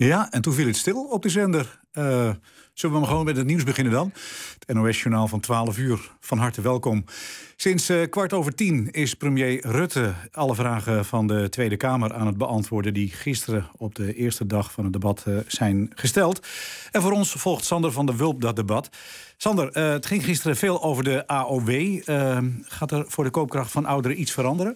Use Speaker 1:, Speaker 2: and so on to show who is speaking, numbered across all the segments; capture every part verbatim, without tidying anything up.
Speaker 1: Ja, en toen viel het stil op de zender. Uh, zullen we maar gewoon met het nieuws beginnen dan? Het N O S-journaal van twaalf uur. Van harte welkom. Sinds uh, kwart over tien is premier Rutte alle vragen van de Tweede Kamer aan het beantwoorden die gisteren op de eerste dag van het debat uh, zijn gesteld. En voor ons volgt Sander van der Wulp dat debat. Sander, uh, het ging gisteren veel over de A O W. Uh, gaat er voor de koopkracht van ouderen iets veranderen?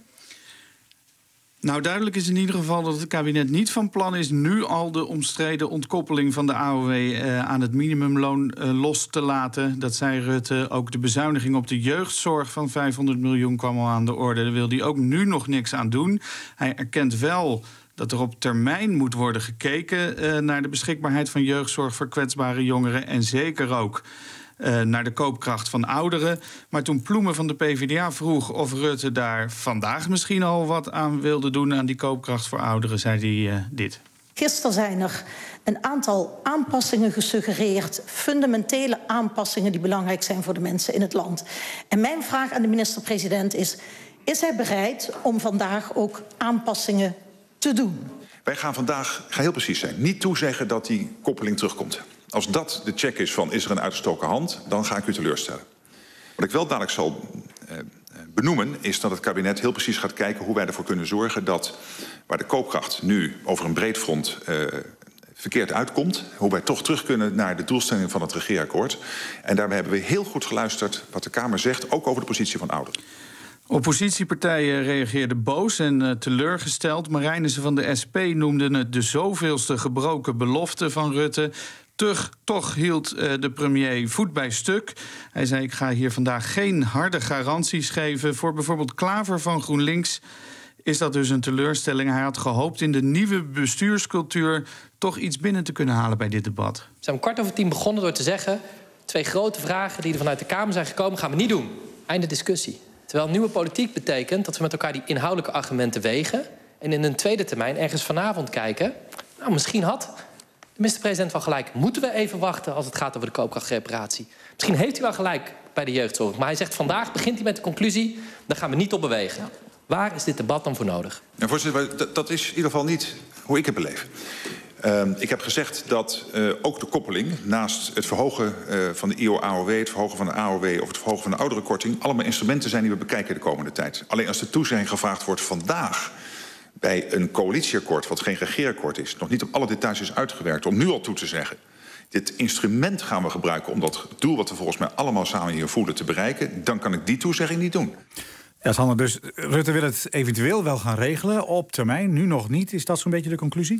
Speaker 2: Nou, duidelijk is in ieder geval dat het kabinet niet van plan is nu al de omstreden ontkoppeling van de A O W uh, aan het minimumloon uh, los te laten. Dat zei Rutte. Ook de bezuiniging op de jeugdzorg van vijfhonderd miljoen kwam al aan de orde. Daar wil hij ook nu nog niks aan doen. Hij erkent wel dat er op termijn moet worden gekeken uh, naar de beschikbaarheid van jeugdzorg voor kwetsbare jongeren. En zeker ook Uh, naar de koopkracht van ouderen. Maar toen Ploemen van de P v d A vroeg of Rutte daar vandaag misschien al wat aan wilde doen aan die koopkracht voor ouderen, zei hij uh, dit.
Speaker 3: Gisteren zijn er een aantal aanpassingen gesuggereerd, fundamentele aanpassingen die belangrijk zijn voor de mensen in het land. En mijn vraag aan de minister-president is, is hij bereid om vandaag ook aanpassingen te doen?
Speaker 4: Wij gaan vandaag, ik ga heel precies zijn, niet toezeggen dat die koppeling terugkomt. Als dat de check is van is er een uitgestoken hand, dan ga ik u teleurstellen. Wat ik wel dadelijk zal uh, benoemen is dat het kabinet heel precies gaat kijken hoe wij ervoor kunnen zorgen dat waar de koopkracht nu over een breed front uh, verkeerd uitkomt, hoe wij toch terug kunnen naar de doelstelling van het regeerakkoord. En daarbij hebben we heel goed geluisterd wat de Kamer zegt, ook over de positie van ouderen.
Speaker 2: Oppositiepartijen reageerden boos en uh, teleurgesteld. Marijnissen van de S P noemden het de zoveelste gebroken belofte van Rutte. Toch, toch hield uh, de premier voet bij stuk. Hij zei, ik ga hier vandaag geen harde garanties geven. Voor bijvoorbeeld Klaver van GroenLinks is dat dus een teleurstelling. Hij had gehoopt in de nieuwe bestuurscultuur toch iets binnen te kunnen halen bij dit debat.
Speaker 5: We zijn om kwart over tien begonnen door te zeggen, twee grote vragen die er vanuit de Kamer zijn gekomen gaan we niet doen. Einde discussie. Terwijl nieuwe politiek betekent dat we met elkaar die inhoudelijke argumenten wegen en in een tweede termijn ergens vanavond kijken, nou, misschien had de minister-president wel gelijk. Moeten we even wachten als het gaat over de koopkrachtreparatie? Misschien heeft hij wel gelijk bij de jeugdzorg. Maar hij zegt vandaag begint hij met de conclusie, daar gaan we niet op bewegen. Ja. Waar is dit debat dan voor nodig?
Speaker 4: Ja, voorzitter, dat, dat is in ieder geval niet hoe ik het beleef. Uh, ik heb gezegd dat uh, ook de koppeling, naast het verhogen uh, van de I O A O W, het verhogen van de A O W of het verhogen van de ouderenkorting, allemaal instrumenten zijn die we bekijken de komende tijd. Alleen als de toezegging gevraagd wordt vandaag bij een coalitieakkoord, wat geen regeerakkoord is, nog niet op alle details is uitgewerkt, om nu al toe te zeggen, dit instrument gaan we gebruiken om dat doel wat we volgens mij allemaal samen hier voelen te bereiken, dan kan ik die toezegging niet doen.
Speaker 1: Ja, Sander, dus Rutte wil het eventueel wel gaan regelen op termijn, nu nog niet. Is dat zo'n beetje de conclusie?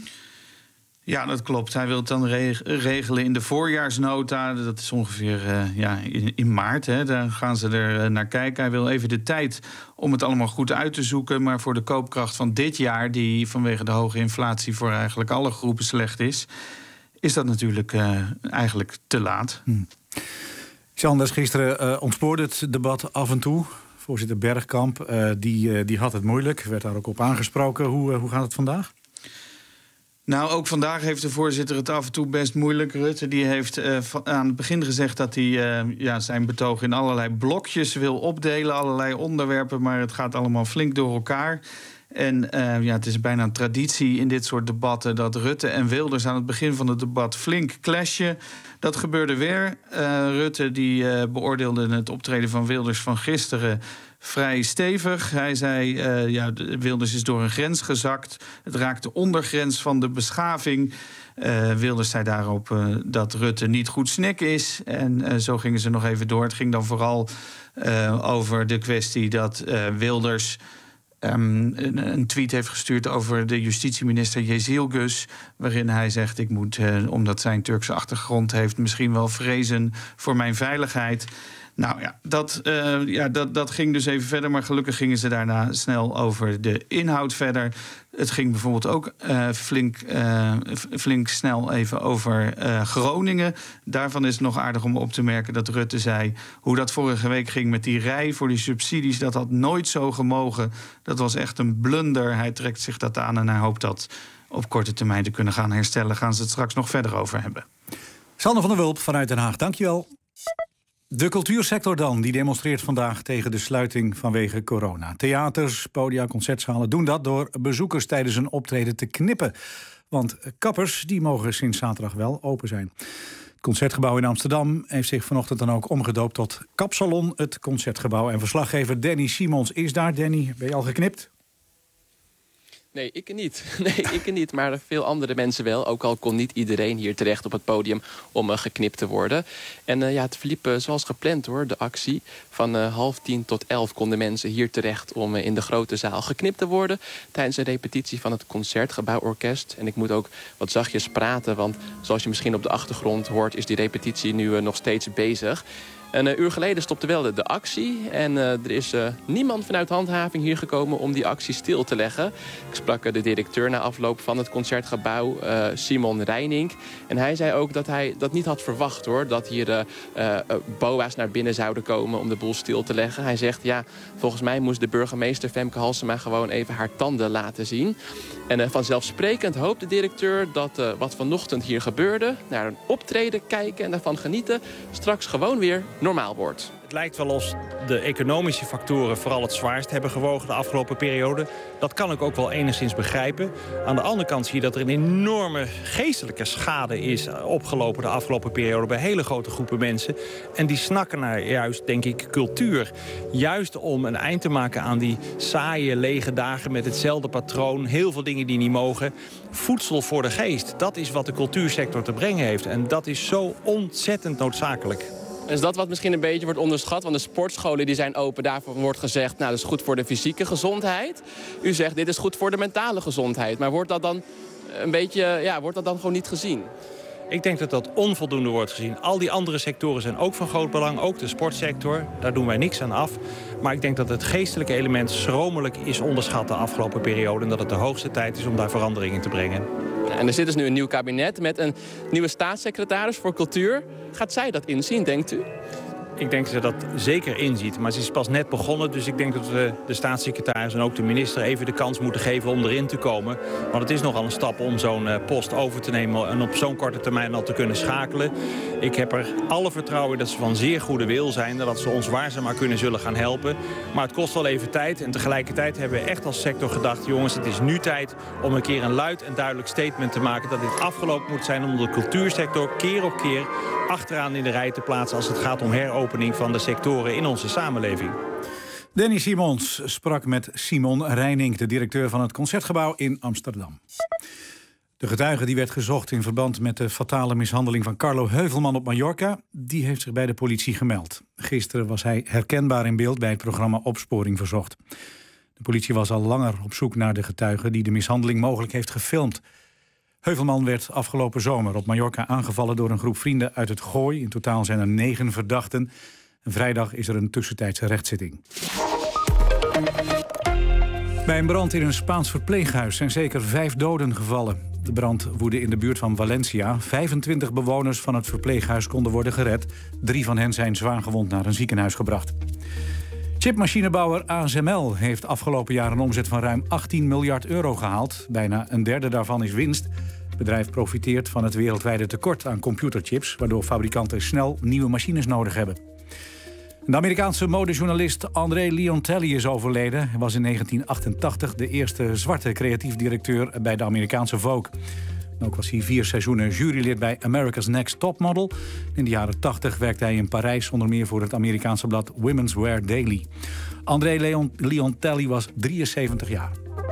Speaker 2: Ja, dat klopt. Hij wil het dan regelen in de voorjaarsnota. Dat is ongeveer uh, ja, in, in maart. Hè. Daar gaan ze er uh, naar kijken. Hij wil even de tijd om het allemaal goed uit te zoeken. Maar voor de koopkracht van dit jaar, die vanwege de hoge inflatie voor eigenlijk alle groepen slecht is, is dat natuurlijk uh, eigenlijk te laat.
Speaker 1: Hmm. Sanders, gisteren uh, ontspoorde het debat af en toe. Voorzitter Bergkamp, uh, die, uh, die had het moeilijk. Werd daar ook op aangesproken. Hoe, uh, hoe gaat het vandaag?
Speaker 2: Nou, ook vandaag heeft de voorzitter het af en toe best moeilijk. Rutte die heeft uh, aan het begin gezegd dat hij uh, ja, zijn betoog in allerlei blokjes wil opdelen. Allerlei onderwerpen, maar het gaat allemaal flink door elkaar. En uh, ja, het is bijna een traditie in dit soort debatten dat Rutte en Wilders aan het begin van het debat flink clashen. Dat gebeurde weer. Uh, Rutte die uh, beoordeelde het optreden van Wilders van gisteren vrij stevig. Hij zei, uh, ja, Wilders is door een grens gezakt. Het raakt de ondergrens van de beschaving. Uh, Wilders zei daarop uh, dat Rutte niet goed snik is. En uh, zo gingen ze nog even door. Het ging dan vooral uh, over de kwestie dat uh, Wilders Um, een, een tweet heeft gestuurd over de justitieminister Yezilgus, waarin hij zegt, ik moet, uh, omdat zijn Turkse achtergrond heeft, misschien wel vrezen voor mijn veiligheid. Nou ja, dat, uh, ja dat, dat ging dus even verder, maar gelukkig gingen ze daarna snel over de inhoud verder. Het ging bijvoorbeeld ook uh, flink, uh, flink snel even over uh, Groningen. Daarvan is het nog aardig om op te merken dat Rutte zei, hoe dat vorige week ging met die rij voor die subsidies, dat had nooit zo gemogen. Dat was echt een blunder. Hij trekt zich dat aan en hij hoopt dat op korte termijn te kunnen gaan herstellen. Gaan ze het straks nog verder over hebben.
Speaker 1: Sander van der Wulp vanuit Den Haag, dankjewel. De cultuursector dan, die demonstreert vandaag tegen de sluiting vanwege corona. Theaters, podia, concertzalen doen dat door bezoekers tijdens een optreden te knippen. Want kappers die mogen sinds zaterdag wel open zijn. Het Concertgebouw in Amsterdam heeft zich vanochtend dan ook omgedoopt tot Kapsalon, het Concertgebouw. En verslaggever Danny Simons is daar. Danny, ben je al geknipt?
Speaker 6: Nee, ik niet. Nee, ik niet. Maar veel andere mensen wel. Ook al kon niet iedereen hier terecht op het podium om uh, geknipt te worden. En uh, ja, het verliep uh, zoals gepland hoor, de actie. Van uh, half tien tot elf konden mensen hier terecht om uh, in de grote zaal geknipt te worden. Tijdens een repetitie van het Concertgebouworkest. En ik moet ook wat zachtjes praten, want zoals je misschien op de achtergrond hoort, is die repetitie nu uh, nog steeds bezig. Een uh, uur geleden stopte wel de, de actie. En uh, er is uh, niemand vanuit handhaving hier gekomen om die actie stil te leggen. Ik sprak uh, de directeur na afloop van het Concertgebouw, uh, Simon Reining. En hij zei ook dat hij dat niet had verwacht hoor. Dat hier uh, uh, B O A's naar binnen zouden komen om de boel stil te leggen. Hij zegt ja, volgens mij moest de burgemeester Femke Halsema gewoon even haar tanden laten zien. En uh, vanzelfsprekend hoopt de directeur dat uh, wat vanochtend hier gebeurde, naar een optreden kijken en daarvan genieten, straks gewoon weer normaal wordt.
Speaker 7: Het lijkt wel alsof de economische factoren vooral het zwaarst hebben gewogen de afgelopen periode. Dat kan ik ook wel enigszins begrijpen. Aan de andere kant zie je dat er een enorme geestelijke schade is opgelopen de afgelopen periode bij hele grote groepen mensen. En die snakken naar juist, denk ik, cultuur. Juist om een eind te maken aan die saaie, lege dagen met hetzelfde patroon. Heel veel dingen die niet mogen. Voedsel voor de geest, dat is wat de cultuursector te brengen heeft. En dat is zo ontzettend noodzakelijk.
Speaker 6: Is dat wat misschien een beetje wordt onderschat? Want de sportscholen die zijn open. Daarvoor wordt gezegd, nou, dat is goed voor de fysieke gezondheid. U zegt, dit is goed voor de mentale gezondheid. Maar wordt dat dan een beetje, ja, wordt dat dan gewoon niet gezien?
Speaker 7: Ik denk dat dat onvoldoende wordt gezien. Al die andere sectoren zijn ook van groot belang. Ook de sportsector, daar doen wij niks aan af. Maar ik denk dat het geestelijke element schromelijk is onderschat de afgelopen periode. En dat het de hoogste tijd is om daar verandering in te brengen.
Speaker 6: En er zit dus nu een nieuw kabinet met een nieuwe staatssecretaris voor cultuur. Gaat zij dat inzien, denkt u?
Speaker 7: Ik denk dat ze dat zeker inziet. Maar ze is pas net begonnen. Dus ik denk dat we de staatssecretaris en ook de minister even de kans moeten geven om erin te komen. Want het is nogal een stap om zo'n post over te nemen en op zo'n korte termijn al te kunnen schakelen. Ik heb er alle vertrouwen in dat ze van zeer goede wil zijn. En dat ze ons waar ze maar kunnen zullen gaan helpen. Maar het kost wel even tijd. En tegelijkertijd hebben we echt als sector gedacht, jongens, het is nu tijd om een keer een luid en duidelijk statement te maken dat dit afgelopen moet zijn om de cultuursector keer op keer achteraan in de rij te plaatsen als het gaat om heropening van de sectoren in onze samenleving.
Speaker 1: Danny Simons sprak met Simon Reining, de directeur van het Concertgebouw in Amsterdam. De getuige die werd gezocht in verband met de fatale mishandeling van Carlo Heuvelman op Mallorca, die heeft zich bij de politie gemeld. Gisteren was hij herkenbaar in beeld bij het programma Opsporing Verzocht. De politie was al langer op zoek naar de getuige die de mishandeling mogelijk heeft gefilmd. Heuvelman werd afgelopen zomer op Mallorca aangevallen door een groep vrienden uit het Gooi. In totaal zijn er negen verdachten. En vrijdag is er een tussentijdse rechtszitting. Bij een brand in een Spaans verpleeghuis zijn zeker vijf doden gevallen. De brand woedde in de buurt van Valencia. vijfentwintig bewoners van het verpleeghuis konden worden gered. Drie van hen zijn zwaargewond naar een ziekenhuis gebracht. Chipmachinebouwer A S M L heeft afgelopen jaar een omzet van ruim achttien miljard euro gehaald. Bijna een derde daarvan is winst. Het bedrijf profiteert van het wereldwijde tekort aan computerchips, waardoor fabrikanten snel nieuwe machines nodig hebben. De Amerikaanse modejournalist André Leontelli is overleden. Hij was in negentien achtentachtig de eerste zwarte creatief directeur bij de Amerikaanse Vogue. Ook was hij vier seizoenen jurylid bij America's Next Topmodel. In de jaren tachtig werkte hij in Parijs onder meer voor het Amerikaanse blad Women's Wear Daily. André Leon Leontelli was drieënzeventig jaar.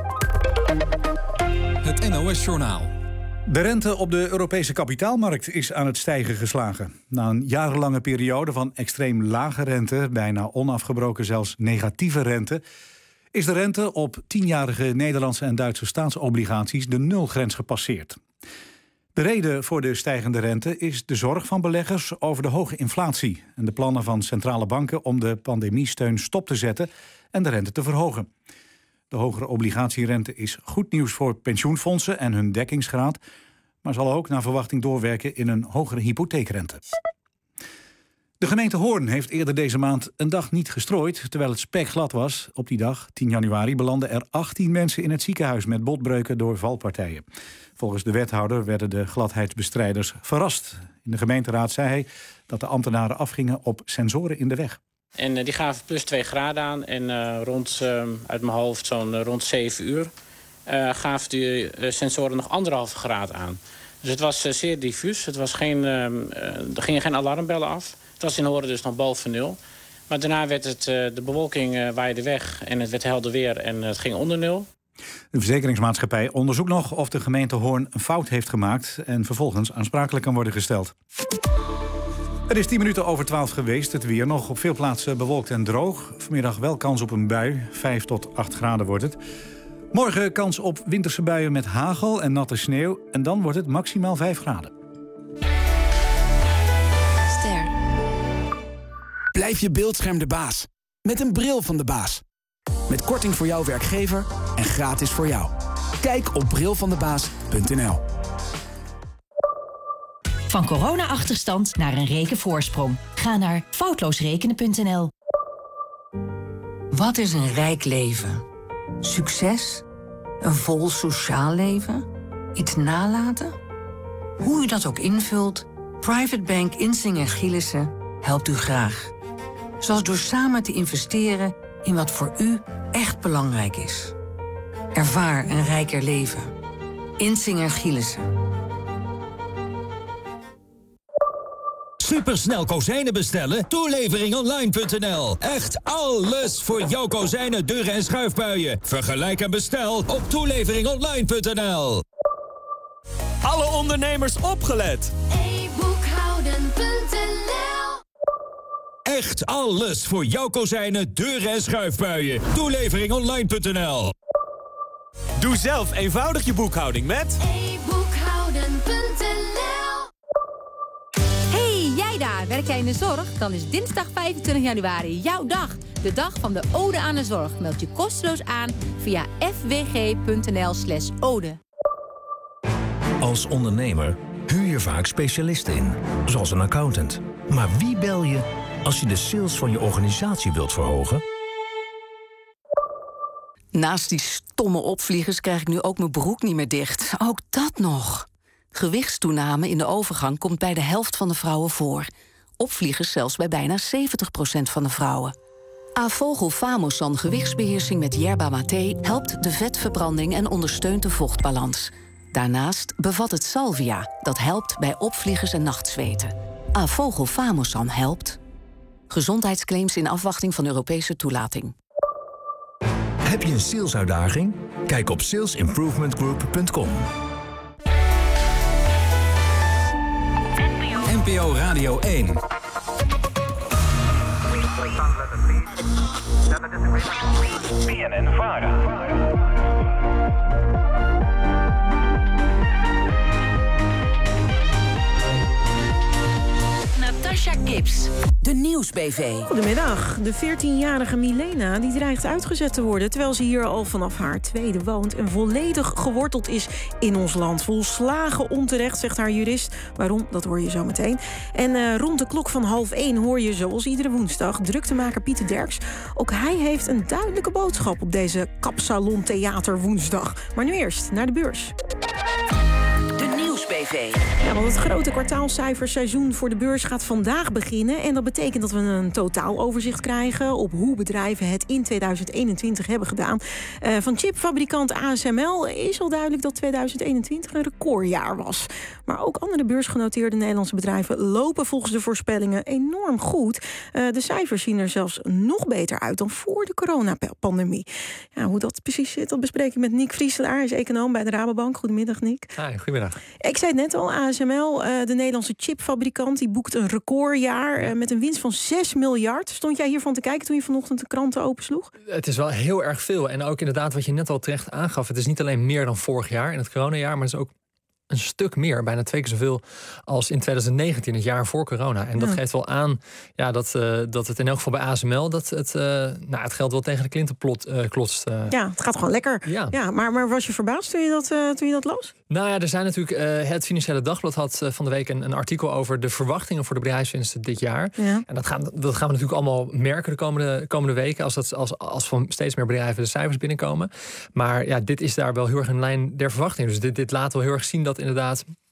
Speaker 8: Het N O S-journaal.
Speaker 1: De rente op de Europese kapitaalmarkt is aan het stijgen geslagen. Na een jarenlange periode van extreem lage rente, bijna onafgebroken zelfs negatieve rente, is de rente op tienjarige Nederlandse en Duitse staatsobligaties de nulgrens gepasseerd. De reden voor de stijgende rente is de zorg van beleggers over de hoge inflatie en de plannen van centrale banken om de pandemiesteun stop te zetten en de rente te verhogen. De hogere obligatierente is goed nieuws voor pensioenfondsen en hun dekkingsgraad, maar zal ook naar verwachting doorwerken in een hogere hypotheekrente. De gemeente Hoorn heeft eerder deze maand een dag niet gestrooid, terwijl het spekglad was. Op die dag, tien januari, belanden er achttien mensen in het ziekenhuis met botbreuken door valpartijen. Volgens de wethouder werden de gladheidsbestrijders verrast. In de gemeenteraad zei hij dat de ambtenaren afgingen op sensoren in de weg.
Speaker 9: En uh, die gaven plus twee graden aan en uh, rond, uh, uit mijn hoofd zo'n uh, rond zeven uur
Speaker 8: uh, gaven die uh, sensoren nog anderhalve graad aan. Dus het was uh, zeer diffuus. Het was geen, uh, uh, er gingen geen alarmbellen af. Het was in Horen dus nog boven nul. Maar daarna werd het, uh, de bewolking uh, waaide weg en het werd helder weer en uh, het ging onder nul.
Speaker 1: De verzekeringsmaatschappij onderzoekt nog of de gemeente Hoorn een fout heeft gemaakt en vervolgens aansprakelijk kan worden gesteld. Het is tien minuten over twaalf geweest. Het weer nog op veel plaatsen bewolkt en droog. Vanmiddag wel kans op een bui. vijf tot acht graden wordt het. Morgen kans op winterse buien met hagel en natte sneeuw. En dan wordt het maximaal vijf graden.
Speaker 9: Ster. Blijf je beeldscherm de baas. Met een bril van de baas. Met korting voor jouw werkgever en gratis voor jou. Kijk op bril van de baas punt n l.
Speaker 10: Van corona-achterstand naar een rekenvoorsprong. Ga naar foutloosrekenen punt n l.
Speaker 11: Wat is een rijk leven? Succes? Een vol sociaal leven? Iets nalaten? Hoe u dat ook invult, Private Bank Insinger Gielissen helpt u graag. Zoals door samen te investeren in wat voor u echt belangrijk is. Ervaar een rijker leven. Insinger Gielissen.
Speaker 12: Supersnel kozijnen bestellen? toelevering online punt n l. Echt alles voor jouw kozijnen, deuren en schuifbuien. Vergelijk en bestel op toelevering online punt n l.
Speaker 13: Alle ondernemers opgelet.
Speaker 14: e boekhouden punt n l.
Speaker 12: Echt alles voor jouw kozijnen, deuren en schuifbuien. toelevering online punt n l.
Speaker 13: Doe zelf eenvoudig je boekhouding met
Speaker 14: e boekhouden punt n l.
Speaker 15: Hey, jij daar, werk jij in de zorg? Dan is dinsdag vijfentwintig januari jouw dag. De dag van de ode aan de zorg. Meld je kosteloos aan via f w g punt n l slash ode.
Speaker 16: Als ondernemer huur je vaak specialisten in, zoals een accountant. Maar wie bel je als je de sales van je organisatie wilt verhogen?
Speaker 11: Naast die stomme opvliegers krijg ik nu ook mijn broek niet meer dicht. Ook dat nog. Gewichtstoename in de overgang komt bij de helft van de vrouwen voor. Opvliegers zelfs bij bijna zeventig procent van de vrouwen. Avogel Famosan gewichtsbeheersing met Yerba Mate helpt de vetverbranding en ondersteunt de vochtbalans. Daarnaast bevat het salvia, dat helpt bij opvliegers en nachtzweten. Avogel Famosan helpt. Gezondheidsclaims in afwachting van Europese toelating.
Speaker 16: Heb je een salesuitdaging? Kijk op sales improvement group punt com.
Speaker 17: N P O Radio één.
Speaker 18: B N N-Vara.
Speaker 10: Natasha Gibbs, de Nieuws-B V.
Speaker 19: Goedemiddag. De veertienjarige Milena die dreigt uitgezet te worden, terwijl ze hier al vanaf haar tweede woont en volledig geworteld is in ons land. Volslagen onterecht, zegt haar jurist. Waarom? Dat hoor je zo meteen. En uh, rond de klok van half één hoor je, zoals iedere woensdag, druktemaker Pieter Derks. Ook hij heeft een duidelijke boodschap op deze Kapsalon Theater woensdag. Maar nu eerst naar de beurs.
Speaker 10: Nieuws-B V.
Speaker 19: Ja, want het grote kwartaalcijferseizoen voor de beurs gaat vandaag beginnen. En dat betekent dat we een totaaloverzicht krijgen op hoe bedrijven het in tweeduizend eenentwintig hebben gedaan. Uh, van chipfabrikant A S M L is al duidelijk dat tweeduizend eenentwintig een recordjaar was. Maar ook andere beursgenoteerde Nederlandse bedrijven lopen volgens de voorspellingen enorm goed. Uh, de cijfers zien er zelfs nog beter uit dan voor de coronapandemie. Ja, hoe dat precies zit, dat bespreek ik met Nick Vrieselaar. Hij is econoom bij de Rabobank. Goedemiddag, Nick.
Speaker 20: Hi, goedemiddag.
Speaker 19: Ik zei het net al, A S M L, uh, de Nederlandse chipfabrikant, die boekt een recordjaar uh, met een winst van zes miljard. Stond jij hiervan te kijken toen je vanochtend de kranten opensloeg?
Speaker 20: Het is wel heel erg veel. En ook inderdaad wat je net al terecht aangaf. Het is niet alleen meer dan vorig jaar in het coronajaar, maar het is ook een stuk meer, bijna twee keer zoveel als in tweeduizend negentien, het jaar voor corona. En dat ja. geeft wel aan ja, dat, uh, dat het in elk geval bij A S M L dat het, uh, nou, het geld wel tegen de klinten plot, uh, klotst. Uh.
Speaker 19: Ja, het gaat gewoon lekker. Ja. Ja, maar, maar was je verbaasd toen je dat, uh, toen je dat las?
Speaker 20: Nou ja, er zijn natuurlijk. Uh, het Financiële Dagblad had uh, van de week een, een artikel over de verwachtingen voor de bedrijfswinsten dit jaar. Ja. En dat gaan, dat gaan we natuurlijk allemaal merken de komende, komende weken, als, dat, als, als van steeds meer bedrijven de cijfers binnenkomen. Maar ja, dit is daar wel heel erg in lijn der verwachtingen. Dus dit, dit laat wel heel erg zien dat inderdaad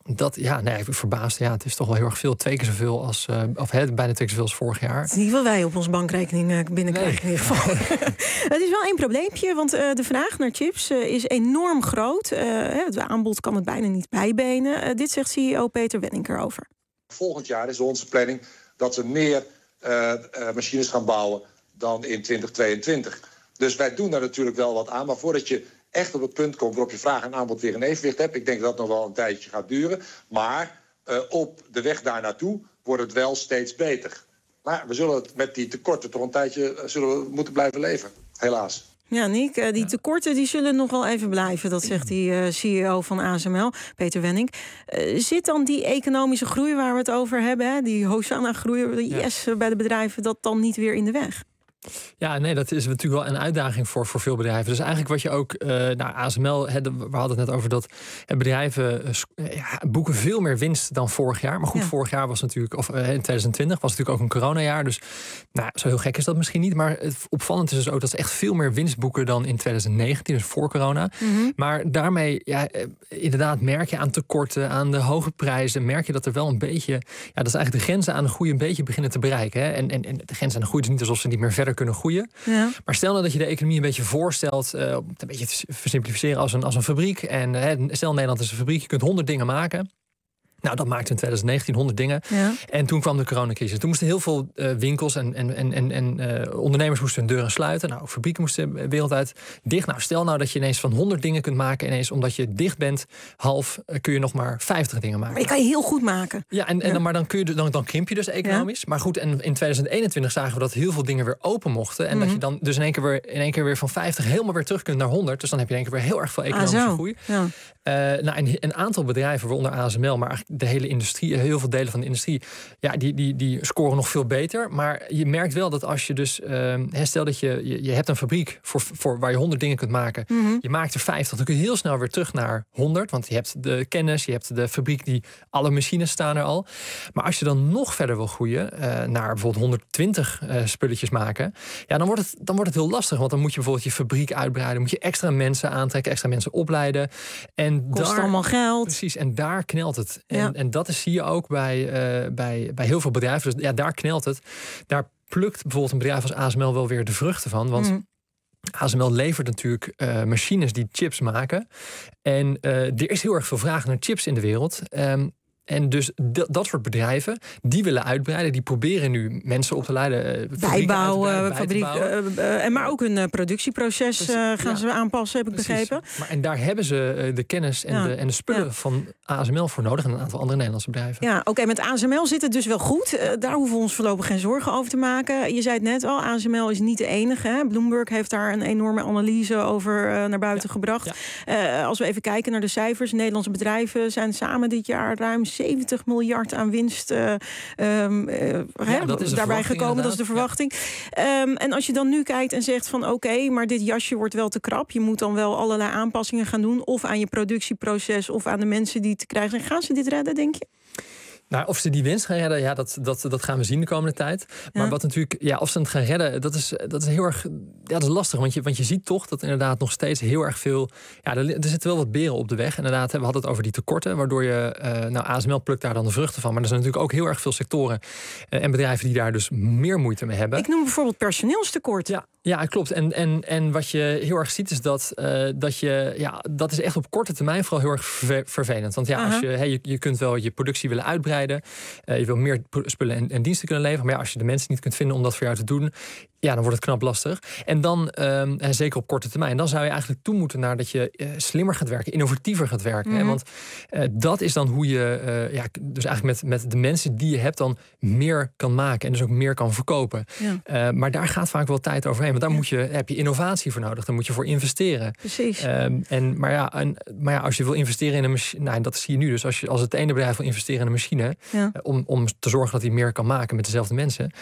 Speaker 20: Dat, ja, nee, ik ben verbaasd. Ja, het is toch wel heel erg veel. Twee keer zoveel als, uh, of he, bijna twee keer zoveel als vorig jaar.
Speaker 19: Het is niet wat wij op onze bankrekening uh, binnenkrijgen nee. in ieder geval. Het is wel één probleempje, want uh, de vraag naar chips uh, is enorm groot. Uh, het aanbod kan het bijna niet bijbenen. Uh, dit zegt C E O Peter Wenning erover.
Speaker 17: Volgend jaar is onze planning dat we meer uh, uh, machines gaan bouwen dan in twintig tweeëntwintig. Dus wij doen daar natuurlijk wel wat aan. Maar voordat je echt op het punt komt waarop je vraag en aanbod weer een evenwicht hebt, ik denk dat dat nog wel een tijdje gaat duren. Maar uh, op de weg daar naartoe wordt het wel steeds beter. Maar we zullen het met die tekorten toch een tijdje uh, zullen we moeten blijven leven. Helaas.
Speaker 19: Ja, Nick, uh, die tekorten die zullen nog wel even blijven. Dat zegt die uh, C E O van A S M L, Peter Wenning. Uh, zit dan die economische groei waar we het over hebben, hè, die Hosanna-groei, de yes ja. bij de bedrijven, dat dan niet weer in de weg?
Speaker 20: Ja, nee, dat is natuurlijk wel een uitdaging voor, voor veel bedrijven. Dus eigenlijk wat je ook, uh, nou, A S M L, he, we hadden het net over dat uh, bedrijven uh, ja, boeken veel meer winst dan vorig jaar. Maar goed, ja. vorig jaar was natuurlijk, of uh, in twintig twintig was natuurlijk ook een coronajaar. Dus nou, zo heel gek is dat misschien niet. Maar het opvallend is dus ook dat ze echt veel meer winst boeken dan in twintig negentien, dus voor corona. Mm-hmm. Maar daarmee, ja, inderdaad, merk je aan tekorten, aan de hoge prijzen, merk je dat er wel een beetje, ja, dat is eigenlijk de grenzen aan de groei een beetje beginnen te bereiken. Hè? En, en, en de grenzen aan de groei is niet alsof ze niet meer verder kunnen groeien. Ja. Maar stel nou dat je de economie een beetje voorstelt, uh, om het een beetje te versimplificeren als een, als een fabriek. En uh, stel Nederland is een fabriek, je kunt honderd dingen maken. Nou, dat maakte in twintig negentien honderd dingen. Ja. En toen kwam de coronacrisis. Toen moesten heel veel uh, winkels en, en, en, en uh, ondernemers moesten hun deuren sluiten. Nou, fabrieken moesten wereldwijd dicht. Nou, stel nou dat je ineens van honderd dingen kunt maken. Ineens omdat je dicht bent, half, uh, kun je nog maar vijftig dingen maken.
Speaker 19: Maar je kan je heel goed maken.
Speaker 20: Ja, en, en dan, maar dan, kun je, dan, dan krimp je dus economisch. Ja. Maar goed, en in twintig eenentwintig zagen we dat heel veel dingen weer open mochten. En mm-hmm. dat je dan dus in één keer weer, in één keer weer van vijftig helemaal weer terug kunt naar honderd. Dus dan heb je in één keer weer heel erg veel economische
Speaker 19: ah,
Speaker 20: groei.
Speaker 19: Ja.
Speaker 20: Uh, nou, een, een aantal bedrijven, waaronder A S M L, maar eigenlijk de hele industrie, heel veel delen van de industrie, ja, die, die, die scoren nog veel beter. Maar je merkt wel dat als je dus, uh, stel dat je, je, je hebt een fabriek voor, voor waar je honderd dingen kunt maken. Mm-hmm. Je maakt er vijftig, dan kun je heel snel weer terug naar honderd. Want je hebt de kennis, je hebt de fabriek, die alle machines staan er al. Maar als je dan nog verder wil groeien, uh, naar bijvoorbeeld honderdtwintig uh, spulletjes maken, ja, dan wordt het, dan wordt het heel lastig. Want dan moet je bijvoorbeeld je fabriek uitbreiden, moet je extra mensen aantrekken, extra mensen opleiden. En
Speaker 19: kost
Speaker 20: daar,
Speaker 19: allemaal geld.
Speaker 20: Precies, en daar knelt het. En,
Speaker 19: ja.
Speaker 20: en dat is, zie je ook bij, uh, bij, bij heel veel bedrijven. Dus ja, daar knelt het. Daar plukt bijvoorbeeld een bedrijf als A S M L wel weer de vruchten van. Want mm. A S M L levert natuurlijk uh, machines die chips maken. En uh, er is heel erg veel vraag naar chips in de wereld. Um, En dus d- dat soort bedrijven, die willen uitbreiden. Die proberen nu mensen op te leiden. Uh,
Speaker 19: Bijbouwen, fabriek. Uh, uh, en maar ook een uh, productieproces uh, gaan ja. ze aanpassen, heb ik Precies. begrepen.
Speaker 20: Maar, en daar hebben ze uh, de kennis en, ja. de, en de spullen ja. van A S M L voor nodig. En een aantal andere Nederlandse bedrijven.
Speaker 19: Ja, oké, okay, met A S M L zit het dus wel goed. Uh, daar hoeven we ons voorlopig geen zorgen over te maken. Je zei het net al, A S M L is niet de enige. Hè? Bloomberg heeft daar een enorme analyse over uh, naar buiten ja. gebracht. Ja. Uh, als we even kijken naar de cijfers. Nederlandse bedrijven zijn samen dit jaar ruim zeventig miljard aan winst uh, um, uh, ja, dat is daarbij gekomen. Inderdaad. Dat is de verwachting. Ja. Um, en als je dan nu kijkt en zegt van oké, okay, maar dit jasje wordt wel te krap. Je moet dan wel allerlei aanpassingen gaan doen. Of aan je productieproces of aan de mensen die te krijgen zijn. Gaan ze dit redden, denk je?
Speaker 20: Nou, of ze die winst gaan redden, ja, dat, dat, dat gaan we zien de komende tijd. Maar ja. wat natuurlijk, ja, of ze het gaan redden, dat is, dat is heel erg, ja, dat is lastig. Want je, want je ziet toch dat inderdaad nog steeds heel erg veel, ja, er, er zitten wel wat beren op de weg. Inderdaad, we hadden het over die tekorten, waardoor je, uh, nou, A S M L plukt daar dan de vruchten van. Maar er zijn natuurlijk ook heel erg veel sectoren uh, en bedrijven die daar dus meer moeite mee hebben.
Speaker 19: Ik noem bijvoorbeeld personeelstekort.
Speaker 20: Ja. Ja, klopt. En, en, en wat je heel erg ziet is dat, uh, dat je, ja, dat is echt op korte termijn vooral heel erg verve- vervelend. Want ja, uh-huh. als je, hey, je, je kunt wel je productie willen uitbreiden, uh, je wil meer spullen en, en diensten kunnen leveren, maar ja, als je de mensen niet kunt vinden om dat voor jou te doen, ja, dan wordt het knap lastig. En dan, um, en zeker op korte termijn, dan zou je eigenlijk toe moeten naar dat je uh, slimmer gaat werken, innovatiever gaat werken. Mm-hmm. Hè? Want uh, dat is dan hoe je, uh, ja, dus eigenlijk met, met de mensen die je hebt, dan meer kan maken en dus ook meer kan verkopen. Ja. Uh, maar daar gaat vaak wel tijd overheen. Want daar ja. moet je, heb je innovatie voor nodig. Daar moet je voor investeren.
Speaker 19: Precies.
Speaker 20: Um, en, maar, ja, en, maar ja, als je wil investeren in een machine, nou, dat zie je nu dus. Als, je, als het ene bedrijf wil investeren in een machine, ja. uh, om, om te zorgen dat hij meer kan maken met dezelfde mensen,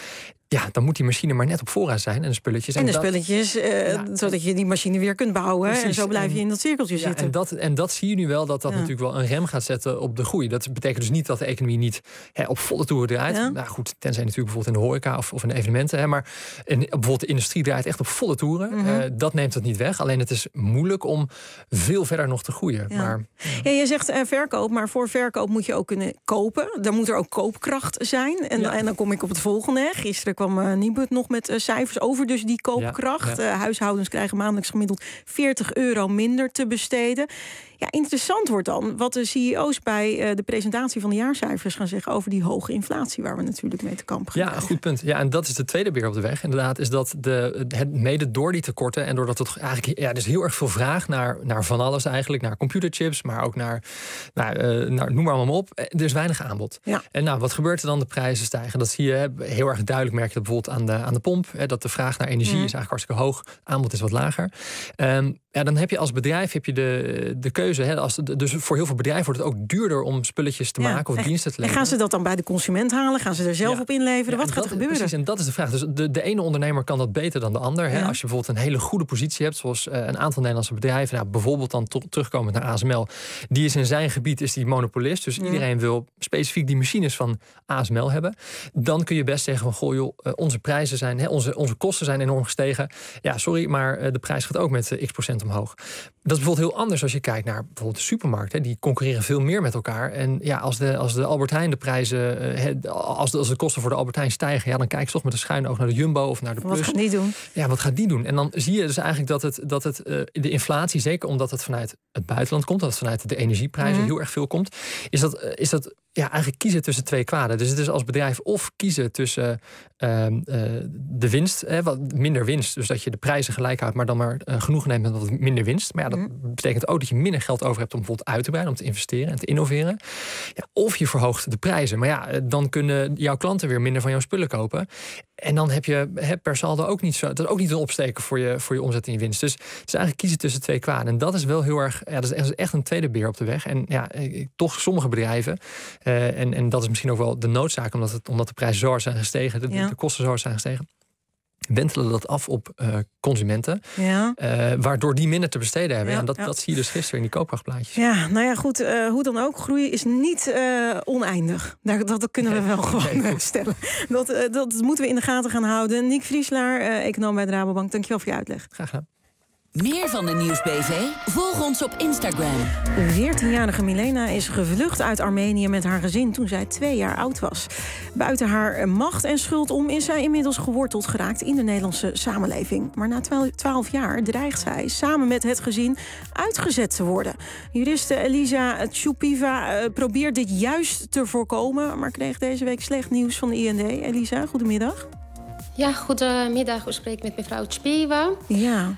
Speaker 20: Ja, dan moet die machine maar net op voorraad zijn en de spulletjes.
Speaker 19: En,
Speaker 20: en
Speaker 19: de
Speaker 20: dat,
Speaker 19: spulletjes, uh, ja, zodat je die machine weer kunt bouwen. Precies, en zo blijf je in dat cirkeltje
Speaker 20: ja,
Speaker 19: zitten.
Speaker 20: En dat, en dat zie je nu wel, dat dat ja. natuurlijk wel een rem gaat zetten op de groei. Dat betekent dus niet dat de economie niet hè, op volle toeren draait. Ja. Nou goed, tenzij natuurlijk bijvoorbeeld in de horeca of, of in de evenementen. Hè, maar in, bijvoorbeeld de industrie draait echt op volle toeren. Mm-hmm. Uh, dat neemt het niet weg. Alleen het is moeilijk om veel verder nog te groeien.
Speaker 19: Ja.
Speaker 20: Maar,
Speaker 19: ja. Ja, je zegt uh, verkoop, maar voor verkoop moet je ook kunnen kopen. Dan moet er ook koopkracht zijn. En, ja. en dan kom ik op het volgende. Gisteren kwam uh, Nibud nog met uh, cijfers over dus die koopkracht. Ja, ja. Uh, huishoudens krijgen maandelijks gemiddeld veertig euro minder te besteden. Ja, interessant wordt dan wat de C E O's bij uh, de presentatie van de jaarcijfers gaan zeggen over die hoge inflatie waar we natuurlijk mee te kampen gaan.
Speaker 20: Ja, krijgen. Goed punt. Ja, en dat is de tweede beer op de weg. Inderdaad, is dat de, het mede door die tekorten en doordat het eigenlijk ja, er is heel erg veel vraag naar, naar van alles eigenlijk, naar computerchips, maar ook naar, naar, uh, naar noem maar allemaal op. Er is weinig aanbod. Ja. En nou, wat gebeurt er dan? De prijzen stijgen. Dat zie je heel erg duidelijk, merk je dat bijvoorbeeld aan de, aan de pomp. Hè, dat de vraag naar energie mm. is eigenlijk hartstikke hoog, aanbod is wat lager. Um, ja, dan heb je als bedrijf heb je de, de keuze. Hè, als de, dus voor heel veel bedrijven wordt het ook duurder om spulletjes te ja, maken of en, diensten te leveren.
Speaker 19: En gaan ze dat dan bij de consument halen? Gaan ze er zelf ja. op inleveren? Ja, wat gaat
Speaker 20: dat,
Speaker 19: er gebeuren?
Speaker 20: Precies, en dat is de vraag. Dus de, de ene ondernemer kan dat beter dan de ander. Hè. Ja. Als je bijvoorbeeld een hele goede positie hebt, zoals uh, een aantal Nederlandse bedrijven, nou, bijvoorbeeld dan to- terugkomend naar A S M L, die is in zijn gebied is die monopolist. Dus ja. iedereen wil specifiek die machines van A S M L hebben. Dan kun je best zeggen van, goh joh, uh, onze prijzen zijn, hè, onze, onze kosten zijn enorm gestegen. Ja, sorry, maar uh, de prijs gaat ook met uh, x procent omhoog. Dat is bijvoorbeeld heel anders als je kijkt naar bijvoorbeeld de supermarkt. Hè. Die concurreren veel meer met elkaar. En ja, als de, als de Albert Heijn de prijzen, uh, als, de, als de kosten voor de Albert Heijn stijgen, ja, dan kijk je toch met een schuin oog naar de Jumbo of naar de Plus.
Speaker 19: Wat gaat die doen?
Speaker 20: Ja, wat gaat die doen? En dan zie je dus eigenlijk dat het, dat het uh, de inflatie, zeker omdat het vanuit het buitenland komt, dat het vanuit de energieprijzen mm. heel erg veel komt, is dat, uh, is dat ja, eigenlijk kiezen tussen twee kwaden. Dus het is als bedrijf of kiezen tussen uh, uh, de winst, hè, wat minder winst, dus dat je de prijzen gelijk houdt, maar dan maar uh, genoeg neemt met wat minder winst. Maar ja, dat mm. betekent ook dat je minder geld over hebt om bijvoorbeeld uit te breiden, om te investeren en te innoveren. Ja, of je verhoogt de prijzen. Maar ja, dan kunnen jouw klanten weer minder van jouw spullen kopen. En dan heb je he, per saldo ook niet zo, dat is ook niet een opsteken voor je, voor je omzet en je winst. Dus het is eigenlijk kiezen tussen twee kwaden. En dat is wel heel erg, ja, dat is echt een tweede beer op de weg. En ja, toch sommige bedrijven, uh, en, en dat is misschien ook wel de noodzaak, omdat, het, omdat de prijzen zo hard zijn gestegen, de, ja. de kosten zo hard zijn gestegen, wentelen dat af op uh, consumenten. Ja. Uh, waardoor die minder te besteden hebben. Ja, en dat, ja. dat zie je dus gisteren in die koopkrachtplaatjes.
Speaker 19: Ja, nou ja, goed. Uh, hoe dan ook, groei is niet uh, oneindig. Dat, dat kunnen we wel gewoon nee, stellen. Dat, uh, dat moeten we in de gaten gaan houden. Nick Vrieslaar, uh, econoom bij de Rabobank. Dankjewel voor je uitleg.
Speaker 20: Graag gedaan.
Speaker 10: Meer van de Nieuwsbv? Volg ons op Instagram.
Speaker 19: De veertienjarige Milena is gevlucht uit Armenië met haar gezin toen zij twee jaar oud was. Buiten haar macht en schuld om is zij inmiddels geworteld geraakt in de Nederlandse samenleving. Maar na twaalf jaar dreigt zij samen met het gezin uitgezet te worden. Juriste Elisa Tchoupiva uh, probeert dit juist te voorkomen, maar kreeg deze week slecht nieuws van de I N D. Elisa, goedemiddag.
Speaker 21: Ja, goedemiddag. U spreekt met mevrouw Tchoupiva.
Speaker 19: Ja.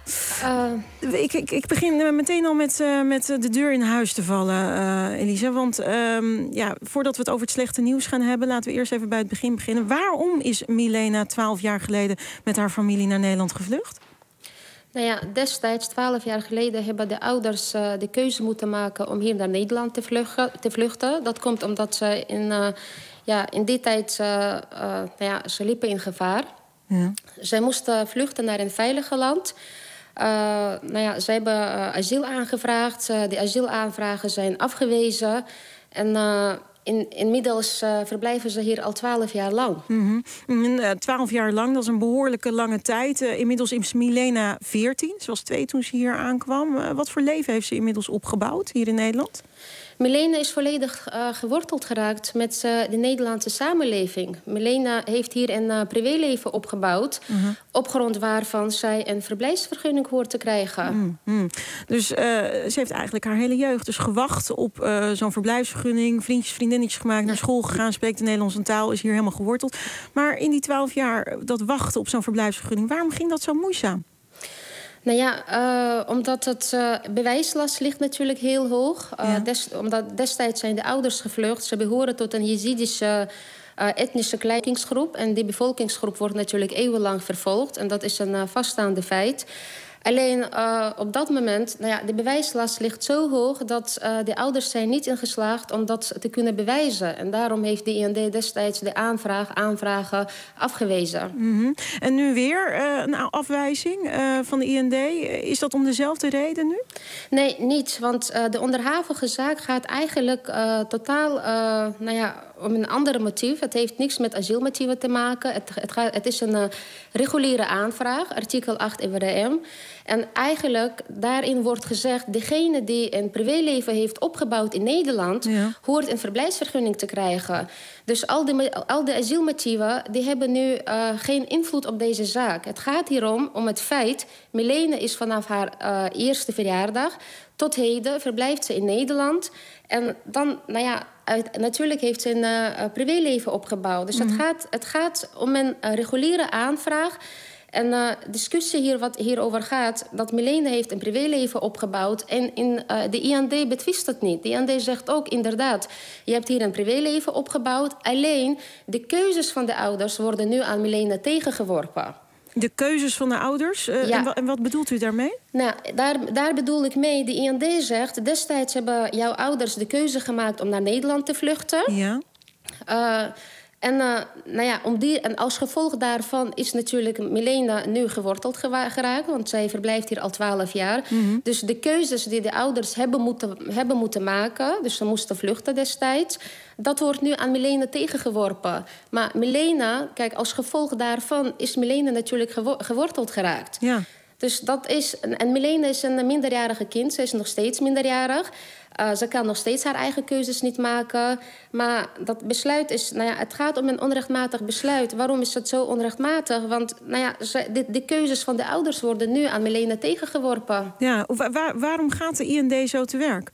Speaker 19: Uh, ik, ik, ik begin meteen al met, uh, met de deur in huis te vallen, uh, Elisa. Want uh, ja, voordat we het over het slechte nieuws gaan hebben, laten we eerst even bij het begin beginnen. Waarom is Milena twaalf jaar geleden met haar familie naar Nederland gevlucht?
Speaker 21: Nou ja, destijds, twaalf jaar geleden, hebben de ouders uh, de keuze moeten maken om hier naar Nederland te vluchten. Te vluchten. Dat komt omdat ze in, uh, ja, in die tijd, uh, uh, nou ja, ze liepen in gevaar. Ja. Zij moesten vluchten naar een veiliger land. Uh, nou ja, ze hebben uh, asiel aangevraagd. Uh, de asielaanvragen zijn afgewezen. En uh, in, inmiddels uh, verblijven ze hier al twaalf jaar lang.
Speaker 19: Twaalf jaar lang, dat is een behoorlijke lange tijd. Uh, inmiddels is Milena veertien. Ze was twee toen ze hier aankwam. Uh, wat voor leven heeft ze inmiddels opgebouwd hier in Nederland?
Speaker 21: Milena is volledig uh, geworteld geraakt met uh, de Nederlandse samenleving. Milena heeft hier een uh, privéleven opgebouwd, uh-huh. op grond waarvan zij een verblijfsvergunning hoort te krijgen.
Speaker 19: Mm-hmm. Dus uh, ze heeft eigenlijk haar hele jeugd dus gewacht op uh, zo'n verblijfsvergunning, vriendjes, vriendinnetjes gemaakt, naar school gegaan, spreekt de Nederlandse taal, is hier helemaal geworteld. Maar in die twaalf jaar dat wachten op zo'n verblijfsvergunning, waarom ging dat zo moeizaam?
Speaker 21: Nou ja, uh, omdat het uh, bewijslast ligt natuurlijk heel hoog. Uh, ja. des, omdat destijds zijn de ouders gevlucht. Ze behoren tot een Jezidische uh, etnische bevolkingsgroep. En die bevolkingsgroep wordt natuurlijk eeuwenlang vervolgd. En dat is een uh, vaststaande feit. Alleen uh, op dat moment, nou ja, de bewijslast ligt zo hoog dat uh, de ouders zijn niet in geslaagd om dat te kunnen bewijzen. En daarom heeft de I N D destijds de aanvraag, aanvragen afgewezen.
Speaker 19: Mm-hmm. En nu weer uh, een afwijzing uh, van de I N D. Is dat om dezelfde reden nu?
Speaker 21: Nee, niet. Want uh, de onderhavige zaak gaat eigenlijk uh, totaal uh, nou ja, om een ander motief. Het heeft niks met asielmotieven te maken. Het, het, gaat, het is een uh, reguliere aanvraag, artikel acht I W R M. En eigenlijk daarin wordt gezegd, degene die een privéleven heeft opgebouwd in Nederland, ja, hoort een verblijfsvergunning te krijgen. Dus al die, al die asielmotieven die hebben nu uh, geen invloed op deze zaak. Het gaat hierom om het feit, Milene is vanaf haar uh, eerste verjaardag tot heden verblijft ze in Nederland. En dan, nou ja, uit, natuurlijk heeft ze een uh, privéleven opgebouwd. Dus mm-hmm. het, gaat, het gaat om een uh, reguliere aanvraag. En de uh, discussie hier, wat hierover gaat, dat Milene heeft een privéleven opgebouwd. En in, uh, de I N D betwist dat niet. De I N D zegt ook inderdaad, je hebt hier een privéleven opgebouwd. Alleen de keuzes van de ouders worden nu aan Milene tegengeworpen.
Speaker 19: De keuzes van de ouders? Uh, ja. en, wa- en wat bedoelt u daarmee?
Speaker 21: Nou, daar, daar bedoel ik mee. De I N D zegt, destijds hebben jouw ouders de keuze gemaakt om naar Nederland te vluchten.
Speaker 19: Ja.
Speaker 21: Uh, En, uh, nou ja, om die, en als gevolg daarvan is natuurlijk Milena nu geworteld gewa- geraakt. Want zij verblijft hier al twaalf jaar. Mm-hmm. Dus de keuzes die de ouders hebben moeten, hebben moeten maken, dus ze moesten vluchten destijds, dat wordt nu aan Milena tegengeworpen. Maar Milena, kijk, als gevolg daarvan is Milena natuurlijk gewo- geworteld geraakt.
Speaker 19: Ja.
Speaker 21: Dus dat is, en Milena is een minderjarige kind, ze is nog steeds minderjarig. Uh, ze kan nog steeds haar eigen keuzes niet maken. Maar dat besluit is, nou ja, het gaat om een onrechtmatig besluit. Waarom is het zo onrechtmatig? Want nou ja, de, de keuzes van de ouders worden nu aan Milena tegengeworpen.
Speaker 19: Ja, waar, waarom gaat de I N D zo te werk?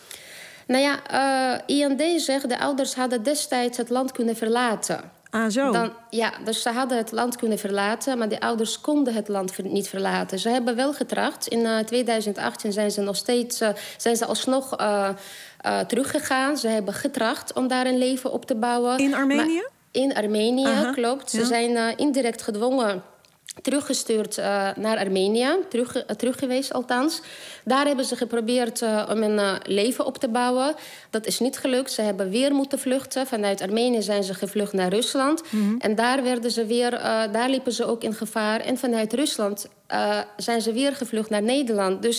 Speaker 21: Nou ja, uh, I N D zegt, de ouders hadden destijds het land kunnen verlaten.
Speaker 19: Ah, zo.
Speaker 21: Dan, ja, dus ze hadden het land kunnen verlaten, maar de ouders konden het land ver, niet verlaten. Ze hebben wel getracht. In uh, tweeduizend achttien zijn ze nog steeds, uh, zijn ze alsnog uh, uh, teruggegaan. Ze hebben getracht om daar een leven op te bouwen.
Speaker 19: In Armenië?
Speaker 21: Maar in Armenië, Aha, klopt. Ze ja. zijn uh, indirect gedwongen teruggestuurd uh, naar Armenië, terug, uh, terug geweest althans. Daar hebben ze geprobeerd uh, om een uh, leven op te bouwen. Dat is niet gelukt. Ze hebben weer moeten vluchten. Vanuit Armenië zijn ze gevlucht naar Rusland. Mm-hmm. En daar, werden ze weer, uh, daar liepen ze ook in gevaar. En vanuit Rusland uh, zijn ze weer gevlucht naar Nederland. Dus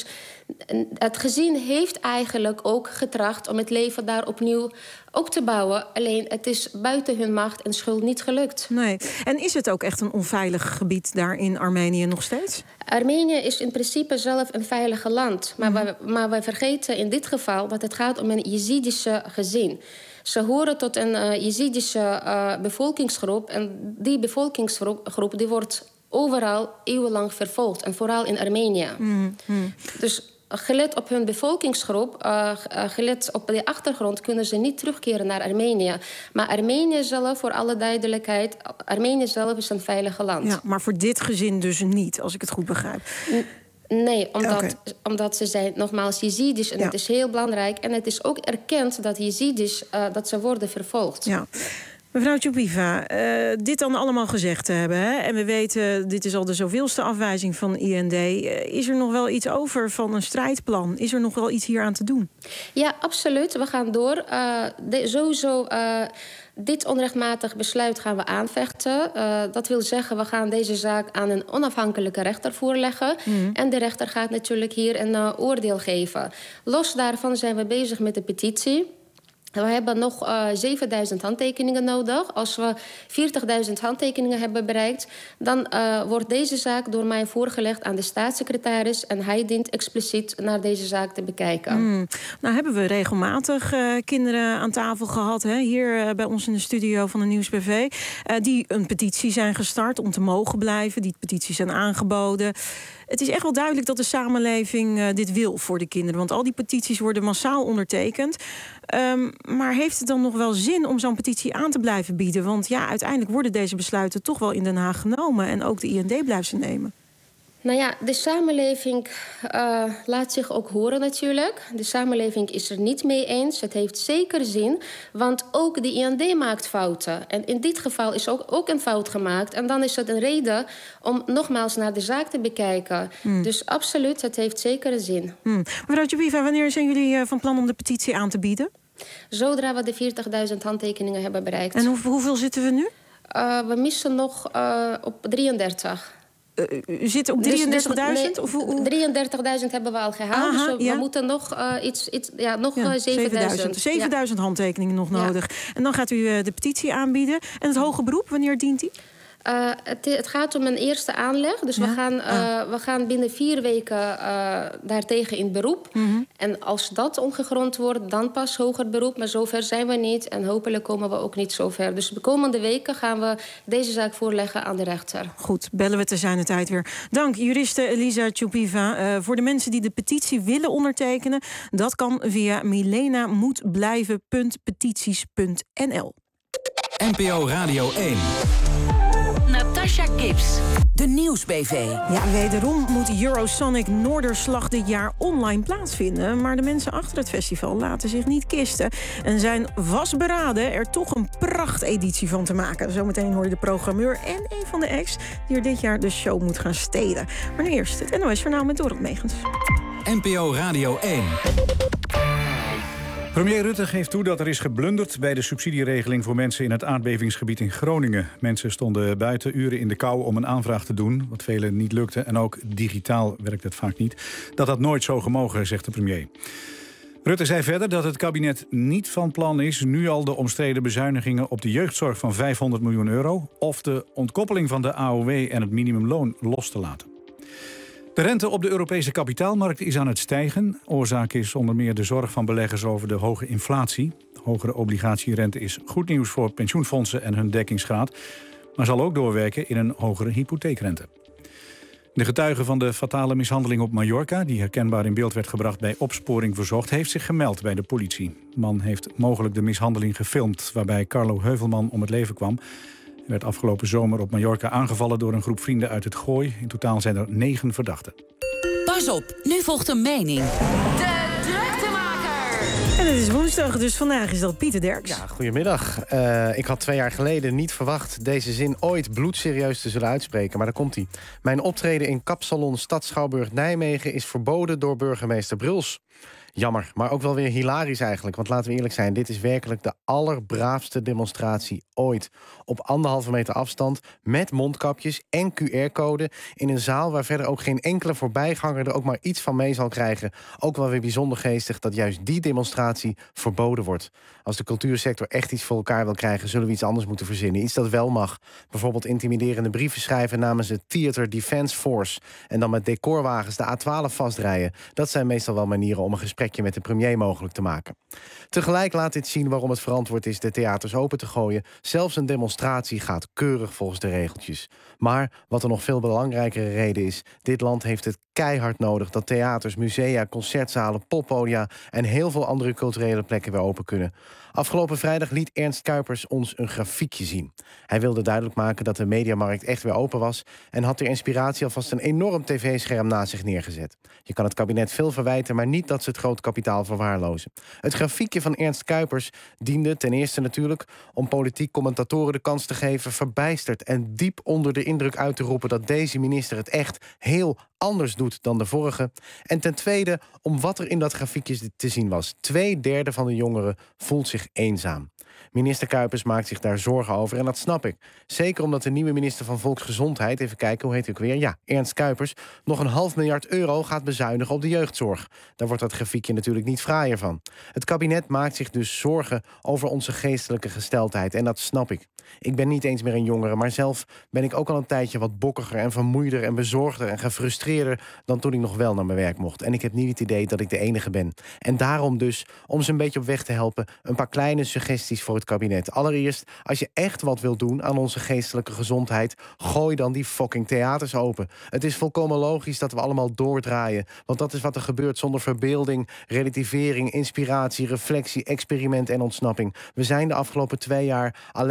Speaker 21: het gezin heeft eigenlijk ook getracht om het leven daar opnieuw op te bouwen. Alleen het is buiten hun macht en schuld niet gelukt.
Speaker 19: Nee. En is het ook echt een onveilig gebied daar in Armenië nog steeds?
Speaker 21: Armenië is in principe zelf een veilig land. Maar, mm-hmm. wij, maar wij vergeten in dit geval dat het gaat om een Jezidische gezin. Ze horen tot een uh, Jezidische uh, bevolkingsgroep. En die bevolkingsgroep die wordt overal eeuwenlang vervolgd. En vooral in Armenië.
Speaker 19: Mm-hmm.
Speaker 21: Dus gelet op hun bevolkingsgroep, uh, gelet op de achtergrond, kunnen ze niet terugkeren naar Armenië. Maar Armenië zelf, voor alle duidelijkheid, Armenië zelf is een veilig land.
Speaker 19: Ja, maar voor dit gezin dus niet, als ik het goed begrijp.
Speaker 21: N- nee, omdat,
Speaker 19: okay.
Speaker 21: omdat ze zijn nogmaals Jezidisch en ja. het is heel belangrijk. En het is ook erkend dat Jezidisch, uh, dat ze worden vervolgd.
Speaker 19: Ja. Mevrouw Tjoupiva, uh, dit dan allemaal gezegd te hebben, hè? En we weten, dit is al de zoveelste afwijzing van I N D. Uh, is er nog wel iets over van een strijdplan? Is er nog wel iets hier aan te doen?
Speaker 21: Ja, absoluut. We gaan door. Uh, de, sowieso, uh, dit onrechtmatig besluit gaan we aanvechten. Uh, dat wil zeggen, we gaan deze zaak aan een onafhankelijke rechter voorleggen. Mm. En de rechter gaat natuurlijk hier een uh, oordeel geven. Los daarvan zijn we bezig met de petitie. We hebben nog uh, zevenduizend handtekeningen nodig. Als we veertigduizend handtekeningen hebben bereikt, dan uh, wordt deze zaak door mij voorgelegd aan de staatssecretaris. En hij dient expliciet naar deze zaak te bekijken.
Speaker 19: Mm. Nou hebben we regelmatig uh, kinderen aan tafel gehad, hè, hier uh, bij ons in de studio van de Nieuwsbv. Uh, die een petitie zijn gestart om te mogen blijven. Die petities zijn aangeboden. Het is echt wel duidelijk dat de samenleving uh, dit wil voor de kinderen. Want al die petities worden massaal ondertekend. Um, maar heeft het dan nog wel zin om zo'n petitie aan te blijven bieden? Want ja, uiteindelijk worden deze besluiten toch wel in Den Haag genomen. En ook de I N D blijft ze nemen.
Speaker 21: Nou ja, de samenleving uh, laat zich ook horen natuurlijk. De samenleving is er niet mee eens. Het heeft zeker zin, want ook de I N D maakt fouten. En in dit geval is ook, ook een fout gemaakt. En dan is het een reden om nogmaals naar de zaak te bekijken. Hmm. Dus absoluut, het heeft zeker zin.
Speaker 19: Hmm. Mevrouw Tjubiva, wanneer zijn jullie uh, van plan om de petitie aan te bieden?
Speaker 21: Zodra we de veertigduizend handtekeningen hebben bereikt.
Speaker 19: En hoe, hoeveel zitten we nu?
Speaker 21: Uh, we missen nog uh, op drieëndertig.
Speaker 19: Uh, u zit op drieëndertigduizend?
Speaker 21: Dus, nee, drieëndertigduizend hebben we al gehaald. Aha, dus we, ja. we moeten nog uh, iets, iets, ja, nog ja, zevenduizend.
Speaker 19: zevenduizend ja. handtekeningen nog nodig. Ja. En dan gaat u uh, de petitie aanbieden. En het hoge beroep, wanneer dient die?
Speaker 21: Uh, het, het gaat om een eerste aanleg. Dus ja? we, gaan, uh, ah. we gaan binnen vier weken uh, daartegen in beroep. Mm-hmm. En als dat ongegrond wordt, dan pas hoger beroep. Maar zover zijn we niet. En hopelijk komen we ook niet zover. Dus de komende weken gaan we deze zaak voorleggen aan de rechter.
Speaker 19: Goed, bellen we te zijn de tijd weer. Dank, juriste Elisa Tjubiva. Uh, voor de mensen die de petitie willen ondertekenen, dat kan via milena moet blijven punt petities punt n l.
Speaker 12: N P O Radio één.
Speaker 10: Natasha Gibbs, de Nieuws-B V.
Speaker 19: Ja, wederom moet Eurosonic Noorderslag dit jaar online plaatsvinden. Maar de mensen achter het festival laten zich niet kisten. En zijn vastberaden er toch een prachteditie van te maken. Zometeen hoor je de programmeur en een van de acts die er dit jaar de show moet gaan stelen. Maar nu eerst het N O S-journaal met Dorot Megens.
Speaker 12: N P O Radio één.
Speaker 1: Premier Rutte geeft toe dat er is geblunderd bij de subsidieregeling voor mensen in het aardbevingsgebied in Groningen. Mensen stonden buiten uren in de kou om een aanvraag te doen, wat velen niet lukte. En ook digitaal werkt het vaak niet. Dat had nooit zo gemogen, zegt de premier. Rutte zei verder dat het kabinet niet van plan is nu al de omstreden bezuinigingen op de jeugdzorg van vijfhonderd miljoen euro of de ontkoppeling van de A O W en het minimumloon los te laten. De rente op de Europese kapitaalmarkt is aan het stijgen. Oorzaak is onder meer de zorg van beleggers over de hoge inflatie. De hogere obligatierente is goed nieuws voor pensioenfondsen en hun dekkingsgraad, maar zal ook doorwerken in een hogere hypotheekrente. De getuige van de fatale mishandeling op Mallorca, die herkenbaar in beeld werd gebracht bij Opsporing Verzocht, heeft zich gemeld bij de politie. De man heeft mogelijk de mishandeling gefilmd, waarbij Carlo Heuvelman om het leven kwam. Hij werd afgelopen zomer op Mallorca aangevallen door een groep vrienden uit het Gooi. In totaal zijn er negen verdachten.
Speaker 10: Pas op, nu volgt een mening. De druktemaker!
Speaker 19: En het is woensdag, dus vandaag is dat Pieter Derks.
Speaker 3: Ja, goedemiddag. Uh, ik had twee jaar geleden niet verwacht deze zin ooit bloedserieus te zullen uitspreken. Maar daar komt hij. Mijn optreden in kapsalon Stad Schouwburg Nijmegen is verboden door burgemeester Bruls. Jammer, maar ook wel weer hilarisch eigenlijk. Want laten we eerlijk zijn, dit is werkelijk de allerbraafste demonstratie ooit. Op anderhalve meter afstand, met mondkapjes en Q R-code... in een zaal waar verder ook geen enkele voorbijganger er ook maar iets van mee zal krijgen. Ook wel weer bijzonder geestig dat juist die demonstratie verboden wordt. Als de cultuursector echt iets voor elkaar wil krijgen, zullen we iets anders moeten verzinnen. Iets dat wel mag. Bijvoorbeeld intimiderende brieven schrijven namens het Theater Defence Force. En dan met decorwagens de A twaalf vastrijden. Dat zijn meestal wel manieren om een gesprekje met de premier mogelijk te maken. Tegelijk laat dit zien waarom het verantwoord is de theaters open te gooien. Zelfs een demonstratie gaat keurig volgens de regeltjes. Maar wat een nog veel belangrijkere reden is, dit land heeft het keihard nodig dat theaters, musea, concertzalen, poppodia en heel veel andere culturele plekken weer open kunnen. Afgelopen vrijdag liet Ernst Kuipers ons een grafiekje zien. Hij wilde duidelijk maken dat de mediamarkt echt weer open was en had ter inspiratie alvast een enorm tv-scherm naast zich neergezet. Je kan het kabinet veel verwijten, maar niet dat ze het groot kapitaal verwaarlozen. Het grafiekje van Ernst Kuipers diende ten eerste natuurlijk om politiek commentatoren de kans te geven verbijsterd en diep onder de indruk uit te roepen dat deze minister het echt heel anders doet dan de vorige. En ten tweede om wat er in dat grafiekje te zien was. Twee derde van de jongeren voelt zich eenzaam. Minister Kuipers maakt zich daar zorgen over en dat snap ik. Zeker omdat de nieuwe minister van Volksgezondheid, even kijken, hoe heet hij ook weer? Ja, Ernst Kuipers, nog een half miljard euro gaat bezuinigen op de jeugdzorg. Daar wordt dat grafiekje natuurlijk niet fraaier van. Het kabinet maakt zich dus zorgen over onze geestelijke gesteldheid en dat snap ik. Ik ben niet eens meer een jongere, maar zelf ben ik ook al een tijdje wat bokkiger en vermoeider en bezorgder en gefrustreerder dan toen ik nog wel naar mijn werk mocht. En ik heb niet het idee dat ik de enige ben. En daarom dus, om ze een beetje op weg te helpen, een paar kleine suggesties voor het kabinet. Allereerst, als je echt wat wilt doen aan onze geestelijke gezondheid, gooi dan die fucking theaters open. Het is volkomen logisch dat we allemaal doordraaien, want dat is wat er gebeurt zonder verbeelding, relativering, inspiratie, reflectie, experiment en ontsnapping. We zijn de afgelopen twee jaar alleen maar nog verder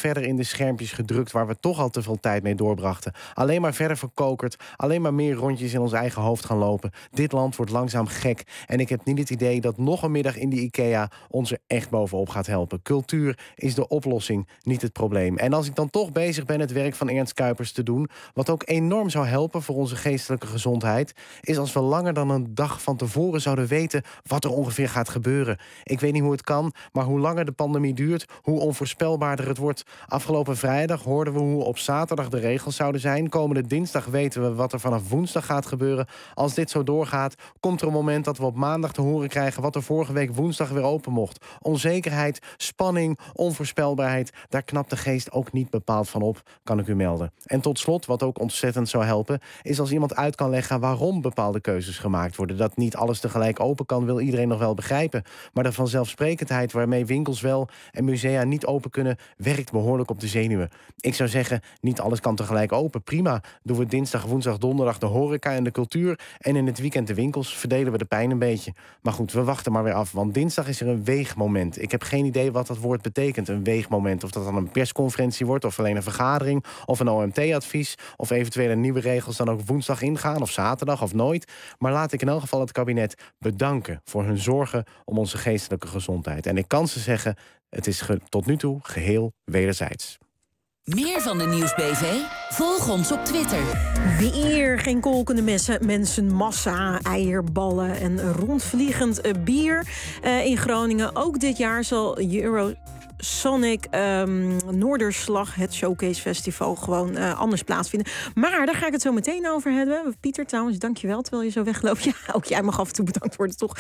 Speaker 3: verder in de schermpjes gedrukt waar we toch al te veel tijd mee doorbrachten. Alleen maar verder verkokerd, alleen maar meer rondjes in ons eigen hoofd gaan lopen. Dit land wordt langzaam gek en ik heb niet het idee dat nog een middag in de IKEA ons er echt bovenop gaat helpen. Cultuur is de oplossing, niet het probleem. En als ik dan toch bezig ben het werk van Ernst Kuipers te doen, wat ook enorm zou helpen voor onze geestelijke gezondheid, is als we langer dan een dag van tevoren zouden weten wat er ongeveer gaat gebeuren. Ik weet niet hoe het kan, maar hoe langer de pandemie duurt, hoe onvoorspelbaarder het wordt. Afgelopen vrijdag hoorden we hoe op zaterdag de regels zouden zijn. Komende dinsdag weten we wat er vanaf woensdag gaat gebeuren. Als dit zo doorgaat, komt er een moment dat we op maandag te horen krijgen wat er vorige week woensdag weer open mocht. Onzekerheid, spanning, onvoorspelbaarheid, daar knapt de geest ook niet bepaald van op, kan ik u melden. En tot slot, wat ook ontzettend zou helpen, is als iemand uit kan leggen waarom bepaalde keuzes gemaakt worden. Dat niet alles tegelijk open kan, wil iedereen nog wel begrijpen. Maar de vanzelfsprekendheid waarmee winkels wel en musea niet open kunnen, werkt behoorlijk op de zenuwen. Ik zou zeggen, niet alles kan tegelijk open. Prima, doen we dinsdag, woensdag, donderdag de horeca en de cultuur en in het weekend de winkels, verdelen we de pijn een beetje. Maar goed, we wachten maar weer af, want dinsdag is er een weegmoment. Ik heb geen idee wat dat woord betekent, een weegmoment. Of dat dan een persconferentie wordt, of alleen een vergadering, of een O M T-advies, of eventuele nieuwe regels dan ook woensdag ingaan, of zaterdag, of nooit. Maar laat ik in elk geval het kabinet bedanken voor hun zorgen om onze geestelijke gezondheid. En ik kan ze zeggen, het is ge- tot nu toe geheel wederzijds.
Speaker 10: Meer van de Nieuwsbv? Volg ons op Twitter.
Speaker 19: Weer geen kolkende messen, mensenmassa, eierballen en rondvliegend uh, bier. Uh, in Groningen ook dit jaar zal Eurosonic um, Noorderslag, het Showcase Festival, gewoon uh, anders plaatsvinden. Maar daar ga ik het zo meteen over hebben. Pieter, trouwens, dankjewel terwijl je zo wegloopt. Ja, ook jij mag af en toe bedankt worden, toch?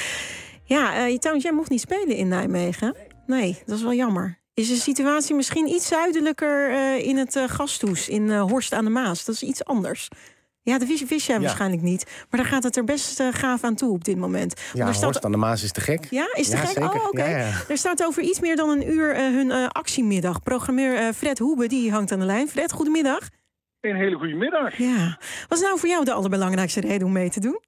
Speaker 19: Ja, uh, trouwens, jij mocht niet spelen in Nijmegen. Nee, dat is wel jammer. Is de situatie misschien iets zuidelijker uh, in het uh, Gasthuis in uh, Horst aan de Maas? Dat is iets anders. Ja, dat wist, wist jij ja. waarschijnlijk niet. Maar daar gaat het er best uh, gaaf aan toe op dit moment.
Speaker 3: Ja,
Speaker 19: staat...
Speaker 3: Horst aan de Maas is te gek.
Speaker 19: Ja, is te
Speaker 3: ja,
Speaker 19: gek?
Speaker 3: Zeker.
Speaker 19: Oh, oké. Okay. Ja, ja. Er staat over iets meer dan een uur uh, hun uh, actiemiddag. Programmeur uh, Fred Hoebe, die hangt aan de lijn. Fred, goedemiddag.
Speaker 5: Een hele goede middag.
Speaker 19: Ja. Wat is nou voor jou de allerbelangrijkste reden om mee te doen?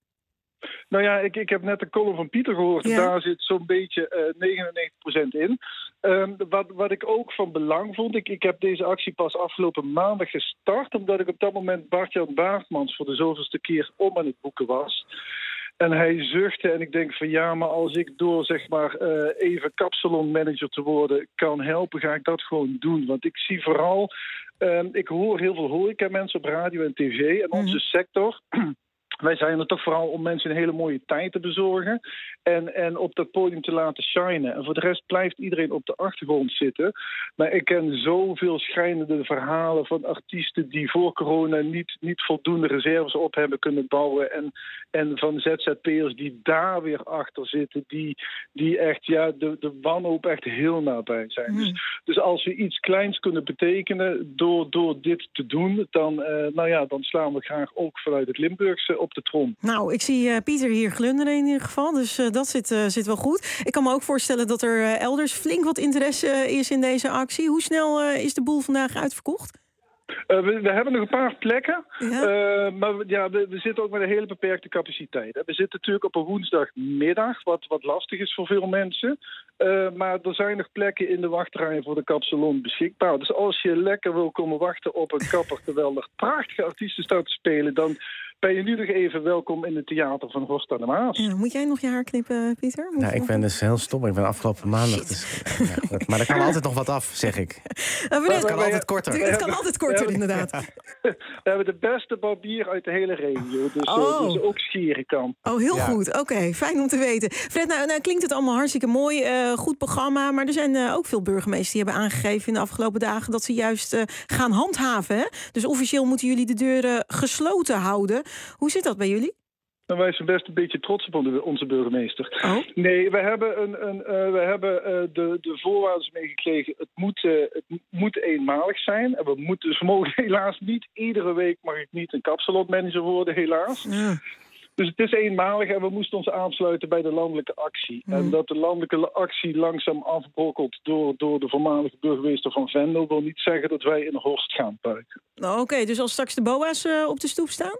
Speaker 5: Nou ja, ik, ik heb net de column van Pieter gehoord. Ja. En daar zit zo'n beetje uh, negenennegentig procent in. Um, wat, wat ik ook van belang vond, ik, ik heb deze actie pas afgelopen maandag gestart, omdat ik op dat moment Bart-Jan Baartmans voor de zoveelste keer om aan het boeken was. En hij zuchtte en ik denk van ja, maar als ik door zeg maar uh, even kapsalonmanager te worden kan helpen, ga ik dat gewoon doen. Want ik zie vooral, um, ik hoor heel veel horeca-mensen op radio en tv en onze mm-hmm. sector. Wij zijn er toch vooral om mensen een hele mooie tijd te bezorgen en, en op dat podium te laten shinen. En voor de rest blijft iedereen op de achtergrond zitten. Maar ik ken zoveel schrijnende verhalen van artiesten die voor corona niet, niet voldoende reserves op hebben kunnen bouwen. En, en van Z Z P'ers die daar weer achter zitten, die, die echt ja, de, de wanhoop echt heel nabij zijn. Mm. Dus, dus als we iets kleins kunnen betekenen door, door dit te doen, dan, uh, nou ja, dan slaan we graag ook vanuit het Limburgse op de trom.
Speaker 19: Nou, ik zie uh, Pieter hier glunderen in ieder geval, dus uh, dat zit, uh, zit wel goed. Ik kan me ook voorstellen dat er uh, elders flink wat interesse uh, is in deze actie. Hoe snel uh, is de boel vandaag uitverkocht?
Speaker 5: Uh, we, we hebben nog een paar plekken, ja. Uh, maar ja, we, we zitten ook met een hele beperkte capaciteit. We zitten natuurlijk op een woensdagmiddag, wat, wat lastig is voor veel mensen. Uh, maar er zijn nog plekken in de wachtrij voor de kapsalon beschikbaar. Dus als je lekker wil komen wachten op een kapper terwijl er prachtige artiesten staan te spelen, dan ben je nu nog even welkom in het theater van Horst aan de Maas.
Speaker 19: Ja, moet jij nog je haar knippen, Pieter?
Speaker 3: Nou, ik ben dus heel stom. Ik ben afgelopen maandag. Dus, ja, maar er kan altijd nog wat af, zeg ik.
Speaker 19: Uh,
Speaker 3: het kan altijd korter.
Speaker 19: Het kan altijd korter, inderdaad.
Speaker 5: We hebben de beste barbier uit de hele regio. Dus,
Speaker 19: oh.
Speaker 5: uh, dus ook scheren kan.
Speaker 19: Oh, heel
Speaker 5: ja.
Speaker 19: goed. Oké, okay, fijn om te weten. Fred, nou, nou klinkt het allemaal hartstikke mooi. Uh, goed programma. Maar er zijn uh, ook veel burgemeesters die hebben aangegeven in de afgelopen dagen dat ze juist uh, gaan handhaven. Hè? Dus officieel moeten jullie de deuren gesloten houden. Hoe zit dat bij jullie?
Speaker 5: Nou, wij zijn best een beetje trots op onze burgemeester.
Speaker 19: Oh.
Speaker 5: Nee, we hebben, een, een, uh, we hebben uh, de, de voorwaarden meegekregen. Het moet, uh, het moet eenmalig zijn. En we moeten, dus we mogen helaas niet, iedere week mag ik niet een kapsalonmanager worden, helaas. Ja. Dus het is eenmalig en we moesten ons aansluiten bij de landelijke actie. Mm. En dat de landelijke actie langzaam afbrokkelt door, door de voormalige burgemeester van Venlo wil niet zeggen dat wij in Horst gaan puiken.
Speaker 19: Nou, Oké, okay, dus als straks de boa's uh, op de stoep staan?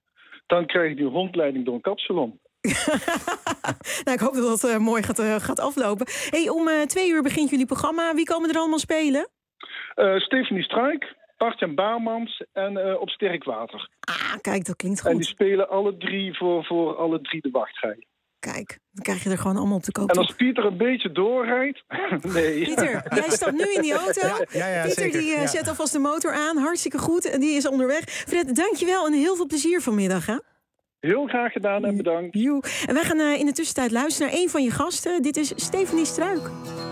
Speaker 5: Dan krijg je die rondleiding door een kapsalon.
Speaker 19: Nou, ik hoop dat dat uh, mooi gaat, uh, gaat aflopen. Hey, om uh, twee uur begint jullie programma. Wie komen er allemaal spelen?
Speaker 5: Uh, Stephanie Struik, Bart-Jan Baarmans en uh, Op Sterk Water.
Speaker 19: Ah, kijk, dat klinkt goed.
Speaker 5: En die spelen alle drie voor, voor alle drie de wachtrijen.
Speaker 19: Kijk, dan krijg je er gewoon allemaal op de koop.
Speaker 5: En als Pieter een beetje doorrijdt... nee.
Speaker 19: Pieter, jij stapt nu in die auto.
Speaker 3: Ja, ja, ja,
Speaker 19: Pieter
Speaker 3: zeker.
Speaker 19: die uh,
Speaker 3: Ja.
Speaker 19: zet alvast de motor aan. Hartstikke goed. En die is onderweg. Fred, dankjewel en heel veel plezier vanmiddag. Hè?
Speaker 5: Heel graag gedaan en bedankt.
Speaker 19: Joe. En wij gaan uh, in de tussentijd luisteren naar een van je gasten. Dit is Stephanie Struik.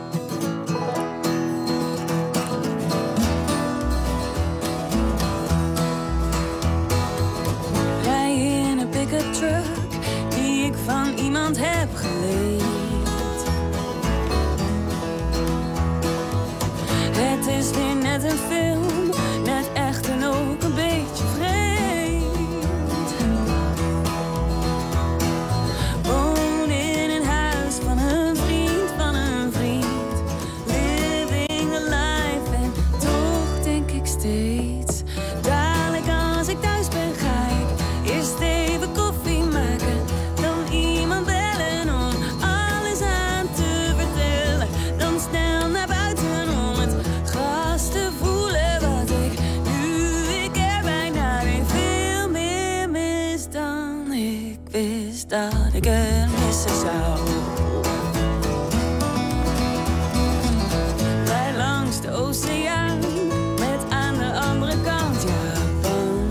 Speaker 4: Rij in een pick-up truck die ik van iemand heb geleend. Het is weer net een film, net echt en ook een beetje vreemd. Woon in een huis van een vriend van een vriend. Living a life en toch denk ik steeds. Dadelijk als ik thuis ben ga ik eerst even koffie maken. Dan iemand bellen om alles aan te vertellen. Dan snel naar buiten om het gras te voelen. Wat ik nu ik er bijna weer veel meer mis dan ik wist dat ik het missen zou. Rij langs de oceaan met aan de andere kant Japan.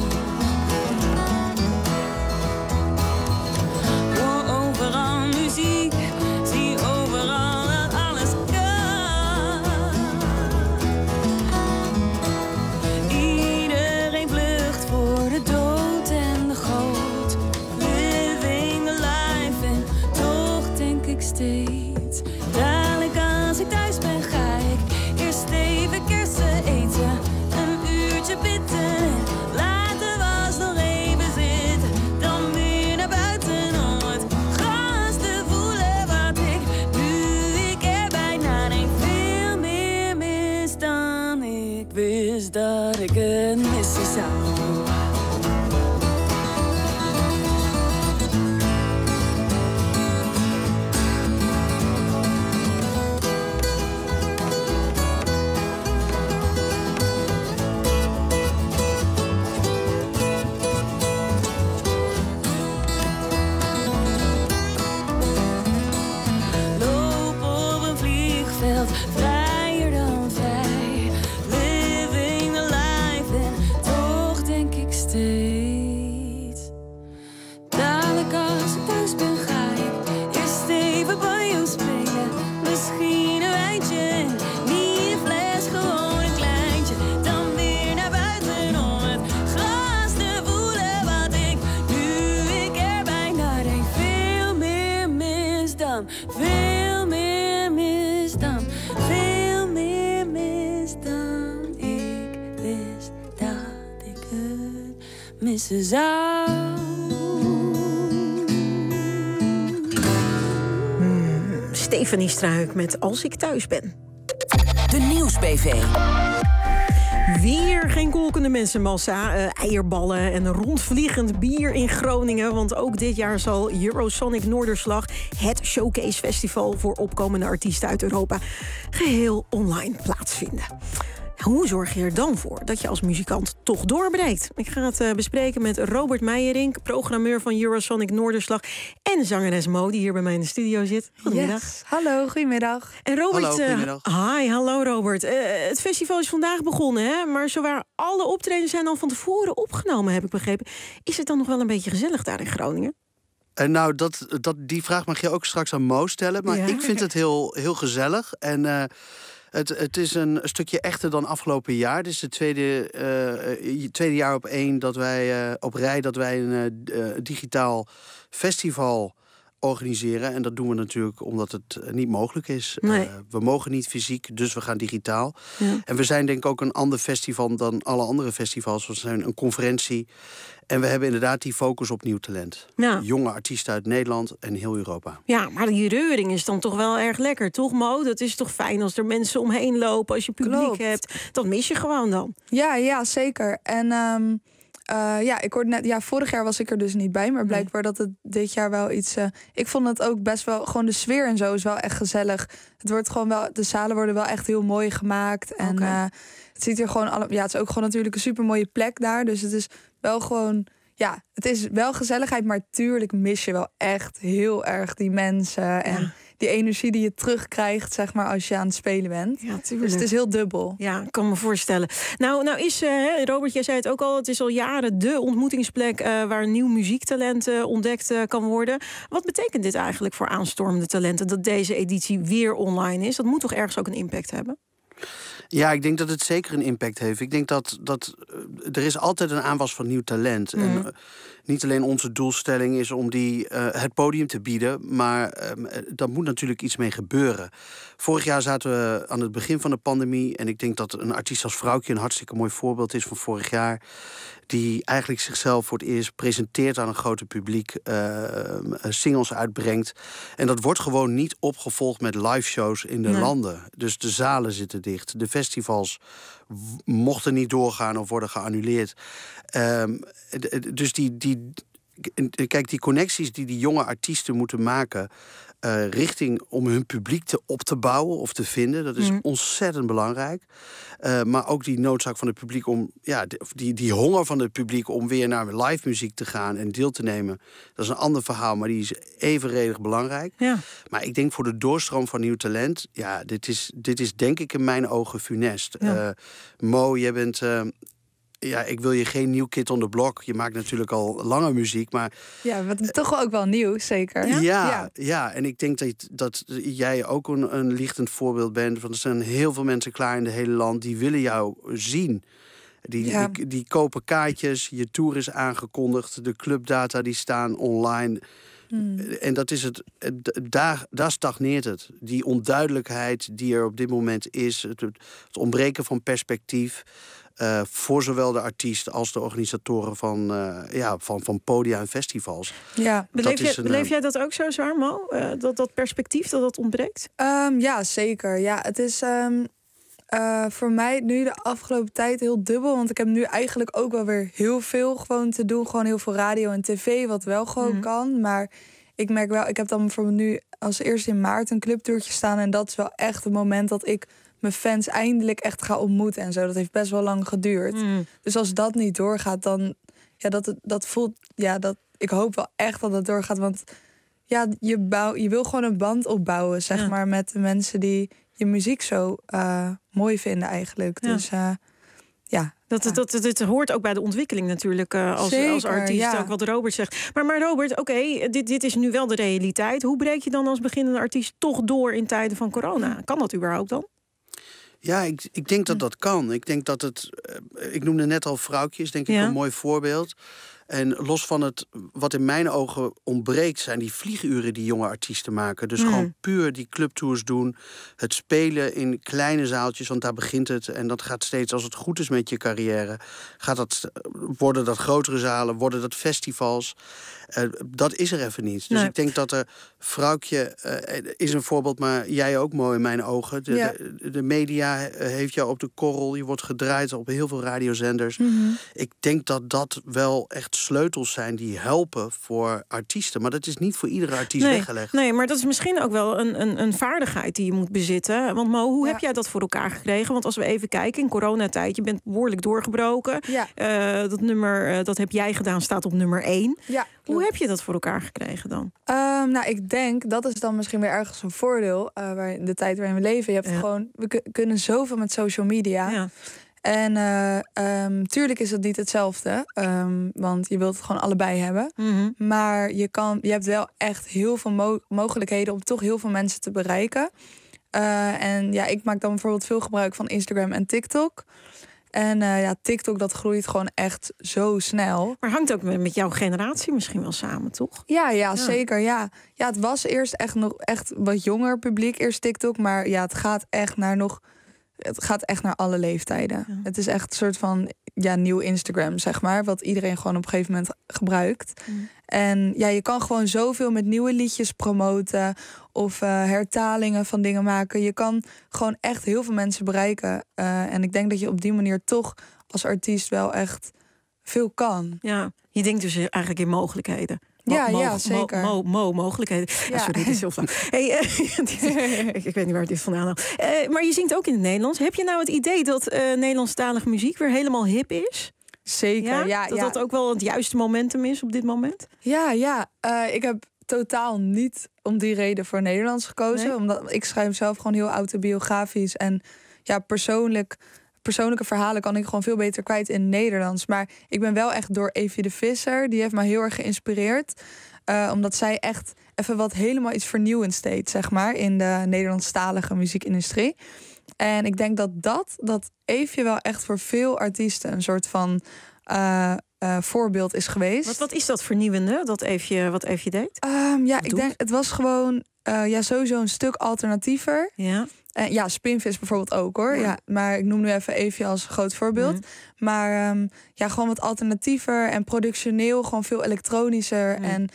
Speaker 4: Hoor overal muziek, zie overal dat alles kan. Iedereen vlucht voor de dood en de goot. Living a life en toch denk ik steeds. Dadelijk als ik thuis ben ga ik eerst even kersen eten. Een uurtje bitten, later was nog even zitten. Dan weer naar buiten om het gras te voelen. Wat ik nu ik er bijna denk veel meer mis dan ik wist dat ik het missen zou. Loop op een vliegveld, vrijer dan vrij. Living the life en toch denk ik steeds. Dadelijk als ik thuis ben ga ik eerst even banjo spelen. Misschien een wijntje, niet een fles, gewoon een kleintje. Dan weer naar buiten om het gras te voelen. Wat ik nu ik er bijna denk veel meer mis dan. Veel meer mis dan, veel meer mis dan ik wist dat ik het missen zou.
Speaker 19: Stephanie Struik met Als ik thuis ben.
Speaker 11: De Nieuws-B V.
Speaker 19: Weer geen kolkende mensenmassa, uh, eierballen en rondvliegend bier in Groningen. Want ook dit jaar zal Eurosonic Noorderslag, het showcase festival voor opkomende artiesten uit Europa, geheel online plaatsvinden. Hoe zorg je er dan voor dat je als muzikant toch doorbreekt? Ik ga het uh, bespreken met Robert Meijerink, programmeur van Eurosonic Noorderslag, en zangeres Mo, die hier bij mij in de studio zit. Goedemiddag.
Speaker 22: Yes. Hallo, goedemiddag.
Speaker 19: En Robert,
Speaker 22: Hallo, goedemiddag.
Speaker 19: Uh, hi, hallo Robert. Uh, het festival is vandaag begonnen, hè? Maar zowaar alle optredens zijn al van tevoren opgenomen, heb ik begrepen. Is het dan nog wel een beetje gezellig daar in Groningen?
Speaker 22: Uh, nou, dat, dat, die vraag mag je ook straks aan Mo stellen. Maar
Speaker 19: Ja.
Speaker 22: ik vind het heel, heel gezellig. En uh, het, het is een stukje echter dan afgelopen jaar. Dit is het tweede, uh, tweede jaar op één dat wij, uh, op rij dat wij een uh, digitaal festival organiseren. En dat doen we natuurlijk omdat het uh, niet mogelijk is.
Speaker 19: Nee.
Speaker 22: Uh, we mogen niet fysiek, dus we gaan digitaal.
Speaker 19: Ja.
Speaker 22: En we zijn denk ik ook een ander festival dan alle andere festivals. We zijn een conferentie. En we hebben inderdaad die focus op nieuw talent.
Speaker 19: Ja.
Speaker 22: Jonge artiesten uit Nederland en heel Europa.
Speaker 19: Ja, maar die reuring is dan toch wel erg lekker, toch Mo? Dat is toch fijn als er mensen omheen lopen, als je publiek
Speaker 22: Klopt.
Speaker 19: hebt. Dat mis je gewoon dan.
Speaker 22: Ja, ja, zeker. En um,
Speaker 2: Uh, ja, ik hoorde net, ja, vorig jaar was ik er dus niet bij, maar blijkbaar dat het dit jaar wel iets. Uh, ik vond het ook best wel, gewoon de sfeer en zo is wel echt gezellig. Het wordt gewoon wel, de zalen worden wel echt heel mooi gemaakt. En okay. uh, het ziet er gewoon, alle, ja, het is ook gewoon natuurlijk een super mooie plek daar. Dus het is wel gewoon, ja, het is wel gezelligheid, maar tuurlijk mis je wel echt heel erg die mensen en ja. die energie die je terugkrijgt, zeg maar, als je aan het spelen bent.
Speaker 19: Ja,
Speaker 2: dus het is heel dubbel.
Speaker 19: Ja, ik kan me voorstellen. Nou, nou is, uh, Robert, jij zei het ook al, het is al jaren de ontmoetingsplek uh, waar nieuw muziektalent uh, ontdekt uh, kan worden. Wat betekent dit eigenlijk voor aanstormende talenten, dat deze editie weer online is? Dat moet toch ergens ook een impact hebben?
Speaker 22: Ja, ik denk dat het zeker een impact heeft. Ik denk dat, dat uh, er is altijd een aanwas van nieuw talent. Mm-hmm. En uh, niet alleen onze doelstelling is om die uh, het podium te bieden, maar uh, daar moet natuurlijk iets mee gebeuren. Vorig jaar zaten we aan het begin van de pandemie en ik denk dat een artiest als Vrouwtje een hartstikke mooi voorbeeld is van vorig jaar, die eigenlijk zichzelf voor het eerst presenteert aan een groter publiek, uh, singles uitbrengt. En dat wordt gewoon niet opgevolgd met live shows in de nee. landen. Dus de zalen zitten dicht. De festivals mochten niet doorgaan of worden geannuleerd. Um, dus die, die, kijk, die connecties die die jonge artiesten moeten maken, Uh, richting om hun publiek te op te bouwen of te vinden. Dat is mm. ontzettend belangrijk. Uh, maar ook die noodzaak van het publiek om, ja, die, die honger van het publiek om weer naar live muziek te gaan en deel te nemen. Dat is een ander verhaal, maar die is evenredig belangrijk. Ja. Maar ik denk voor de doorstroom van nieuw talent, ja, dit is, dit is denk ik in mijn ogen funest. Ja. Uh, Mo, jij bent. Uh, Ja, ik wil je geen nieuw kid on the block. Je maakt natuurlijk al lange muziek, maar...
Speaker 2: Ja, wat is toch ook wel nieuw, zeker.
Speaker 22: Ja, ja, ja. ja. En ik denk dat, dat jij ook een, een lichtend voorbeeld bent. Want er zijn heel veel mensen klaar in het hele land die willen jou zien. Die, ja. die, die kopen kaartjes, je tour is aangekondigd, de clubdata die staan online. Hmm. En dat is het, daar, daar stagneert het. Die onduidelijkheid die er op dit moment is, het, het ontbreken van perspectief. Uh, voor zowel de artiesten als de organisatoren van, uh, ja, van, van podia en festivals.
Speaker 19: Ja, beleef, jij, een, beleef jij dat ook zo zwaar, Mo? Uh, dat, dat perspectief, dat dat ontbreekt?
Speaker 2: Um, ja, zeker. Ja, het is um, uh, voor mij nu de afgelopen tijd heel dubbel. Want ik heb nu eigenlijk ook wel weer heel veel gewoon te doen. Gewoon heel veel radio en tv, wat wel gewoon mm. kan. Maar ik merk wel, ik heb dan bijvoorbeeld nu als eerst in maart een clubtourtje staan. En dat is wel echt het moment dat ik mijn fans eindelijk echt ga ontmoeten en zo. Dat heeft best wel lang geduurd. Mm. Dus als dat niet doorgaat, dan ja, dat, dat voelt, ja, dat ik hoop wel echt dat het doorgaat. Want ja, je, bouw, je wil gewoon een band opbouwen, zeg ja. maar, met de mensen die je muziek zo uh, mooi vinden eigenlijk. Ja. Dus uh, ja.
Speaker 19: Dat, ja. dat, dat, dat hoort ook bij de ontwikkeling natuurlijk uh, als, Zeker, als artiest, ja. ook wat Robert zegt. Maar, maar Robert, oké, okay, dit, dit is nu wel de realiteit. Hoe breek je dan als beginnende artiest toch door in tijden van corona? Kan dat überhaupt dan?
Speaker 22: Ja, ik, ik denk dat dat kan. Ik denk dat het, uh, ik noemde net al Vrouwtjes, denk ik ja. een mooi voorbeeld. En los van het, wat in mijn ogen ontbreekt, zijn die vlieguren die jonge artiesten maken. Dus mm. gewoon puur die clubtours doen. Het spelen in kleine zaaltjes, want daar begint het. En dat gaat steeds, als het goed is met je carrière, gaat dat, worden dat grotere zalen, worden dat festivals. Uh, dat is er even niet. Dus nee. ik denk dat er, Vrouwtje uh, is een voorbeeld, maar jij ook mooi in mijn ogen. De, ja. de, de media heeft jou op de korrel. Je wordt gedraaid op heel veel radiozenders. Mm-hmm. Ik denk dat dat wel echt sleutels zijn die helpen voor artiesten. Maar dat is niet voor iedere artiest
Speaker 19: nee,
Speaker 22: weggelegd.
Speaker 19: Nee, maar dat is misschien ook wel een, een, een vaardigheid die je moet bezitten. Want Mo, hoe ja. heb jij dat voor elkaar gekregen? Want als we even kijken, in coronatijd, je bent behoorlijk doorgebroken. Ja. Uh, dat nummer, uh, dat heb jij gedaan, staat op nummer één. Ja. Hoe heb je dat voor elkaar gekregen dan?
Speaker 2: Um, nou, ik denk, dat is dan misschien weer ergens een voordeel. Uh, waar, de tijd waarin we leven. Je hebt ja. gewoon, we k- kunnen zoveel met social media. Ja. En uh, um, tuurlijk is het niet hetzelfde. Um, want je wilt het gewoon allebei hebben. Mm-hmm. Maar je, kan, je hebt wel echt heel veel mo- mogelijkheden om toch heel veel mensen te bereiken. Uh, en ja, ik maak dan bijvoorbeeld veel gebruik van Instagram en TikTok. En uh, ja, TikTok, dat groeit gewoon echt zo snel.
Speaker 19: Maar hangt ook met jouw generatie misschien wel samen, toch?
Speaker 2: Ja, ja, ja. zeker. Ja. ja, het was eerst echt nog echt wat jonger publiek, eerst TikTok. Maar ja, het gaat echt naar nog... Het gaat echt naar alle leeftijden. Ja. Het is echt een soort van ja, nieuw Instagram, zeg maar. Wat iedereen gewoon op een gegeven moment gebruikt. Mm. En ja, je kan gewoon zoveel met nieuwe liedjes promoten. Of uh, hertalingen van dingen maken. Je kan gewoon echt heel veel mensen bereiken. Uh, en ik denk dat je op die manier toch als artiest wel echt veel kan.
Speaker 19: Ja, je denkt dus eigenlijk in mogelijkheden. Mo-
Speaker 2: Ja,
Speaker 19: mo-
Speaker 2: ja,
Speaker 19: mo-
Speaker 2: zeker.
Speaker 19: Mo, mo, mogelijkheden. Ja.
Speaker 2: Ja.
Speaker 19: Sorry, dit is heel flauw. Hey, uh, ik, ik weet niet waar dit vandaan haal. Uh, maar je zingt ook in het Nederlands. Heb je nou het idee dat uh, Nederlandstalige muziek weer helemaal hip is?
Speaker 2: Zeker, ja. ja
Speaker 19: dat
Speaker 2: ja.
Speaker 19: dat ook wel het juiste momentum is op dit moment?
Speaker 2: Ja, ja. Uh, ik heb totaal niet om die reden voor Nederlands gekozen.
Speaker 19: Nee?
Speaker 2: Omdat ik schrijf zelf gewoon heel autobiografisch. En ja, persoonlijk, persoonlijke verhalen kan ik gewoon veel beter kwijt in Nederlands. Maar ik ben wel echt door Evie de Visser. Die heeft mij heel erg geïnspireerd. Uh, omdat zij echt even wat helemaal iets vernieuwends deed, zeg maar, in de Nederlandstalige muziekindustrie. En ik denk dat dat, dat Evie wel echt voor veel artiesten een soort van uh, uh, voorbeeld is geweest.
Speaker 19: Wat, wat is dat vernieuwende, dat Evie, wat Evie deed?
Speaker 2: Um, ja, ik denk, het was gewoon uh, ja, sowieso een stuk alternatiever.
Speaker 19: Ja.
Speaker 2: En ja, Spinvis bijvoorbeeld ook hoor.
Speaker 19: Ja.
Speaker 2: Ja, maar ik noem nu even Evie als groot voorbeeld.
Speaker 19: Mm.
Speaker 2: Maar um, ja, gewoon wat alternatiever en productioneel, gewoon veel elektronischer.
Speaker 19: Mm.
Speaker 2: En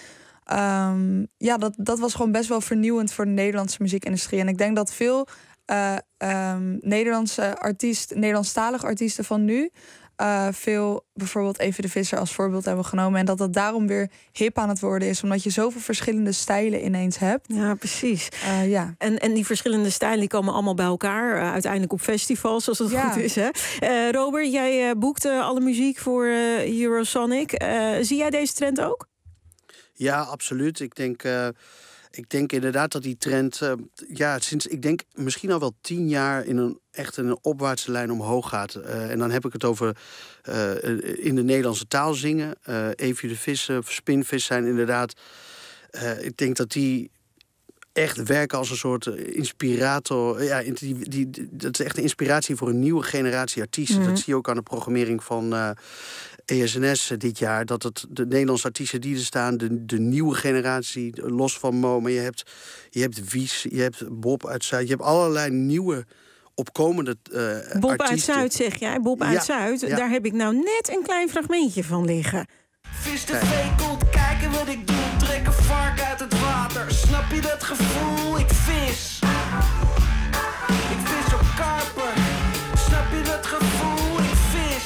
Speaker 2: um, ja, dat, dat was gewoon best wel vernieuwend voor de Nederlandse muziekindustrie. En ik denk dat veel uh, um, Nederlandse artiesten, Nederlandstalige artiesten van nu Uh, veel bijvoorbeeld Evie de Visser als voorbeeld hebben genomen. En dat dat daarom weer hip aan het worden is. Omdat je zoveel verschillende stijlen ineens hebt.
Speaker 19: Ja, precies.
Speaker 2: Uh, ja.
Speaker 19: En, en die verschillende stijlen die komen allemaal bij elkaar. Uh, uiteindelijk op festivals, als het
Speaker 2: ja.
Speaker 19: goed is. Hè? Uh, Robert, jij uh, boekte alle muziek voor uh, Eurosonic. Uh, zie jij deze trend ook?
Speaker 22: Ja, absoluut. Ik denk... Uh... Ik denk inderdaad dat die trend, uh, ja, sinds ik denk misschien al wel tien jaar in een echt een opwaartse lijn omhoog gaat. Uh, en dan heb ik het over uh, in de Nederlandse taal zingen. Uh, Evie de Visser, Spinvis zijn inderdaad. Uh, ik denk dat die echt werken als een soort inspirator. Ja, die, die, die, dat is echt een inspiratie voor een nieuwe generatie artiesten. Mm-hmm. Dat zie je ook aan de programmering van Uh, E S N S dit jaar, dat het de Nederlandse artiesten die er staan, de, de nieuwe generatie, los van Mo, maar je hebt, je hebt Wies, je hebt Bob uit Zuid, je hebt allerlei nieuwe opkomende uh,
Speaker 19: Bob
Speaker 22: artiesten.
Speaker 19: uit Zuid, zeg jij? Bob uit
Speaker 22: ja,
Speaker 19: Zuid,
Speaker 22: ja.
Speaker 19: Daar heb ik nou net een klein fragmentje van liggen.
Speaker 6: Vis de V komt kijken wat ik doe, trek een vark uit het water. Snap je dat gevoel? Ik vis. Ik vis op karper. Snap je dat gevoel? Ik vis.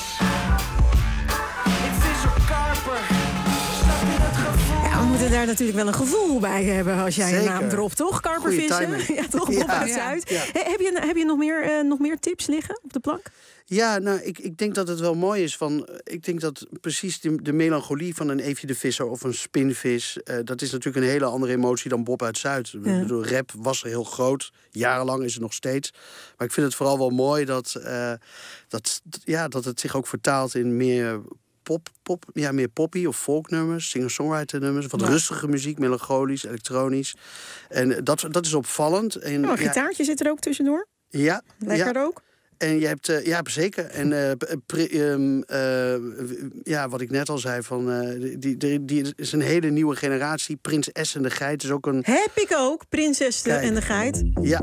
Speaker 19: Ja, we moeten daar natuurlijk wel een gevoel bij hebben als jij
Speaker 22: Zeker.
Speaker 19: een naam dropt, toch? Karpervissen. Ja, toch? Bob
Speaker 22: Ja.
Speaker 19: uit Zuid.
Speaker 22: Ja.
Speaker 19: He, heb je, heb je nog, meer, uh, nog meer tips liggen op de plank?
Speaker 22: Ja, nou, ik, ik denk dat het wel mooi is van. Ik denk dat precies de, de melancholie van een Evie de Visser of een Spinvis. Uh, dat is natuurlijk een hele andere emotie dan Bob uit Zuid. Ja. Ik bedoel, rap was heel groot. Jarenlang is het nog steeds. Maar ik vind het vooral wel mooi dat, uh, dat, ja, dat het zich ook vertaalt in meer pop, pop, ja, meer poppy of folknummers, singer-songwriter nummers, wat ja. rustige muziek, melancholisch, elektronisch. En dat, dat is opvallend. En,
Speaker 19: oh, een gitaartje ja, zit er ook tussendoor.
Speaker 22: Ja.
Speaker 19: Lekker
Speaker 22: ja.
Speaker 19: ook.
Speaker 22: En je hebt, uh, ja, zeker. En uh, pre, um, uh, ja, wat ik net al zei, van, uh, die, die, die is een hele nieuwe generatie. Prins S en de Geit is ook een.
Speaker 19: Heb ik ook, Prinses Kijk. en de Geit.
Speaker 22: Ja.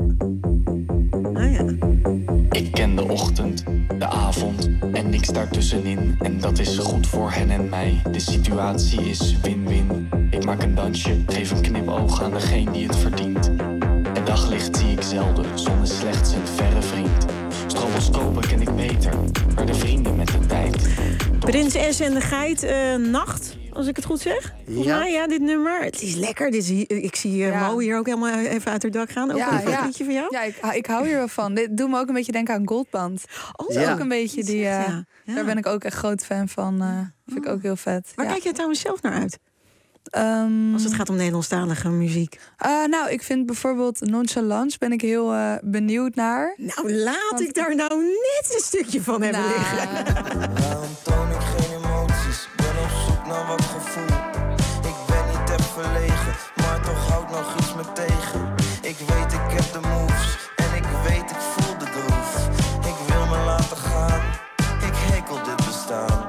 Speaker 19: Ah, ja.
Speaker 7: Ik ken de ochtend, de avond en niks daartussenin. En dat is goed voor hen en mij. De situatie is win-win. Ik maak een dansje, geef een knipoog aan degene die het verdient. Het daglicht zie ik zelden, zon is slechts een verre vriend. Stroboscopen ken ik beter, maar de vrienden met de tijd.
Speaker 19: Prins S en de Geit, uh, Nacht, als ik het goed zeg. Volgens ja. mij, ja, dit nummer. Het is lekker. Dit is, ik zie uh, ja. Mo hier ook helemaal even uit het dak gaan. Ook ja, een
Speaker 2: ja.
Speaker 19: liedje van jou.
Speaker 2: Ja, ik, ik hou hier wel van. Dit doet me ook een beetje denken aan Goldband. Oh, dat is ja. ook een beetje die. Uh, ja. Ja. Daar ben ik ook echt groot fan van. Uh, vind ik ook heel vet.
Speaker 19: Waar
Speaker 2: ja.
Speaker 19: kijk je trouwens zelf naar uit?
Speaker 2: Um,
Speaker 19: Als het gaat om Nederlandstalige muziek.
Speaker 2: Uh, nou, ik vind bijvoorbeeld Nonchalance ben ik heel uh, benieuwd naar.
Speaker 19: Nou, laat Want... ik daar nou net een stukje van hebben nou. liggen.
Speaker 6: Waarom toon ik geen emoties? Ben op zoek naar wat gevoel. Ik ben niet te verlegen, maar toch houdt nog iets me tegen. Ik weet, ik heb de moves en ik weet, ik voel de groove. Ik wil me laten gaan, ik hekel dit bestaan.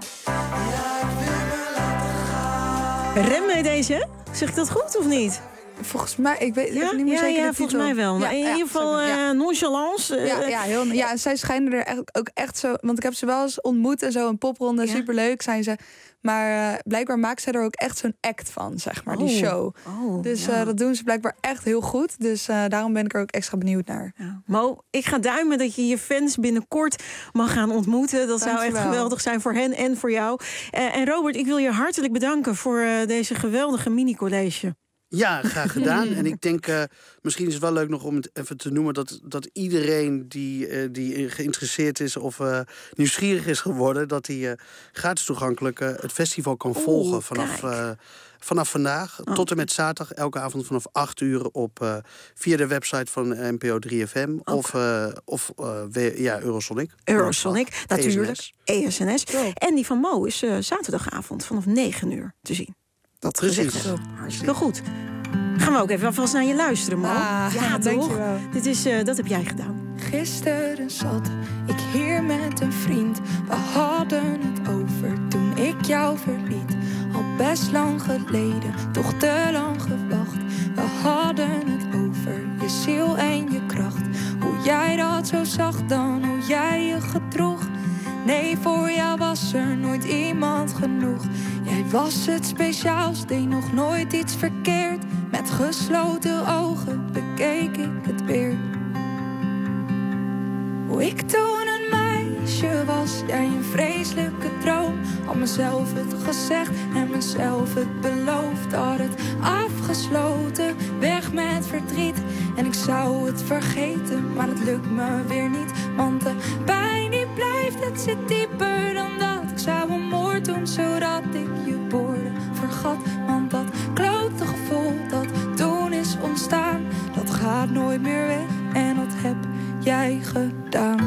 Speaker 19: Rem mee deze? Zeg ik dat goed of niet?
Speaker 2: Volgens mij, ik weet
Speaker 19: Ja,
Speaker 2: niet meer
Speaker 19: ja,
Speaker 2: zeker
Speaker 19: ja
Speaker 2: de
Speaker 19: volgens
Speaker 2: titel.
Speaker 19: mij wel. Maar
Speaker 2: Ja,
Speaker 19: in
Speaker 2: ja,
Speaker 19: ieder geval
Speaker 2: sorry, ja.
Speaker 19: eh, nonchalance. eh,
Speaker 2: Ja, ja, heel, ja, en zij schijnen er echt, ook echt zo... Want ik heb ze wel eens ontmoet en zo, een popronde,
Speaker 19: Ja.
Speaker 2: superleuk zijn ze. Maar uh, blijkbaar maakt zij er ook echt zo'n act van, zeg maar, die
Speaker 19: Oh.
Speaker 2: show.
Speaker 19: Oh,
Speaker 2: dus
Speaker 19: ja.
Speaker 2: uh, dat doen ze blijkbaar echt heel goed. Dus uh, daarom ben ik er ook extra benieuwd naar.
Speaker 19: Ja. Mo, ik ga duimen dat je je fans binnenkort mag gaan ontmoeten. Dat zou echt
Speaker 2: Dankjewel.
Speaker 19: geweldig zijn voor hen en voor jou. Uh, en Robert, ik wil je hartelijk bedanken voor uh, deze geweldige mini-college.
Speaker 22: Ja, graag gedaan. En ik denk, uh, misschien is het wel leuk nog om het even te noemen... dat, dat iedereen die, uh, die geïnteresseerd is of uh, nieuwsgierig is geworden... dat hij uh, gratis toegankelijk uh, het festival kan
Speaker 19: Oeh,
Speaker 22: volgen vanaf, uh, vanaf vandaag.
Speaker 19: Oh.
Speaker 22: Tot en met zaterdag, elke avond vanaf acht uur... Op, uh, via de website van N P O drie F M
Speaker 19: Okay.
Speaker 22: of, uh, of uh, w- ja, Eurosonic.
Speaker 19: Eurosonic, natuurlijk.
Speaker 22: E S N S.
Speaker 19: E S N S. En die van Mo is uh, zaterdagavond vanaf negen uur te zien. Dat
Speaker 22: Precies.
Speaker 19: gezegd. Hartstikke goed. Gaan we ook even alvast naar je luisteren, Mo.
Speaker 2: Ah,
Speaker 19: ja, toch?
Speaker 2: dankjewel.
Speaker 19: Dit is, uh, dat heb jij gedaan.
Speaker 2: Gisteren zat ik hier met een vriend. We hadden het over toen ik jou verliet. Al best lang geleden, toch te lang gewacht. We hadden het over je ziel en je kracht. Hoe jij dat zo zag dan, hoe jij je gedroeg. Nee, voor jou was er nooit iemand genoeg. Jij was het speciaals, deed nog nooit iets verkeerd. Met gesloten ogen bekeek ik het weer. Hoe ik toen een meisje was, jij een vreselijke droom. Had mezelf het gezegd en mezelf het beloofd. Had het afgesloten, weg met verdriet. En ik zou het vergeten, maar het lukt me weer niet. Want de pijn die blijft, het zit dieper dan dat. Ik zou een moord doen, zodat ik je woorden vergat. Want dat klote gevoel dat toen is ontstaan, dat gaat nooit meer weg. En dat heb jij gedaan.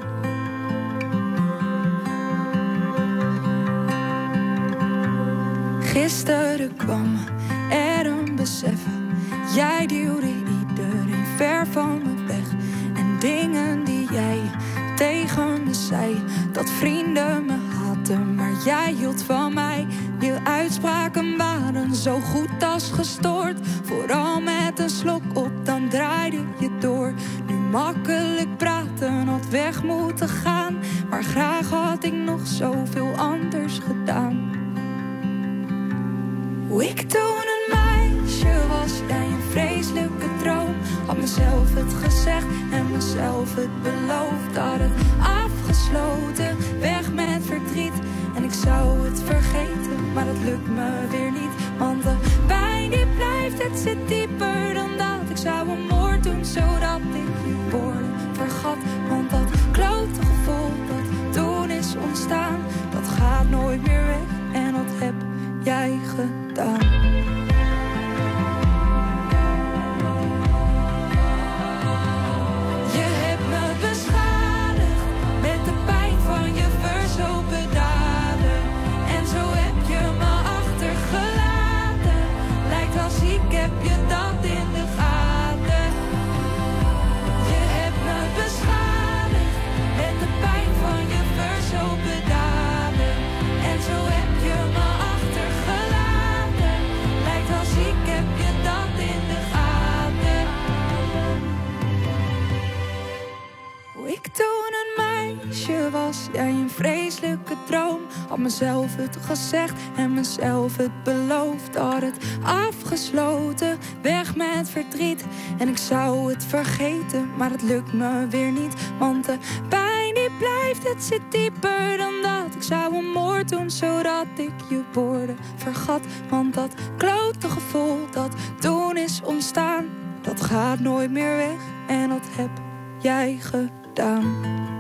Speaker 2: Gisteren kwam er een besef. Jij duwde iedereen ver van me weg. En dingen die jij tegen me zei, dat vrienden me haatten, maar jij hield van mij. Je uitspraken waren zo goed als gestoord. Vooral met een slok op, dan draaide je door. Nu makkelijk praten, had weg moeten gaan. Maar graag had ik nog zoveel anders gedaan. Hoe ik toen een meisje was, jij een vreselijke droom. Had mezelf het gezegd en mezelf het beloofd. Had het afgesloten, weg met verdriet. En ik zou het vergeten, maar dat lukt me weer niet. Want de pijn die blijft, het zit dieper dan dat. Ik zou een moord doen, zodat ik je woorden vergat. Want dat klote gevoel dat toen is ontstaan, dat gaat nooit meer weg. En dat heb jij gedaan. Je hebt me beschadigd met de pijn van je verzopen daden. En zo heb je me achtergelaten. Lijkt als ik heb je dat in de gaten. Je hebt me beschadigd met de pijn van je verzopen daden. En zo heb je me achtergelaten. Lijkt als ik heb je dat in de gaten. Hoe ik toen een meisje was, jij een vreselijke droom. Had mezelf het gezegd en mezelf het beloofd. Had het afgesloten, weg met verdriet. En ik zou het vergeten, maar het lukt me weer niet. Want de pijn die blijft, het zit dieper dan dat. Ik zou een moord doen, zodat ik je woorden vergat. Want dat klote gevoel dat toen is ontstaan, dat gaat nooit meer weg. En dat heb jij gedaan.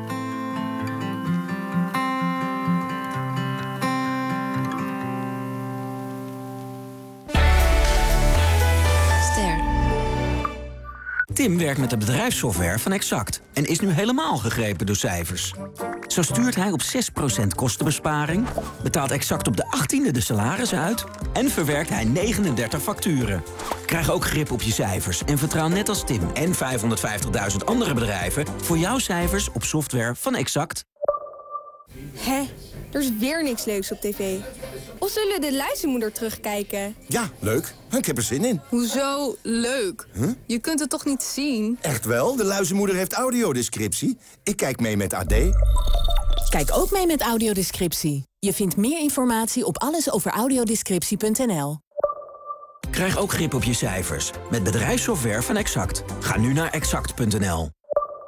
Speaker 8: Ster. Tim werkt met de bedrijfssoftware van Exact en is nu helemaal gegrepen door cijfers. Zo stuurt hij op zes procent kostenbesparing, betaalt Exact op de achttiende de salarissen uit en verwerkt hij negenendertig facturen. Krijg ook grip op je cijfers en vertrouw net als Tim en vijfhonderdvijftigduizend andere bedrijven voor jouw cijfers op software van Exact.
Speaker 9: Hé, er is weer niks leuks op tv. Of zullen we de luizenmoeder terugkijken?
Speaker 13: Ja, leuk. Ik heb er zin in.
Speaker 9: Hoezo leuk?
Speaker 13: Huh?
Speaker 9: Je kunt het toch niet zien?
Speaker 13: Echt wel? De luizenmoeder heeft audiodescriptie. Ik kijk mee met A D.
Speaker 23: Kijk ook mee met audiodescriptie. Je vindt meer informatie op allesoveraudiodescriptie punt n l.
Speaker 8: Krijg ook grip op je cijfers met bedrijfssoftware van Exact. Ga nu naar exact punt n l.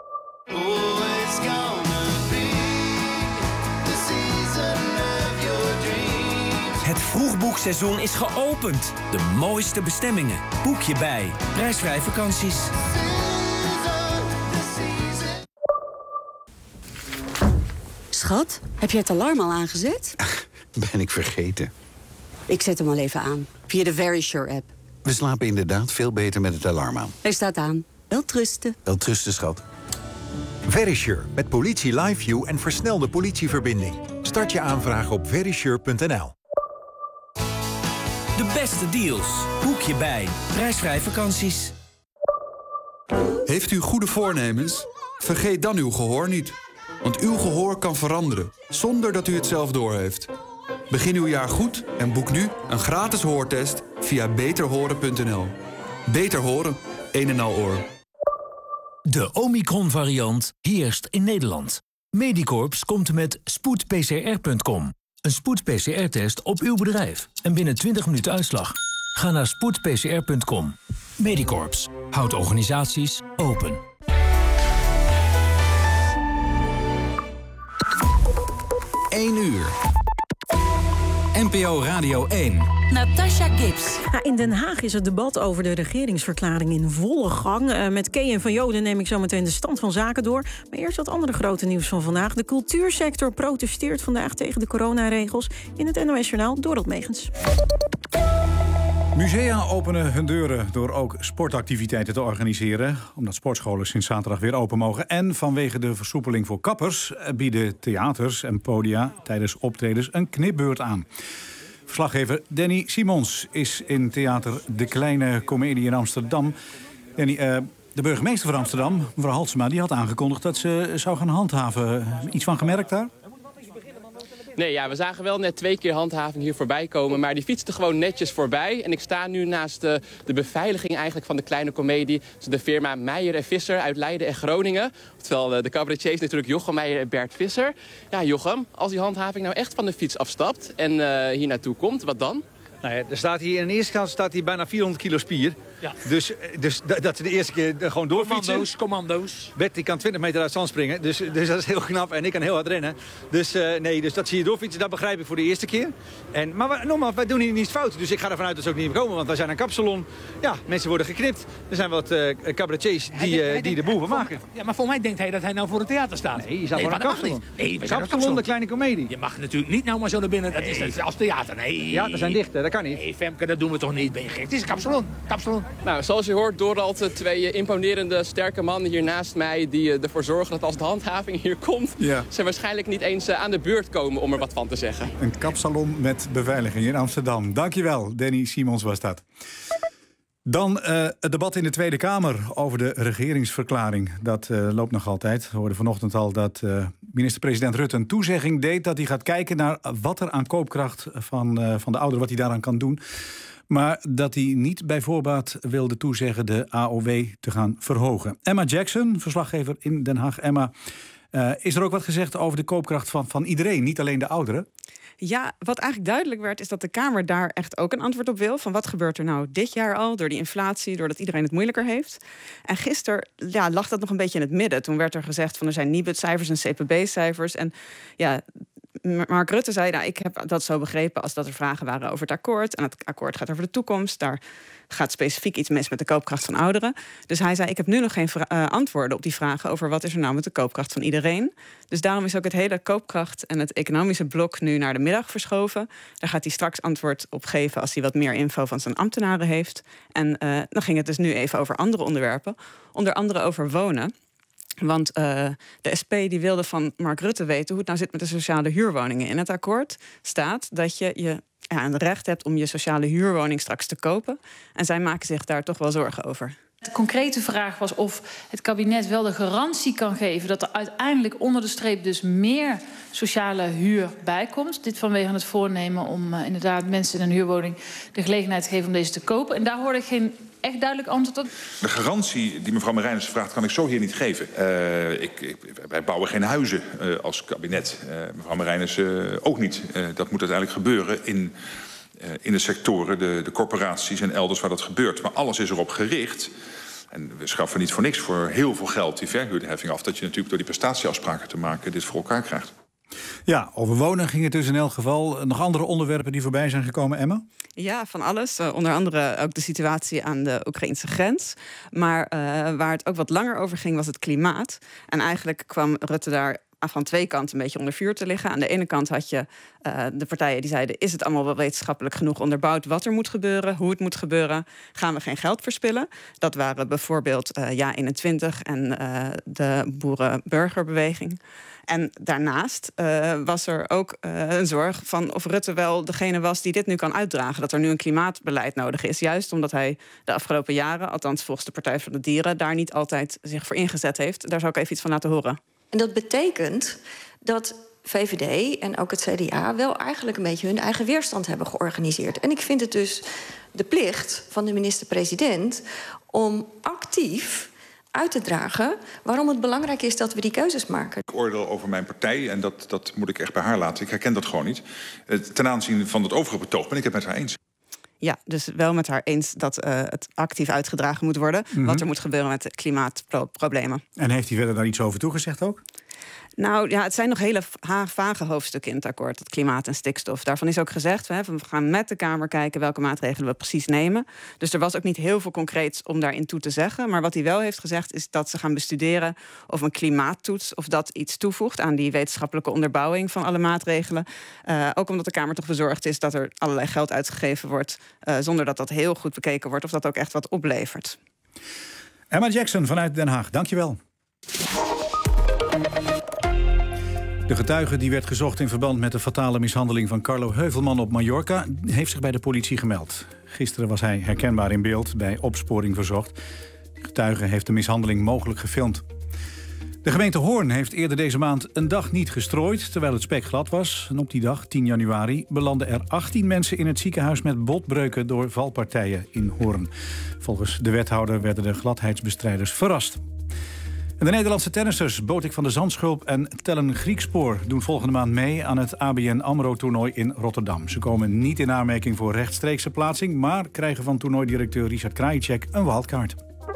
Speaker 24: Het vroegboekseizoen is geopend. De mooiste bestemmingen. Boek je bij. Prijsvrij vakanties.
Speaker 25: Schat, heb je het alarm al aangezet?
Speaker 26: Ben ik vergeten.
Speaker 25: Ik zet hem al even aan. Via de Verisure-app.
Speaker 26: We slapen inderdaad veel beter met het alarm aan.
Speaker 25: Hij staat aan. Welterusten.
Speaker 26: Welterusten, schat.
Speaker 27: Verisure, met politie LiveView en versnelde politieverbinding. Start je aanvraag op verisure punt n l.
Speaker 24: De beste deals. Boek je bij. Prijsvrij vakanties.
Speaker 28: Heeft u goede voornemens? Vergeet dan uw gehoor niet. Want uw gehoor kan veranderen, zonder dat u het zelf doorheeft. Begin uw jaar goed en boek nu een gratis hoortest via beter horen punt n l. Beter horen, een en al oor.
Speaker 16: De Omicron-variant heerst in Nederland. Medicorps komt met spoed p c r punt com. Een spoed-P C R-test op uw bedrijf. En binnen twintig minuten uitslag. Ga naar spoed p c r punt com. Medicorps houdt organisaties open.
Speaker 29: één uur. N P O Radio één.
Speaker 10: Natasha Gibbs.
Speaker 19: Ja, in Den Haag is het debat over de regeringsverklaring in volle gang. Uh, met Kay en Van Joden neem ik zo meteen de stand van zaken door. Maar eerst wat andere grote nieuws van vandaag. De cultuursector protesteert vandaag tegen de coronaregels. In het N O S-journaal Dorot Megens.
Speaker 1: Musea openen hun deuren door ook sportactiviteiten te organiseren. Omdat sportscholen sinds zaterdag weer open mogen. En vanwege de versoepeling voor kappers bieden theaters en podia tijdens optredens een knipbeurt aan. Verslaggever Danny Simons is in theater De Kleine Comedie in Amsterdam. Danny, uh, de burgemeester van Amsterdam, mevrouw Halsema, die had aangekondigd dat ze zou gaan handhaven. Iets van gemerkt daar?
Speaker 30: Nee, ja, we zagen wel net twee keer handhaving hier voorbij komen. Maar die fietste gewoon netjes voorbij. En ik sta nu naast de, de beveiliging eigenlijk van De Kleine Comedie. Dus de firma Meijer en Visser uit Leiden en Groningen. Oftewel de cabaretiers natuurlijk Jochem Meijer en Bert Visser. Ja, Jochem, als die handhaving nou echt van de fiets afstapt en uh, hier naartoe komt, wat dan?
Speaker 31: Nou ja, er staat hier in de eerste kans staat hier bijna vierhonderd kilo spier. Ja. Dus, dus dat ze de eerste keer gewoon doorfietsen.
Speaker 32: Commando's, commando's.
Speaker 31: Bert die kan twintig meter uit zand springen, dus, dus dat is heel knap. En ik kan heel hard rennen. Dus uh, nee, dus dat zie je doorfietsen, dat begrijp ik voor de eerste keer. En, maar we, nogmaals, wij doen hier niets fout. Dus ik ga ervan uit dat ze ook niet meer komen, want wij zijn een kapsalon. Ja, mensen worden geknipt. Er zijn wat uh, cabaretiers die, uh, die de boel van maken.
Speaker 32: Ja, maar voor mij denkt hij dat hij nou voor het theater staat.
Speaker 31: Nee, je staat
Speaker 32: nee,
Speaker 31: voor een kapsalon.
Speaker 32: Nee, we
Speaker 31: zijn een kapsalon, De Kleine Comedie.
Speaker 32: Je mag natuurlijk niet nou maar zo naar binnen, dat is dat als theater. Nee.
Speaker 31: Ja, dat zijn dichten, dat kan niet.
Speaker 32: Nee, Femke, dat doen we toch niet, ben je gek. Het is een kapsalon, kapsalon.
Speaker 30: Nou, zoals je hoort, Dorald, twee imponerende, sterke mannen hier naast mij die ervoor zorgen dat als de handhaving hier komt, ja, ze waarschijnlijk niet eens aan de beurt komen om er wat van te zeggen.
Speaker 1: Een kapsalon met beveiliging in Amsterdam. Dankjewel, Danny Simons was dat. Dan uh, het debat in de Tweede Kamer over de regeringsverklaring. Dat uh, loopt nog altijd. We hoorden vanochtend al dat uh, minister-president Rutte een toezegging deed dat hij gaat kijken naar wat er aan koopkracht van, uh, van de ouderen, wat hij daaraan kan doen. Maar dat hij niet bij voorbaat wilde toezeggen de A O W te gaan verhogen. Emma Jackson, verslaggever in Den Haag. Emma, uh, is er ook wat gezegd over de koopkracht van, van iedereen, niet alleen de ouderen?
Speaker 33: Ja, wat eigenlijk duidelijk werd, is dat de Kamer daar echt ook een antwoord op wil. Van wat gebeurt er nou dit jaar al door die inflatie, doordat iedereen het moeilijker heeft. En gisteren ja, lag dat nog een beetje in het midden. Toen werd er gezegd van er zijn Nibud-cijfers en C P B-cijfers. En ja, Mark Rutte zei, nou, ik heb dat zo begrepen als dat er vragen waren over het akkoord. En het akkoord gaat over de toekomst. Daar gaat specifiek iets mis met de koopkracht van ouderen. Dus hij zei, ik heb nu nog geen uh, antwoorden op die vragen over wat is er nou met de koopkracht van iedereen. Dus daarom is ook het hele koopkracht en het economische blok nu naar de middag verschoven. Daar gaat hij straks antwoord op geven als hij wat meer info van zijn ambtenaren heeft. En uh, dan ging het dus nu even over andere onderwerpen. Onder andere over wonen. Want uh, de S P die wilde van Mark Rutte weten hoe het nou zit met de sociale huurwoningen. In het akkoord staat dat je, je ja, een recht hebt om je sociale huurwoning straks te kopen. En zij maken zich daar toch wel zorgen over.
Speaker 3: De concrete vraag was of het kabinet wel de garantie kan geven dat er uiteindelijk onder de streep dus meer sociale huur bijkomt. Dit vanwege het voornemen om uh, inderdaad mensen in een huurwoning de gelegenheid te geven om deze te kopen. En daar hoorde ik geen echt duidelijk antwoord op.
Speaker 4: De garantie die mevrouw Marijnissen vraagt kan ik zo hier niet geven. Uh, ik, ik, wij bouwen geen huizen uh, als kabinet. Uh, mevrouw Marijnissen uh, ook niet. Uh, dat moet uiteindelijk gebeuren in, uh, in de sectoren, de, de corporaties en elders waar dat gebeurt. Maar alles is erop gericht. En we schaffen niet voor niks voor heel veel geld die verhuurderheffing af. Dat je natuurlijk door die prestatieafspraken te maken dit voor elkaar krijgt.
Speaker 1: Ja, over wonen ging het dus in elk geval. Nog andere onderwerpen die voorbij zijn gekomen, Emma?
Speaker 33: Ja, van alles. Uh, onder andere ook de situatie aan de Oekraïnse grens. Maar uh, waar het ook wat langer over ging, was het klimaat. En eigenlijk kwam Rutte daar van twee kanten een beetje onder vuur te liggen. Aan de ene kant had je uh, de partijen die zeiden, is het allemaal wel wetenschappelijk genoeg onderbouwd wat er moet gebeuren, hoe het moet gebeuren, gaan we geen geld verspillen? Dat waren bijvoorbeeld uh, Ja eenentwintig en uh, de Boerenburgerbeweging. En daarnaast uh, was er ook uh, een zorg van of Rutte wel degene was die dit nu kan uitdragen. Dat er nu een klimaatbeleid nodig is. Juist omdat hij de afgelopen jaren, althans volgens de Partij voor de Dieren, daar niet altijd zich voor ingezet heeft. Daar zou ik even iets van laten horen.
Speaker 5: En dat betekent dat V V D en ook het C D A wel eigenlijk een beetje hun eigen weerstand hebben georganiseerd. En ik vind het dus de plicht van de minister-president om actief uit te dragen waarom het belangrijk is dat we die keuzes maken.
Speaker 4: Ik oordeel over mijn partij en dat, dat moet ik echt bij haar laten. Ik herken dat gewoon niet. Ten aanzien van het overige betoog ben ik het met haar eens.
Speaker 33: Ja, dus wel met haar eens dat uh, het actief uitgedragen moet worden. Mm-hmm. Wat er moet gebeuren met de klimaatproblemen.
Speaker 1: En heeft hij verder daar iets over toegezegd ook?
Speaker 33: Nou ja, het zijn nog hele vage hoofdstukken in het akkoord, het klimaat en stikstof. Daarvan is ook gezegd, we gaan met de Kamer kijken welke maatregelen we precies nemen. Dus er was ook niet heel veel concreets om daarin toe te zeggen. Maar wat hij wel heeft gezegd is dat ze gaan bestuderen of een klimaattoets, of dat iets toevoegt aan die wetenschappelijke onderbouwing van alle maatregelen. Uh, ook omdat de Kamer toch bezorgd is dat er allerlei geld uitgegeven wordt, uh, zonder dat dat heel goed bekeken wordt of dat ook echt wat oplevert.
Speaker 1: Emma Jackson vanuit Den Haag, dankjewel. De getuige die werd gezocht in verband met de fatale mishandeling van Carlo Heuvelman op Mallorca heeft zich bij de politie gemeld. Gisteren was hij herkenbaar in beeld bij opsporing verzocht. De getuige heeft de mishandeling mogelijk gefilmd. De gemeente Hoorn heeft eerder deze maand een dag niet gestrooid, terwijl het spek glad was. En op die dag, tien januari, belanden er achttien mensen in het ziekenhuis met botbreuken door valpartijen in Hoorn. Volgens de wethouder werden de gladheidsbestrijders verrast. En de Nederlandse tennissers Botik van de Zandschulp en Tellen Griekspoor doen volgende maand mee aan het A B N AMRO-toernooi in Rotterdam. Ze komen niet in aanmerking voor rechtstreekse plaatsing, maar krijgen van toernooidirecteur Richard Krajicek een wildcard.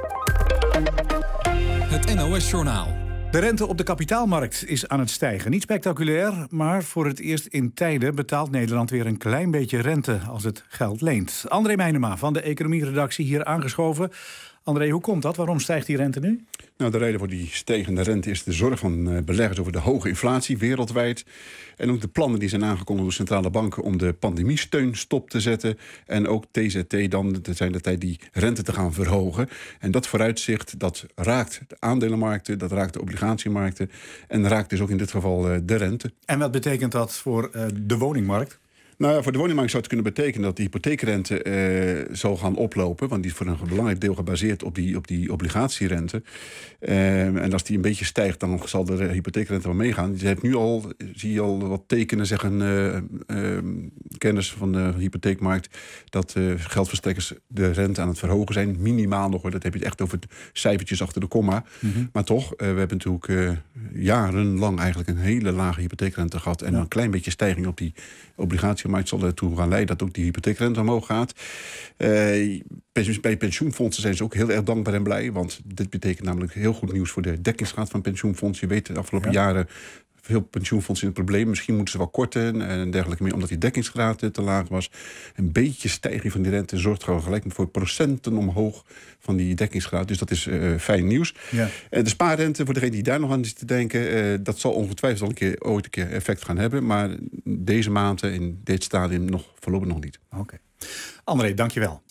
Speaker 29: Het N O S-journaal.
Speaker 1: De rente op de kapitaalmarkt is aan het stijgen. Niet spectaculair, maar voor het eerst in tijden betaalt Nederland weer een klein beetje rente als het geld leent. André Meijnema van de economieredactie hier aangeschoven. André, hoe komt dat? Waarom stijgt die rente nu?
Speaker 6: Nou, de reden voor die stijgende rente is de zorg van beleggers over de hoge inflatie wereldwijd. En ook de plannen die zijn aangekondigd door centrale banken om de pandemiesteun stop te zetten. En ook T Z T dan, het zijn de tijd die rente te gaan verhogen. En dat vooruitzicht, dat raakt de aandelenmarkten, dat raakt de obligatiemarkten en raakt dus ook in dit geval de rente.
Speaker 1: En wat betekent dat voor uh, de woningmarkt?
Speaker 6: Nou ja, voor de woningmarkt zou het kunnen betekenen dat de hypotheekrente uh, zal gaan oplopen. Want die is voor een belangrijk deel gebaseerd op die, op die obligatierente. Uh, en als die een beetje stijgt, dan zal de hypotheekrente wel meegaan. Je hebt nu al, zie je al wat tekenen, zeggen uh, uh, kenners van de hypotheekmarkt, dat uh, geldverstrekkers de rente aan het verhogen zijn. Minimaal nog hoor, dat heb je het echt over cijfertjes achter de komma. Mm-hmm. Maar toch, uh, we hebben natuurlijk uh, jarenlang eigenlijk een hele lage hypotheekrente gehad. En ja. een klein beetje stijging op die obligatie. Maar het zal ertoe gaan leiden dat ook die hypotheekrente omhoog gaat. Uh, bij pensioenfondsen zijn ze ook heel erg dankbaar en blij. Want dit betekent namelijk heel goed nieuws voor de dekkingsgraad van pensioenfondsen. Je weet, de afgelopen ja. jaren veel pensioenfondsen in het probleem. Misschien moeten ze wel korten en dergelijke meer, omdat die dekkingsgraad te laag was. Een beetje stijging van die rente zorgt gewoon gelijk voor procenten omhoog van die dekkingsgraad. Dus dat is uh, fijn nieuws. Ja. Uh, de spaarrente, voor degene die daar nog aan zit te denken, uh, dat zal ongetwijfeld al een keer, ooit een keer effect gaan hebben. Maar deze maanden, in dit stadium, nog voorlopig nog niet.
Speaker 1: Oké. Okay. André, dankjewel.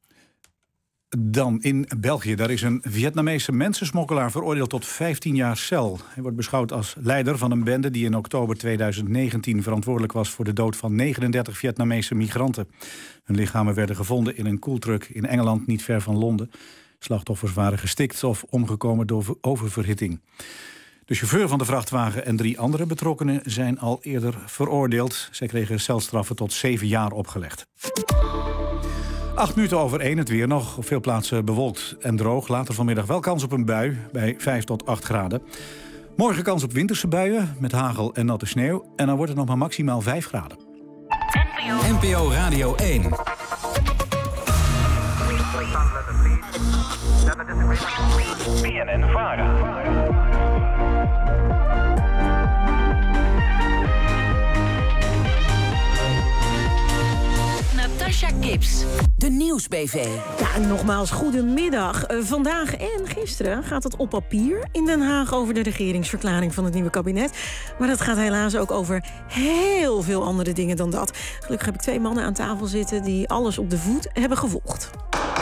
Speaker 1: Dan in België. Daar is een Vietnamese mensensmokkelaar veroordeeld tot vijftien jaar cel. Hij wordt beschouwd als leider van een bende die in oktober tweeduizend negentien verantwoordelijk was voor de dood van negenendertig Vietnamese migranten. Hun lichamen werden gevonden in een koeltruck in Engeland, niet ver van Londen. Slachtoffers waren gestikt of omgekomen door oververhitting. De chauffeur van de vrachtwagen en drie andere betrokkenen zijn al eerder veroordeeld. Zij kregen celstraffen tot zeven jaar opgelegd. Acht minuten over één, het weer nog. Op veel plaatsen bewolkt en droog. Later vanmiddag wel kans op een bui bij vijf tot acht graden. Morgen kans op winterse buien met hagel en natte sneeuw. En dan wordt het nog maar maximaal vijf graden.
Speaker 29: N P O Radio één.
Speaker 2: B N N-Vara.
Speaker 10: Natasha Gibbs, de Nieuws-B V.
Speaker 19: Ja, en nogmaals, goedemiddag. Uh, vandaag en gisteren gaat het op papier in Den Haag over de regeringsverklaring van het nieuwe kabinet. Maar dat gaat helaas ook over heel veel andere dingen dan dat. Gelukkig heb ik twee mannen aan tafel zitten die alles op de voet hebben gevolgd.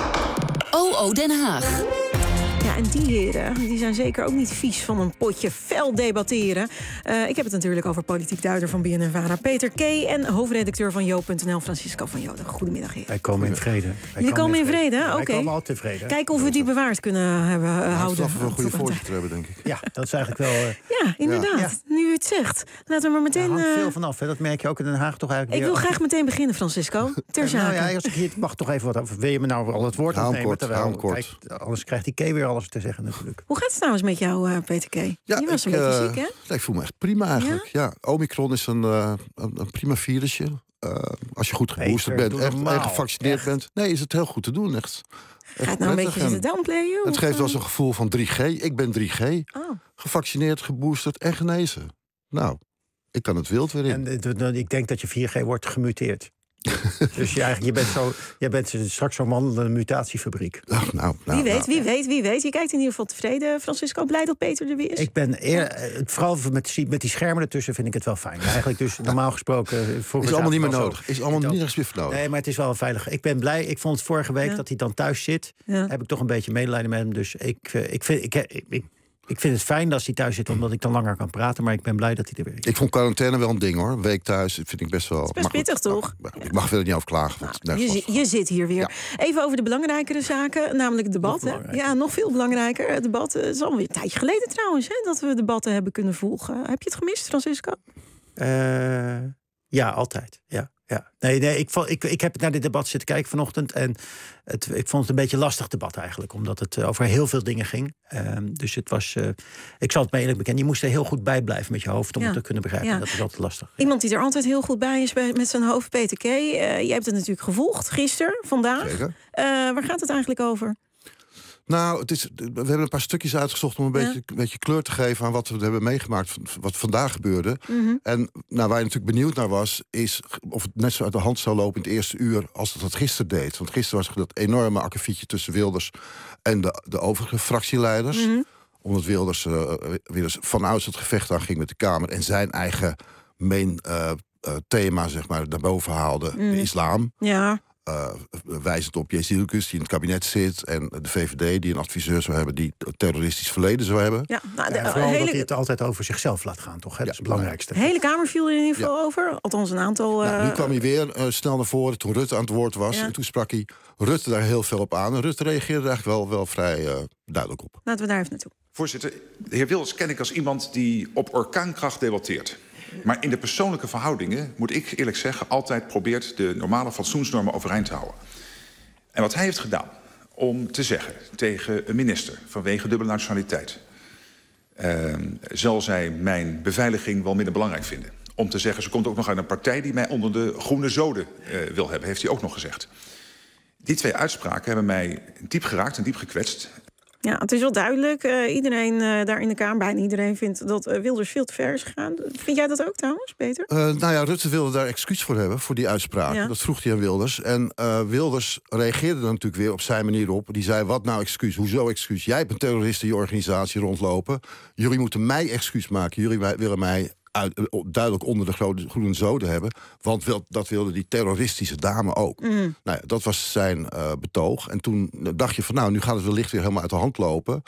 Speaker 10: O O Den Haag.
Speaker 19: Ja, en die heren die zijn zeker ook niet vies van een potje fel debatteren. Uh, ik heb het natuurlijk over politiek duider van B N N-Vara Peter K. en hoofdredacteur van Joop punt N L Francisco van Joden. Goedemiddag, heren.
Speaker 7: Wij komen in vrede. Wij
Speaker 19: Jullie komen in vrede, oké.
Speaker 7: Wij
Speaker 19: Okay.
Speaker 7: komen altijd in vrede.
Speaker 19: Kijken of we die bewaard kunnen hebben, uh,
Speaker 7: ja,
Speaker 19: houden.
Speaker 7: Dat we een goede voorzitter hebben, denk ik. Ja, dat is eigenlijk wel... Uh,
Speaker 19: ja, inderdaad. Ja. Nu u het zegt. Laten we maar meteen...
Speaker 7: Er hangt
Speaker 19: uh,
Speaker 7: veel vanaf, hè. Dat merk je ook in Den Haag toch eigenlijk.
Speaker 19: Ik wil graag meteen beginnen, Francisco. Ter zake.
Speaker 7: Nou ja, als ik hier mag toch even wat over. Wil je me nou al het woord
Speaker 6: Haam
Speaker 7: opnemen?
Speaker 6: kort,
Speaker 7: Terwijl,
Speaker 6: haam kort.
Speaker 7: kijk, anders krijgt die K weer alles te zeggen natuurlijk.
Speaker 19: Hoe gaat het trouwens met jou, uh, Peter K?
Speaker 6: Ja,
Speaker 19: je was
Speaker 6: ik,
Speaker 19: een beetje
Speaker 6: uh,
Speaker 19: ziek, hè?
Speaker 6: Ja, ik voel me echt prima eigenlijk. Ja? Ja, Omicron is een, uh, een, een prima virusje. Uh, als je goed geboosterd
Speaker 7: Peter,
Speaker 6: bent echt, en gevaccineerd
Speaker 7: echt.
Speaker 6: bent. Nee, is het heel goed te doen, echt.
Speaker 19: Ga het nou een beetje zitten downplayen?
Speaker 6: Het geeft wel eens een gevoel van drie G. Ik ben drie G.
Speaker 19: Oh.
Speaker 6: Gevaccineerd, geboosterd en genezen. Nou, ik kan het wild weer in.
Speaker 7: En uh, ik denk dat je vier G wordt gemuteerd. Dus je, eigenlijk, je bent, zo, je bent straks zo'n wandelende mutatiefabriek.
Speaker 6: Ach, nou, nou,
Speaker 19: wie weet,
Speaker 6: nou.
Speaker 19: wie weet, wie weet. Je kijkt in ieder geval tevreden, Francisco. Blij dat Peter er weer is.
Speaker 7: Ik ben eer, vooral met die, met die schermen ertussen vind ik het wel fijn. Eigenlijk dus normaal gesproken...
Speaker 6: Is allemaal niet meer nodig. Is allemaal niet meer nodig.
Speaker 7: Nee, maar het is wel veilig. Ik ben blij. Ik vond het vorige week
Speaker 19: ja.
Speaker 7: dat hij dan thuis zit.
Speaker 19: Ja.
Speaker 7: Heb ik toch een beetje medelijden met hem. Dus ik, ik, vind, ik, ik, ik, ik vind het fijn als hij thuis zit, omdat ik dan langer kan praten. Maar ik ben blij dat hij er weer is.
Speaker 6: Ik vond quarantaine wel een ding, hoor. Een week thuis vind ik best wel...
Speaker 19: Het is best pittig, toch?
Speaker 6: Nou, ik mag er niet over klagen.
Speaker 19: Nou, je, je zit hier weer. Ja. Even over de belangrijkere zaken, namelijk het debat. Nog ja, nog veel belangrijker. Het debat. Het is alweer een tijdje geleden trouwens, hè, dat we debatten hebben kunnen volgen. Heb je het gemist, Francisco?
Speaker 7: Uh, ja, altijd. Ja. Ja, nee, nee ik, vond, ik, ik heb naar dit debat zitten kijken vanochtend. En het, ik vond het een beetje een lastig debat eigenlijk. Omdat het over heel veel dingen ging. Um, dus het was, uh, ik zal het me eerlijk bekennen. Je moest er heel goed bij blijven met je hoofd om ja. het te kunnen begrijpen. Ja. Dat is altijd lastig.
Speaker 19: Iemand die er altijd heel goed bij is bij, met zijn hoofd, Peter K. Uh, jij hebt het natuurlijk gevolgd, gisteren, vandaag.
Speaker 6: Zeker.
Speaker 19: Uh, waar gaat het eigenlijk over?
Speaker 6: Nou, het is, we hebben een paar stukjes uitgezocht om een, ja. beetje, een beetje kleur te geven aan wat we hebben meegemaakt, wat vandaag gebeurde. Mm-hmm. En nou, waar je natuurlijk benieuwd naar was, is of het net zo uit de hand zou lopen in het eerste uur als het dat gisteren deed. Want gisteren was dat enorme akkefietje tussen Wilders en de, de overige fractieleiders. Mm-hmm. Omdat Wilders, uh, Wilders vanouds het gevecht aan ging met de Kamer en zijn eigen main uh, uh, thema, zeg maar, daarboven haalde, mm. de islam.
Speaker 19: Ja.
Speaker 6: Uh, wijzend op Jezilkus, die in het kabinet zit, en de V V D, die een adviseur zou hebben die terroristisch verleden zou hebben.
Speaker 19: Ja, nou, de,
Speaker 7: ja, vooral
Speaker 19: hele...
Speaker 7: dat hij het altijd over zichzelf laat gaan, toch? Hè? Dat is het belangrijkste.
Speaker 19: De hele Kamer viel er in ieder geval ja. over. Althans, een aantal. Uh...
Speaker 6: Nou, nu kwam hij weer uh, snel naar voren toen Rutte aan het woord was. Ja. En toen sprak hij Rutte daar heel veel op aan. En Rutte reageerde eigenlijk wel, wel vrij uh, duidelijk op.
Speaker 19: Laten we daar even naartoe.
Speaker 4: Voorzitter, de heer Wilders ken ik als iemand die op orkaankracht debatteert. Maar in de persoonlijke verhoudingen, moet ik eerlijk zeggen, altijd probeert de normale fatsoensnormen overeind te houden. En wat hij heeft gedaan om te zeggen tegen een minister vanwege dubbele nationaliteit, Uh, zal zij mijn beveiliging wel minder belangrijk vinden. Om te zeggen, ze komt ook nog uit een partij die mij onder de groene zoden uh, wil hebben, heeft hij ook nog gezegd. Die twee uitspraken hebben mij diep geraakt en diep gekwetst.
Speaker 19: Ja, het is wel duidelijk. Uh, iedereen uh, daar in de Kamer, bijna iedereen vindt dat uh, Wilders veel te ver is gegaan. Vind jij dat ook trouwens, Peter?
Speaker 6: Uh, nou ja, Rutte wilde daar excuus voor hebben, voor die uitspraak. Ja. Dat vroeg hij aan Wilders. En uh, Wilders reageerde er natuurlijk weer op zijn manier op. Die zei, wat nou excuus? Hoezo excuus? Jij bent terrorist in je organisatie rondlopen. Jullie moeten mij excuus maken. Jullie willen mij uit, duidelijk onder de groene zoden hebben. Want wil, dat wilde die terroristische dame ook. Mm. Nou ja, dat was zijn uh, betoog. En toen dacht je van, nou, nu gaat het wellicht weer helemaal uit de hand lopen.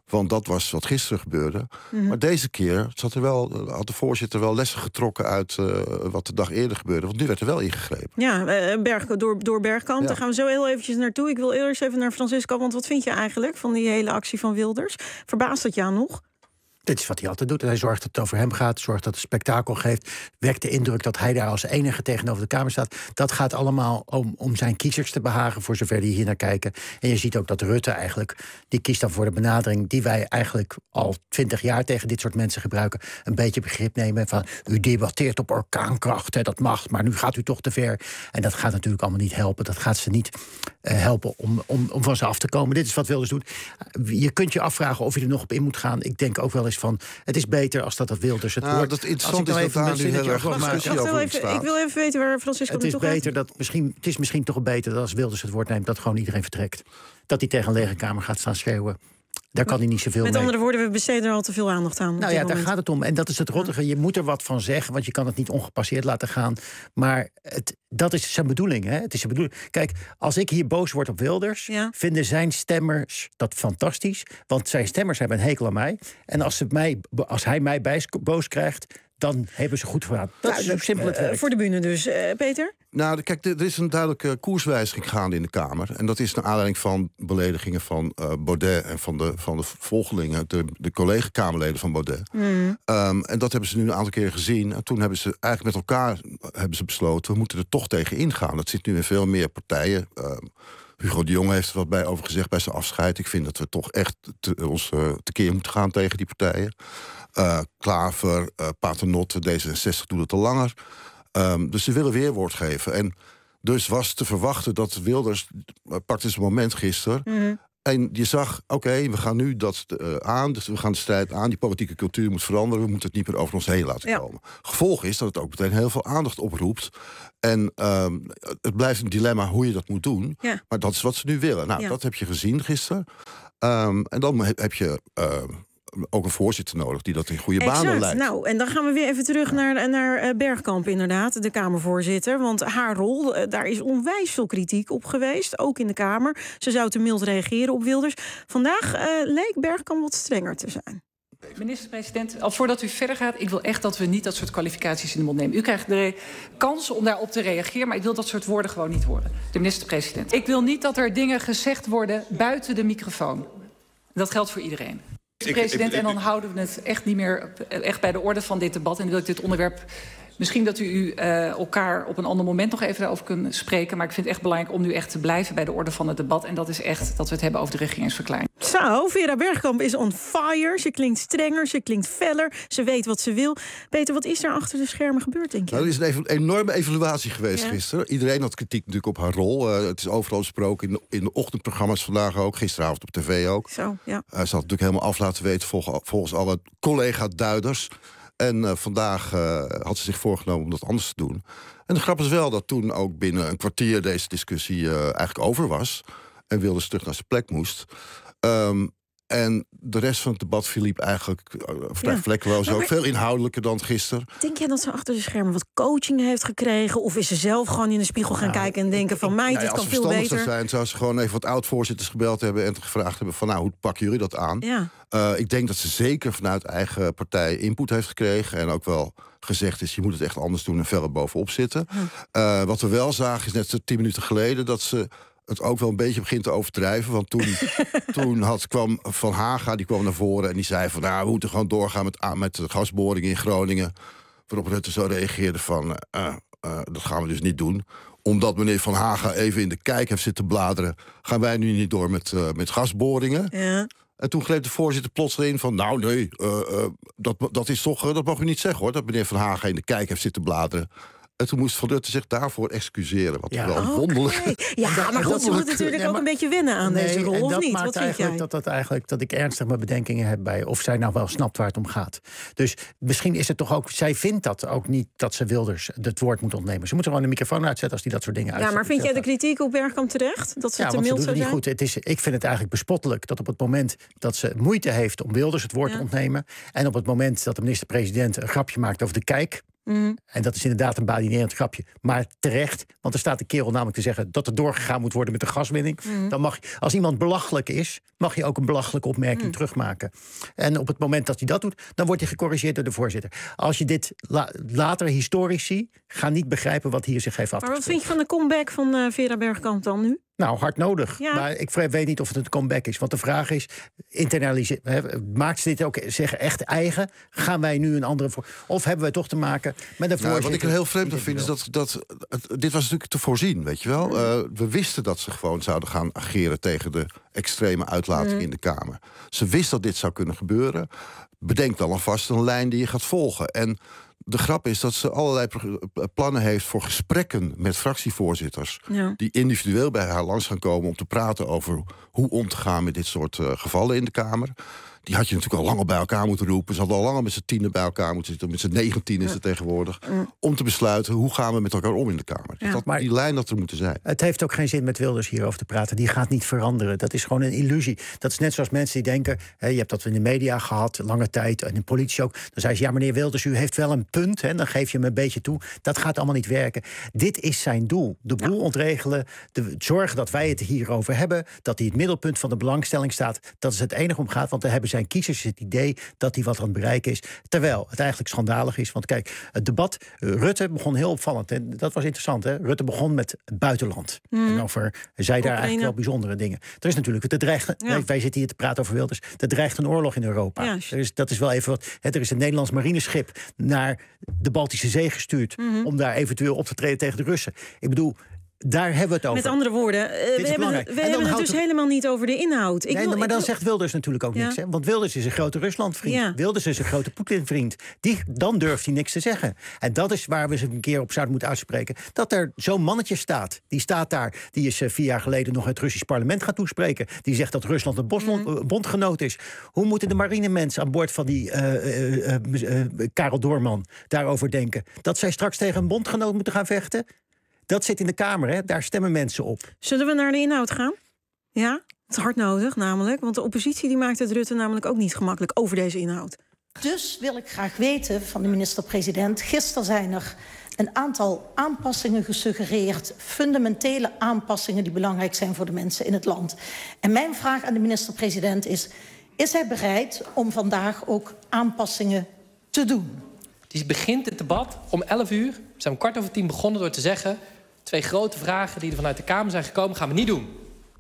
Speaker 8: Want dat was wat gisteren gebeurde.
Speaker 19: Mhm.
Speaker 8: Maar deze keer zat er wel, had de voorzitter wel lessen getrokken uit uh, wat de dag eerder gebeurde. Want nu werd er wel ingegrepen.
Speaker 19: Ja, uh, Berg, door, door Bergkamp.
Speaker 8: Ja.
Speaker 19: Daar gaan we zo heel eventjes naartoe. Ik wil eerst even naar Francisco. Want wat vind je eigenlijk van die hele actie van Wilders? Verbaast dat jou nog?
Speaker 7: Dit is wat hij altijd doet. Hij zorgt dat het over hem gaat, zorgt dat het spektakel geeft, wekt de indruk dat hij daar als enige tegenover de Kamer staat. Dat gaat allemaal om, om zijn kiezers te behagen, voor zover die hier naar kijken. En je ziet ook dat Rutte eigenlijk, die kiest dan voor de benadering die wij eigenlijk al twintig jaar tegen dit soort mensen gebruiken. Een beetje begrip nemen van, u debatteert op orkaankracht, hè, dat mag, maar nu gaat u toch te ver. En dat gaat natuurlijk allemaal niet helpen. Dat gaat ze niet uh, helpen om, om, om van ze af te komen. Dit is wat Wilders doet. Je kunt je afvragen of je er nog op in moet gaan. Ik denk ook wel eens van, het is beter als dat dat Wilders het
Speaker 8: nou,
Speaker 7: wordt.
Speaker 8: Dat interessant is dat daar nu heel erg discussie over ontstaat.
Speaker 19: Ik wil even weten waar Francisco
Speaker 7: het is
Speaker 19: naartoe gaat.
Speaker 7: beter dat misschien, het is misschien toch beter dat als Wilders het woord neemt, dat gewoon iedereen vertrekt. Dat hij tegen een lege Kamer gaat staan schreeuwen. Daar kan hij niet zoveel
Speaker 19: Met
Speaker 7: mee.
Speaker 19: andere woorden, we besteden er al te veel aandacht aan.
Speaker 7: Nou ja, daar gaat het om. En dat is het rottige. Je moet er wat van zeggen, want je kan het niet ongepasseerd laten gaan. Maar het, dat is zijn bedoeling. Hè? Het is zijn bedoeling. Kijk, als ik hier boos word op Wilders, ja. vinden zijn stemmers dat fantastisch. Want zijn stemmers hebben een hekel aan mij. En als, ze mij, als hij mij bijs, boos krijgt, dan hebben ze goed gedaan. Dat is simpel het werk.
Speaker 19: Uh, voor de bühne dus. Uh, Peter?
Speaker 8: Nou, kijk, er is een duidelijke koerswijziging gaande in de Kamer. En dat is naar aanleiding van beledigingen van uh, Baudet en van de, van de volgelingen, de, de collega-Kamerleden van Baudet. Mm. Um, en dat hebben ze nu een aantal keren gezien. En toen hebben ze eigenlijk met elkaar hebben ze besloten, we moeten er toch tegen ingaan. Dat zit nu in veel meer partijen. Um, Hugo de Jonge heeft er wat bij over gezegd bij zijn afscheid. Ik vind dat we toch echt te, ons uh, tekeer moeten gaan tegen die partijen. Uh, Klaver, uh, Paternotte, D zesenzestig doet het al langer. Um, dus ze willen weerwoord geven. En dus was te verwachten dat Wilders, uh, pakte zijn moment gisteren. Mm-hmm. En je zag, oké, okay, we gaan nu dat uh, aan, dus we gaan de strijd aan. Die politieke cultuur moet veranderen, we moeten het niet meer over ons heen laten ja. komen. Gevolg is dat het ook meteen heel veel aandacht oproept. En um, het blijft een dilemma hoe je dat moet doen. Ja. Maar dat is wat ze nu willen. Nou, ja. dat heb je gezien gisteren. Um, en dan heb je Uh, ook een voorzitter nodig die dat in goede
Speaker 19: exact.
Speaker 8: banen leidt.
Speaker 19: Nou, en dan gaan we weer even terug naar, naar Bergkamp inderdaad, de Kamervoorzitter. Want haar rol, daar is onwijs veel kritiek op geweest, ook in de Kamer. Ze zou te mild reageren op Wilders. Vandaag uh, leek Bergkamp wat strenger te zijn.
Speaker 9: Minister-president, al voordat u verder gaat, ik wil echt dat we niet dat soort kwalificaties in de mond nemen. U krijgt de kans om daarop te reageren, maar ik wil dat soort woorden gewoon niet horen. De minister-president. Ik wil niet dat er dingen gezegd worden buiten de microfoon. Dat geldt voor iedereen. President, en dan houden we het echt niet meer echt bij de orde van dit debat. En dan wil ik dit onderwerp, misschien dat u uh, elkaar op een ander moment nog even daarover kunt spreken. Maar ik vind het echt belangrijk om nu echt te blijven bij de orde van het debat. En dat is echt dat we het hebben over de regeringsverklaring.
Speaker 19: Zo, Vera Bergkamp is on fire. Ze klinkt strenger, ze klinkt feller. Ze weet wat ze wil. Peter, wat is er achter de schermen gebeurd, denk je?
Speaker 8: Nou, er is een ev- enorme evaluatie geweest
Speaker 19: ja.
Speaker 8: gisteren. Iedereen had kritiek natuurlijk op haar rol. Uh, het is overal besproken in de, in de ochtendprogramma's vandaag ook. Gisteravond op tv ook.
Speaker 19: Zo, ja.
Speaker 8: Uh, ze had natuurlijk helemaal af laten weten volgens, volgens alle collega-duiders. En uh, vandaag uh, had ze zich voorgenomen om dat anders te doen. En de grap is wel dat toen ook binnen een kwartier deze discussie uh, eigenlijk over was. En Wilders terug naar zijn plek moest. Um, en de rest van het debat verliep eigenlijk uh, vrij ja. vlekkeloos. Ook veel inhoudelijker dan gisteren.
Speaker 19: Denk jij dat ze achter de schermen wat coaching heeft gekregen? Of is ze zelf gewoon in de spiegel gaan nou, kijken en denken van mij, nou ja, dit kan veel beter?
Speaker 8: Als ze verstandig zijn, zou ze gewoon even wat oud-voorzitters gebeld hebben en gevraagd hebben van nou, hoe pakken jullie dat aan?
Speaker 19: Ja.
Speaker 8: Uh, ik denk dat ze zeker vanuit eigen partij input heeft gekregen. En ook wel gezegd is, je moet het echt anders doen en verder bovenop zitten. Hm. Uh, wat we wel zagen is net tien minuten geleden dat ze het ook wel een beetje begint te overdrijven. Want toen, toen had, kwam Van Haga, die kwam naar voren en die zei van nou, we moeten gewoon doorgaan met, met de gasboring in Groningen. Waarop Rutte zo reageerde van uh, uh, dat gaan we dus niet doen. Omdat meneer Van Haga even in de kijk heeft zitten bladeren, gaan wij nu niet door met, uh, met gasboringen.
Speaker 19: Ja.
Speaker 8: En toen greep de voorzitter plots in van nou nee, uh, uh, dat, dat is toch, uh, dat mag u niet zeggen hoor, dat meneer Van Haga in de kijk heeft zitten bladeren. En toen moest Van Rutte zich daarvoor excuseren. Wat ja. wel
Speaker 19: okay.
Speaker 8: wonderlijk.
Speaker 19: Ja, maar goed, ze moet natuurlijk nee, ook een beetje wennen aan nee, deze rol, of niet? Wat vind jij?
Speaker 7: Dat, dat, eigenlijk, dat ik ernstig mijn bedenkingen heb bij of zij nou wel snapt waar het om gaat. Dus misschien is het toch ook, zij vindt dat ook niet dat ze Wilders het woord moet ontnemen. Ze moet gewoon de microfoon uitzetten als die dat soort dingen uitzet.
Speaker 19: Ja, maar vind jij de kritiek op Bergkamp terecht? Dat ze
Speaker 7: ja,
Speaker 19: te
Speaker 7: want
Speaker 19: mild
Speaker 7: ze doet
Speaker 19: zou
Speaker 7: niet
Speaker 19: zijn?
Speaker 7: goed. Het is, ik vind het eigenlijk bespottelijk dat op het moment dat ze moeite heeft om Wilders het woord ja. te ontnemen, en op het moment dat de minister-president een grapje maakt over de kijk, Mm. En dat is inderdaad een badinerend grapje. Maar terecht, want er staat een kerel namelijk te zeggen dat er doorgegaan moet worden met de gaswinning. Mm. Dan mag je, als iemand belachelijk is, mag je ook een belachelijke opmerking mm. terugmaken. En op het moment dat hij dat doet, dan wordt hij gecorrigeerd door de voorzitter. Als je dit la- later historici gaan niet begrijpen wat hier zich heeft afgespeeld.
Speaker 19: Maar wat vind je van de comeback van uh, Vera Bergkamp dan nu?
Speaker 7: Nou, hard nodig. Ja. Maar ik weet niet of het een comeback is. Want de vraag is, internaliseren, maakt ze dit ook zeggen echt eigen? Gaan wij nu een andere... Voor, of hebben we toch te maken met een voorzitter?
Speaker 8: Wat ik er heel vreemd aan vind is dat... dat het, dit was natuurlijk te voorzien, weet je wel. Uh, we wisten dat ze gewoon zouden gaan ageren tegen de extreme uitlating mm. in de Kamer. Ze wist dat dit zou kunnen gebeuren. Bedenk dan alvast een lijn die je gaat volgen. En de grap is dat ze allerlei plannen heeft voor gesprekken met fractievoorzitters. Ja. Die individueel bij haar langs gaan komen om te praten over hoe om te gaan met dit soort uh, gevallen in de Kamer. Die had je natuurlijk al lang bij elkaar moeten roepen. Ze hadden al langer met z'n tienen bij elkaar moeten zitten. Met z'n negentien is het ja. tegenwoordig. Ja. Om te besluiten, hoe gaan we met elkaar om in de Kamer. Ja. Dat, die lijn dat er moeten zijn.
Speaker 7: Het heeft ook geen zin met Wilders hierover te praten. Die gaat niet veranderen. Dat is gewoon een illusie. Dat is net zoals mensen die denken... Hè, je hebt dat in de media gehad, lange tijd. En in de politie ook. Dan zei ze, ja meneer Wilders, u heeft wel een punt. Hè, dan geef je hem een beetje toe. Dat gaat allemaal niet werken. Dit is zijn doel. De boel ja. ontregelen. De, zorgen dat wij het hierover hebben. Dat hij het middelpunt van de belangstelling staat. Dat is het enige om gaat. Want dan hebben zijn kiezers het idee dat hij wat aan het bereiken is. Terwijl het eigenlijk schandalig is. Want kijk, het debat, Rutte begon heel opvallend. En dat was interessant. Hè? Rutte begon met het buitenland. Mm. En over, zei daar eigenlijk wel bijzondere dingen. Er is natuurlijk, er dreigt, ja. wij, wij zitten hier te praten over Wilders. Er dreigt een oorlog in Europa. Ja. Er is, dat is wel even wat. Hè, er is een Nederlands marineschip naar de Baltische Zee gestuurd. Mm-hmm. Om daar eventueel op te treden tegen de Russen. Ik bedoel, daar hebben we het over.
Speaker 19: Met andere woorden, uh, we hebben, we hebben het dus het... helemaal niet over de inhoud. Ik
Speaker 7: nee,
Speaker 19: wil,
Speaker 7: maar dan
Speaker 19: wil...
Speaker 7: zegt Wilders natuurlijk ook ja. niks. Hè? Want Wilders is een grote Ruslandvriend. Ja. Wilders is een grote Poetin-vriend. Die, dan durft hij niks te zeggen. En dat is waar we eens een keer op zouden moeten uitspreken. Dat er zo'n mannetje staat. Die staat daar. Die is uh, vier jaar geleden nog het Russisch parlement gaan toespreken. Die zegt dat Rusland een bosbond, mm-hmm. bondgenoot is. Hoe moeten de marinemensen aan boord van die uh, uh, uh, uh, Karel Doorman daarover denken? Dat zij straks tegen een bondgenoot moeten gaan vechten? Dat zit in de Kamer, hè? Daar stemmen mensen op.
Speaker 19: Zullen we naar de inhoud gaan? Ja, het is hard nodig namelijk. Want de oppositie die maakt het Rutte namelijk ook niet gemakkelijk over deze inhoud.
Speaker 11: Dus wil ik graag weten van de minister-president... gisteren zijn er een aantal aanpassingen gesuggereerd... fundamentele aanpassingen die belangrijk zijn voor de mensen in het land. En mijn vraag aan de minister-president is... is hij bereid om vandaag ook aanpassingen te doen?
Speaker 12: Die begint het debat om elf uur. We zijn om kwart over tien begonnen door te zeggen... twee grote vragen die er vanuit de Kamer zijn gekomen... gaan we niet doen.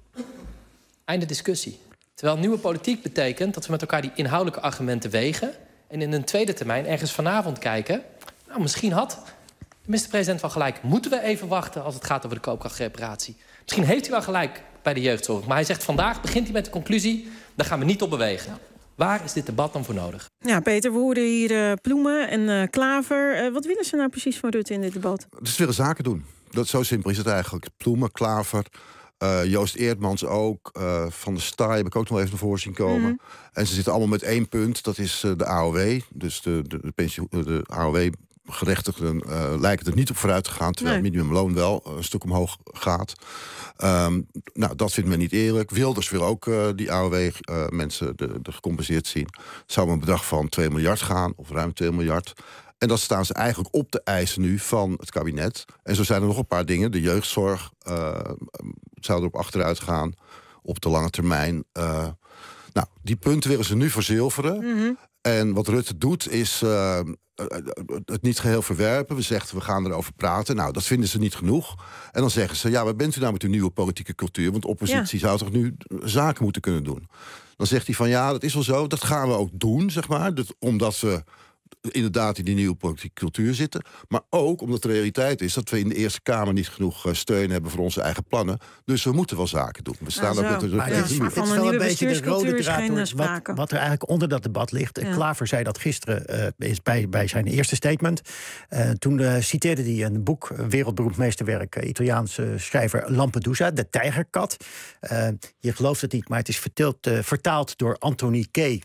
Speaker 12: Einde discussie. Terwijl nieuwe politiek betekent dat we met elkaar die inhoudelijke argumenten wegen... en in een tweede termijn ergens vanavond kijken... nou, misschien had de minister-president wel gelijk... moeten we even wachten als het gaat over de koopkrachtreparatie. Misschien heeft hij wel gelijk bij de jeugdzorg. Maar hij zegt vandaag, begint hij met de conclusie... daar gaan we niet op bewegen. Ja. Waar is dit debat dan voor nodig?
Speaker 19: Ja, Peter, we hoorden hier uh, Ploemen en uh, Klaver. Uh, wat willen ze nou precies van Rutte in dit debat?
Speaker 8: Ze willen zaken doen. Dat, zo simpel is het eigenlijk. Ploemen, Klaver, uh, Joost Eerdmans ook. Uh, Van der Staaij heb ik ook nog even naar voren zien komen. Mm-hmm. En ze zitten allemaal met één punt. Dat is uh, de A O W. Dus de, de, de, pensioen, de A O W... gerechtigden uh, lijken er niet op vooruit te gaan... terwijl nee. het minimumloon wel een stuk omhoog gaat. Um, nou, dat vindt men niet eerlijk. Wilders wil ook uh, die A O W-mensen uh, gecompenseerd zien. Zou een bedrag van twee miljard gaan, of ruim twee miljard. En dat staan ze eigenlijk op de eisen nu van het kabinet. En zo zijn er nog een paar dingen. De jeugdzorg uh, zou erop achteruit gaan, op de lange termijn. Uh, nou, die punten willen ze nu verzilveren. Mm-hmm. En wat Rutte doet is uh, het niet geheel verwerpen. We zeggen, we gaan erover praten. Nou, dat vinden ze niet genoeg. En dan zeggen ze, ja, waar bent u nou met uw nieuwe politieke cultuur? Want oppositie ja. zou toch nu zaken moeten kunnen doen? Dan zegt hij van, ja, dat is wel zo. Dat gaan we ook doen, zeg maar. Dat, omdat we inderdaad in die nieuwe politieke cultuur zitten. Maar ook omdat de realiteit is dat we in de Eerste Kamer niet genoeg steun hebben voor onze eigen plannen. Dus we moeten wel zaken doen. We staan
Speaker 19: nou,
Speaker 8: ook met de
Speaker 19: maar het is, het is wel een beetje de rode draad door
Speaker 7: wat, wat er eigenlijk onder dat debat ligt. Ja. Klaver zei dat gisteren uh, is bij, bij zijn eerste statement. Uh, toen uh, citeerde hij een boek, een wereldberoemd meesterwerk, uh, Italiaanse schrijver Lampedusa, De Tijgerkat. Uh, je gelooft het niet, maar het is verteld, uh, vertaald door Anthony Kay.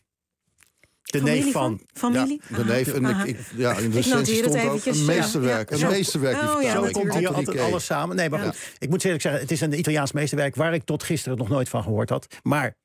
Speaker 7: De
Speaker 19: familie
Speaker 7: neef van...
Speaker 19: van familie?
Speaker 8: Ja, de neef. En ik, ik, ja, in de recensie stond ook een meesterwerk. Ja. Ja. Een meesterwerk.
Speaker 19: Oh, ja,
Speaker 7: zo komt hier altijd alles samen. Nee, maar ja. goed, ik moet eerlijk zeggen, het is een Italiaans meesterwerk waar ik tot gisteren nog nooit van gehoord had. Maar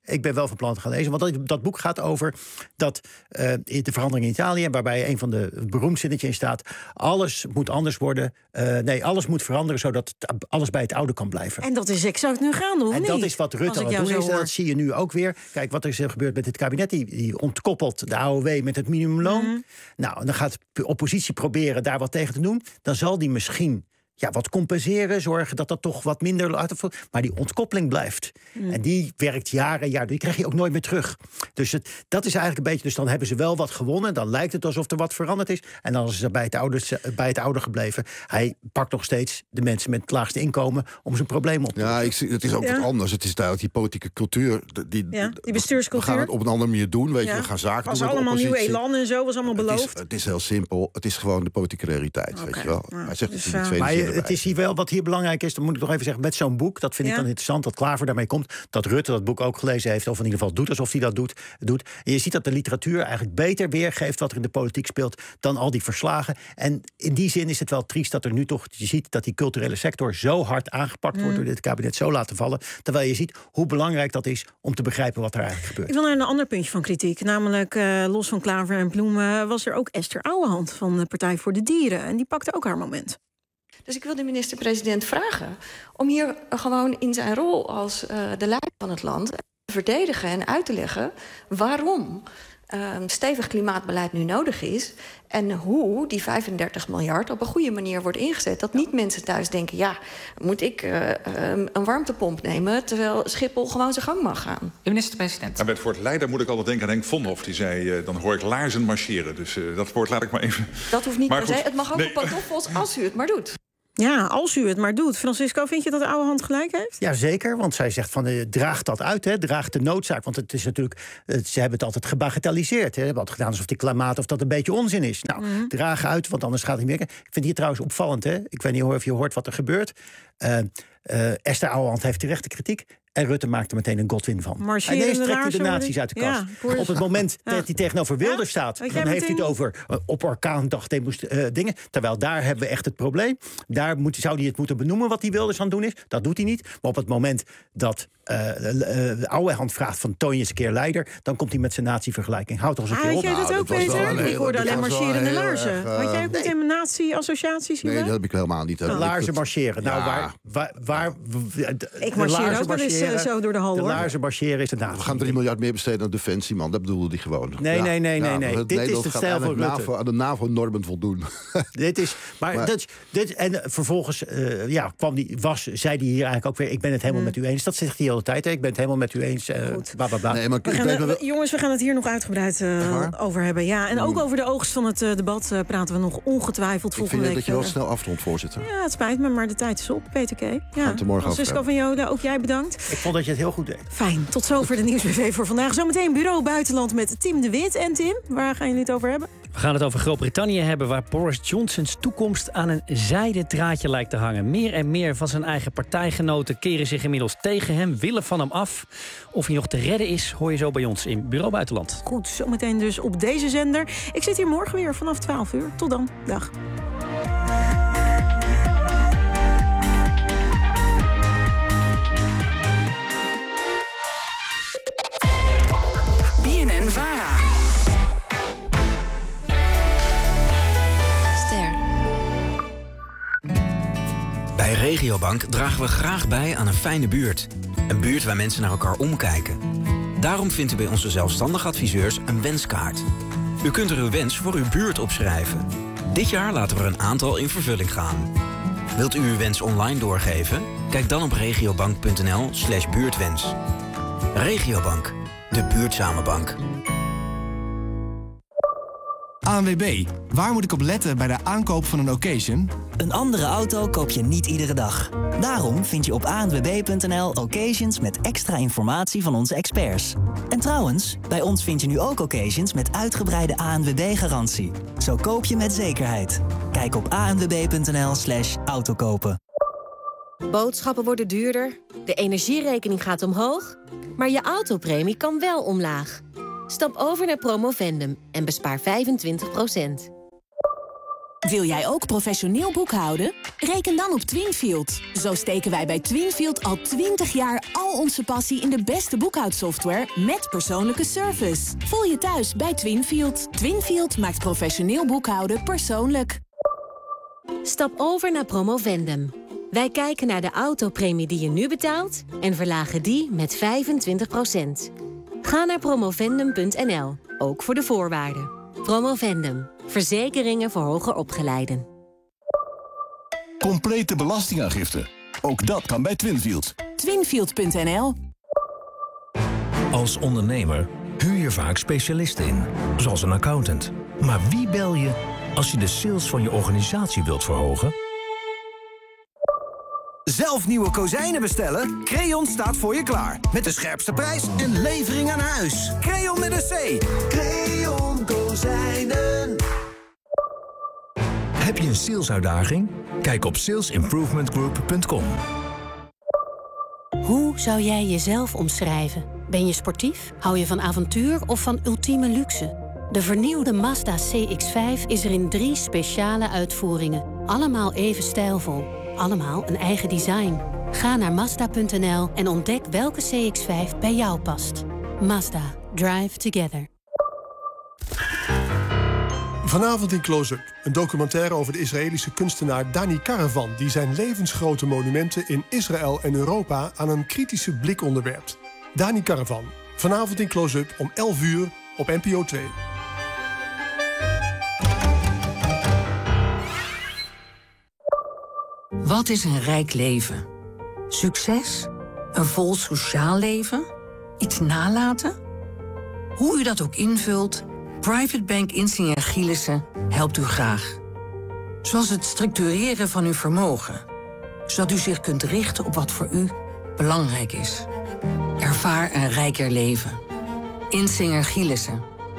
Speaker 7: Ik ben wel van plan te gaan lezen. Want dat, dat boek gaat over dat, uh, de verandering in Italië, waarbij een van de beroemd zinnetjes in staat: alles moet anders worden. Uh, nee, alles moet veranderen zodat het, alles bij het oude kan blijven.
Speaker 19: En dat is exact nu gaande, of
Speaker 7: En
Speaker 19: niet?
Speaker 7: dat is wat Rutte aan het doen is. En dat zie je nu ook weer. Kijk, wat er is gebeurd met dit kabinet. Die, die ontkoppelt de A O W met het minimumloon. Mm. Nou, en dan gaat de oppositie proberen daar wat tegen te doen. Dan zal die misschien ja, wat compenseren, zorgen dat dat toch wat minder uitvoert. Maar die ontkoppeling blijft. Mm. En die werkt jaren, jaren. Die krijg je ook nooit meer terug. Dus het, dat is eigenlijk een beetje. Dus dan hebben ze wel wat gewonnen. Dan lijkt het alsof er wat veranderd is. En dan is ze bij het oude, bij het oude gebleven. Hij pakt nog steeds de mensen met het laagste inkomen om zijn probleem op te lossen.
Speaker 8: Ja, ik zie, het is ook ja. wat anders. Het is duidelijk die politieke cultuur. Die,
Speaker 19: ja, die bestuurscultuur.
Speaker 8: We gaan het op een andere manier doen. Weet je, ja. we gaan zaken
Speaker 19: was
Speaker 8: doen met
Speaker 19: allemaal
Speaker 8: de
Speaker 19: nieuw elan en zo. Was allemaal beloofd.
Speaker 8: Het is, het is heel simpel. Het is gewoon de politieke realiteit. Okay. Weet je wel.
Speaker 19: Ja.
Speaker 8: Hij zegt
Speaker 19: dus,
Speaker 8: het in de tweede
Speaker 7: maar
Speaker 8: zin
Speaker 7: je,
Speaker 8: erbij.
Speaker 7: het is hier wel wat hier belangrijk is. Dan moet ik nog even zeggen met zo'n boek. Dat vind ja. ik dan interessant. Dat Klaver daarmee komt. Dat Rutte dat boek ook gelezen heeft. Of in ieder geval doet alsof hij dat doet. doet. En je ziet dat de literatuur eigenlijk beter weergeeft wat er in de politiek speelt dan al die verslagen. En in die zin is het wel triest dat er nu toch, je ziet dat die culturele sector zo hard aangepakt wordt mm. door dit kabinet, zo laten vallen. Terwijl je ziet hoe belangrijk dat is om te begrijpen wat er eigenlijk gebeurt.
Speaker 19: Ik wil naar een ander puntje van kritiek. Namelijk, uh, los van Klaver en Ploemen was er ook Esther Ouwehand van de Partij voor de Dieren. En die pakte ook haar moment.
Speaker 5: Dus ik wil de minister-president vragen om hier gewoon in zijn rol als uh, de leider van het land te verdedigen en uit te leggen waarom uh, stevig klimaatbeleid nu nodig is en hoe die vijfendertig miljard op een goede manier wordt ingezet. Dat niet mensen thuis denken, ja, moet ik uh, um, een warmtepomp nemen terwijl Schiphol gewoon zijn gang mag gaan.
Speaker 9: De minister-president.
Speaker 4: Bij het woord leider moet ik altijd denken aan Henk Vonhoff. Die zei, uh, dan hoor ik laarzen marcheren. Dus uh, dat woord laat ik maar even.
Speaker 5: Dat hoeft niet
Speaker 4: maar
Speaker 5: per se. Het mag ook nee. op pantoffels als u het maar doet.
Speaker 19: Ja, als u het maar doet. Francisco, vind je dat de Ouwehand gelijk heeft?
Speaker 7: Ja, zeker. Want zij zegt van, uh, draag dat uit, hè, draag de noodzaak. Want het is natuurlijk, uh, ze hebben het altijd gebagatelliseerd. Hè. Ze hebben altijd gedaan alsof die klimaat of dat een beetje onzin is. Nou, mm-hmm. draag uit, want anders gaat het niet werken. Ik vind hier trouwens opvallend, hè. Ik weet niet of je hoort wat er gebeurt. Uh, uh, Esther Ouwehand heeft terecht de kritiek. En Rutte maakt er meteen een Godwin van.
Speaker 19: Marcheren
Speaker 7: en ineens trekt hij de naties uit de kast. Ja, op het moment ja. dat hij tegenover Wilders ja? staat, dan heeft meteen... hij het over uh, op orkaandag uh, dingen. Terwijl daar hebben we echt het probleem. Daar moet, zou hij het moeten benoemen wat hij Wilders aan het doen is. Dat doet hij niet. Maar op het moment dat uh, uh, de Ouwehand vraagt van toon je eens een keer leider, dan komt hij met zijn natievergelijking. Houd toch eens een keer op.
Speaker 19: Had jij dat ook, Peter? Ik hoorde alleen marcherende laarzen. Uh, Had jij ook meteen nee. natie-associaties hierbij?
Speaker 8: Nee, dat heb ik helemaal niet.
Speaker 7: Oh. Laarzen marcheren. Nou, ja. waar, waar, waar,
Speaker 19: ik marcheer ook wel eens uh, zo door de hal.
Speaker 7: De laarzen marcheren is het naast.
Speaker 8: We gaan drie miljard meer besteden aan defensie, man. Dat bedoelde hij gewoon.
Speaker 7: Nee, ja. nee, nee, nee. nee. Ja, dit is de stijl van Rutte.
Speaker 8: NAVO, aan de NAVO-normen voldoen.
Speaker 7: dit is, maar, maar dat, dit, en vervolgens uh, ja, kwam die, was, zei hij hier eigenlijk ook weer, ik ben het helemaal mm. met u eens. Dat zegt hij de hele tijd, hè. Ik ben het helemaal met u eens. Uh, bla, bla, bla.
Speaker 19: Nee, maar, we gaan, uh, wel... Jongens, we gaan het hier nog uitgebreid uh, over hebben. Ja, en mm. ook over de oogst van het uh, debat uh, praten we nog ongetwijfeld volgende week.
Speaker 8: Ik vind dat je wel snel afrondt, voorzitter.
Speaker 19: Ja, het spijt me, maar de tijd is op, Peter K. Ja.
Speaker 8: Francisco
Speaker 19: van Joden, ook jij bedankt.
Speaker 7: Ik vond dat je het heel goed deed.
Speaker 19: Fijn, tot zover de Nieuws B V voor vandaag. Zometeen Bureau Buitenland met Tim de Wit. En Tim, waar gaan jullie het over hebben?
Speaker 13: We gaan het over Groot-Brittannië hebben, waar Boris Johnsons toekomst aan een zijden draadje lijkt te hangen. Meer en meer van zijn eigen partijgenoten keren zich inmiddels tegen hem, willen van hem af. Of hij nog te redden is, hoor je zo bij ons in Bureau Buitenland.
Speaker 19: Goed, zometeen dus op deze zender. Ik zit hier morgen weer vanaf twaalf uur. Tot dan. Dag.
Speaker 29: Bij Regiobank dragen we graag bij aan een fijne buurt. Een buurt waar mensen naar elkaar omkijken. Daarom vindt u bij onze zelfstandig adviseurs een wenskaart. U kunt er uw wens voor uw buurt opschrijven. Dit jaar laten we er een aantal in vervulling gaan. Wilt u uw wens online doorgeven? Kijk dan op regiobank.nl slash buurtwens. Regiobank, de buurtzame bank.
Speaker 14: A N W B, waar moet ik op letten bij de aankoop van een occasion?
Speaker 15: Een andere auto koop je niet iedere dag. Daarom vind je op a n w b punt n l occasions met extra informatie van onze experts. En trouwens, bij ons vind je nu ook occasions met uitgebreide A N W B-garantie. Zo koop je met zekerheid. Kijk op a n w b punt n l slash autokopen.
Speaker 17: Boodschappen worden duurder, de energierekening gaat omhoog, maar je autopremie kan wel omlaag. Stap over naar Promovendum en bespaar vijfentwintig procent.
Speaker 16: Wil jij ook professioneel boekhouden? Reken dan op Twinfield. Zo steken wij bij Twinfield al twintig jaar al onze passie in de beste boekhoudsoftware met persoonlijke service. Voel je thuis bij Twinfield. Twinfield maakt professioneel boekhouden persoonlijk.
Speaker 17: Stap over naar Promovendum. Wij kijken naar de autopremie die je nu betaalt en verlagen die met vijfentwintig procent. Ga naar promovendum punt n l, ook voor de voorwaarden. Promovendum. Verzekeringen voor hoger opgeleiden.
Speaker 18: Complete belastingaangifte. Ook dat kan bij Twinfield.
Speaker 16: Twinfield punt n l.
Speaker 20: Als ondernemer huur je vaak specialisten in, zoals een accountant. Maar wie bel je als je de sales van je organisatie wilt verhogen?
Speaker 21: Zelf nieuwe kozijnen bestellen? Creon staat voor je klaar. Met de scherpste prijs en levering aan huis. Creon met een C. Creon Kozijnen.
Speaker 20: Heb je een salesuitdaging? Kijk op sales improvement group punt com.
Speaker 22: Hoe zou jij jezelf omschrijven? Ben je sportief? Hou je van avontuur of van ultieme luxe? De vernieuwde Mazda C X vijf is er in drie speciale uitvoeringen. Allemaal even stijlvol. Allemaal een eigen design. Ga naar Mazda punt n l en ontdek welke C X vijf bij jou past. Mazda. Drive together.
Speaker 23: Vanavond in Close-up. Een documentaire over de Israëlische kunstenaar Dani Karavan, die zijn levensgrote monumenten in Israël en Europa aan een kritische blik onderwerpt. Dani Karavan. Vanavond in Close-up om elf uur op N P O twee.
Speaker 24: Wat is een rijk leven? Succes? Een vol sociaal leven? Iets nalaten? Hoe u dat ook invult, Private Bank Insinger Gielissen helpt u graag. Zoals het structureren van uw vermogen. Zodat u zich kunt richten op wat voor u belangrijk is. Ervaar een rijker leven. Insinger Gielissen.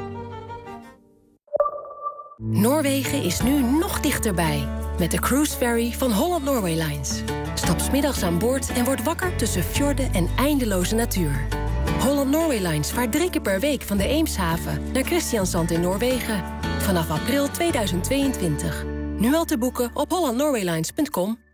Speaker 22: Noorwegen is nu nog dichterbij. Met de cruise ferry van Holland Norway Lines. Stap 's middags aan boord en word wakker tussen fjorden en eindeloze natuur. Holland Norway Lines vaart drie keer per week van de Eemshaven naar Christiansand in Noorwegen. Vanaf april tweeduizend tweeëntwintig. Nu al te boeken op holland norwaylines punt com.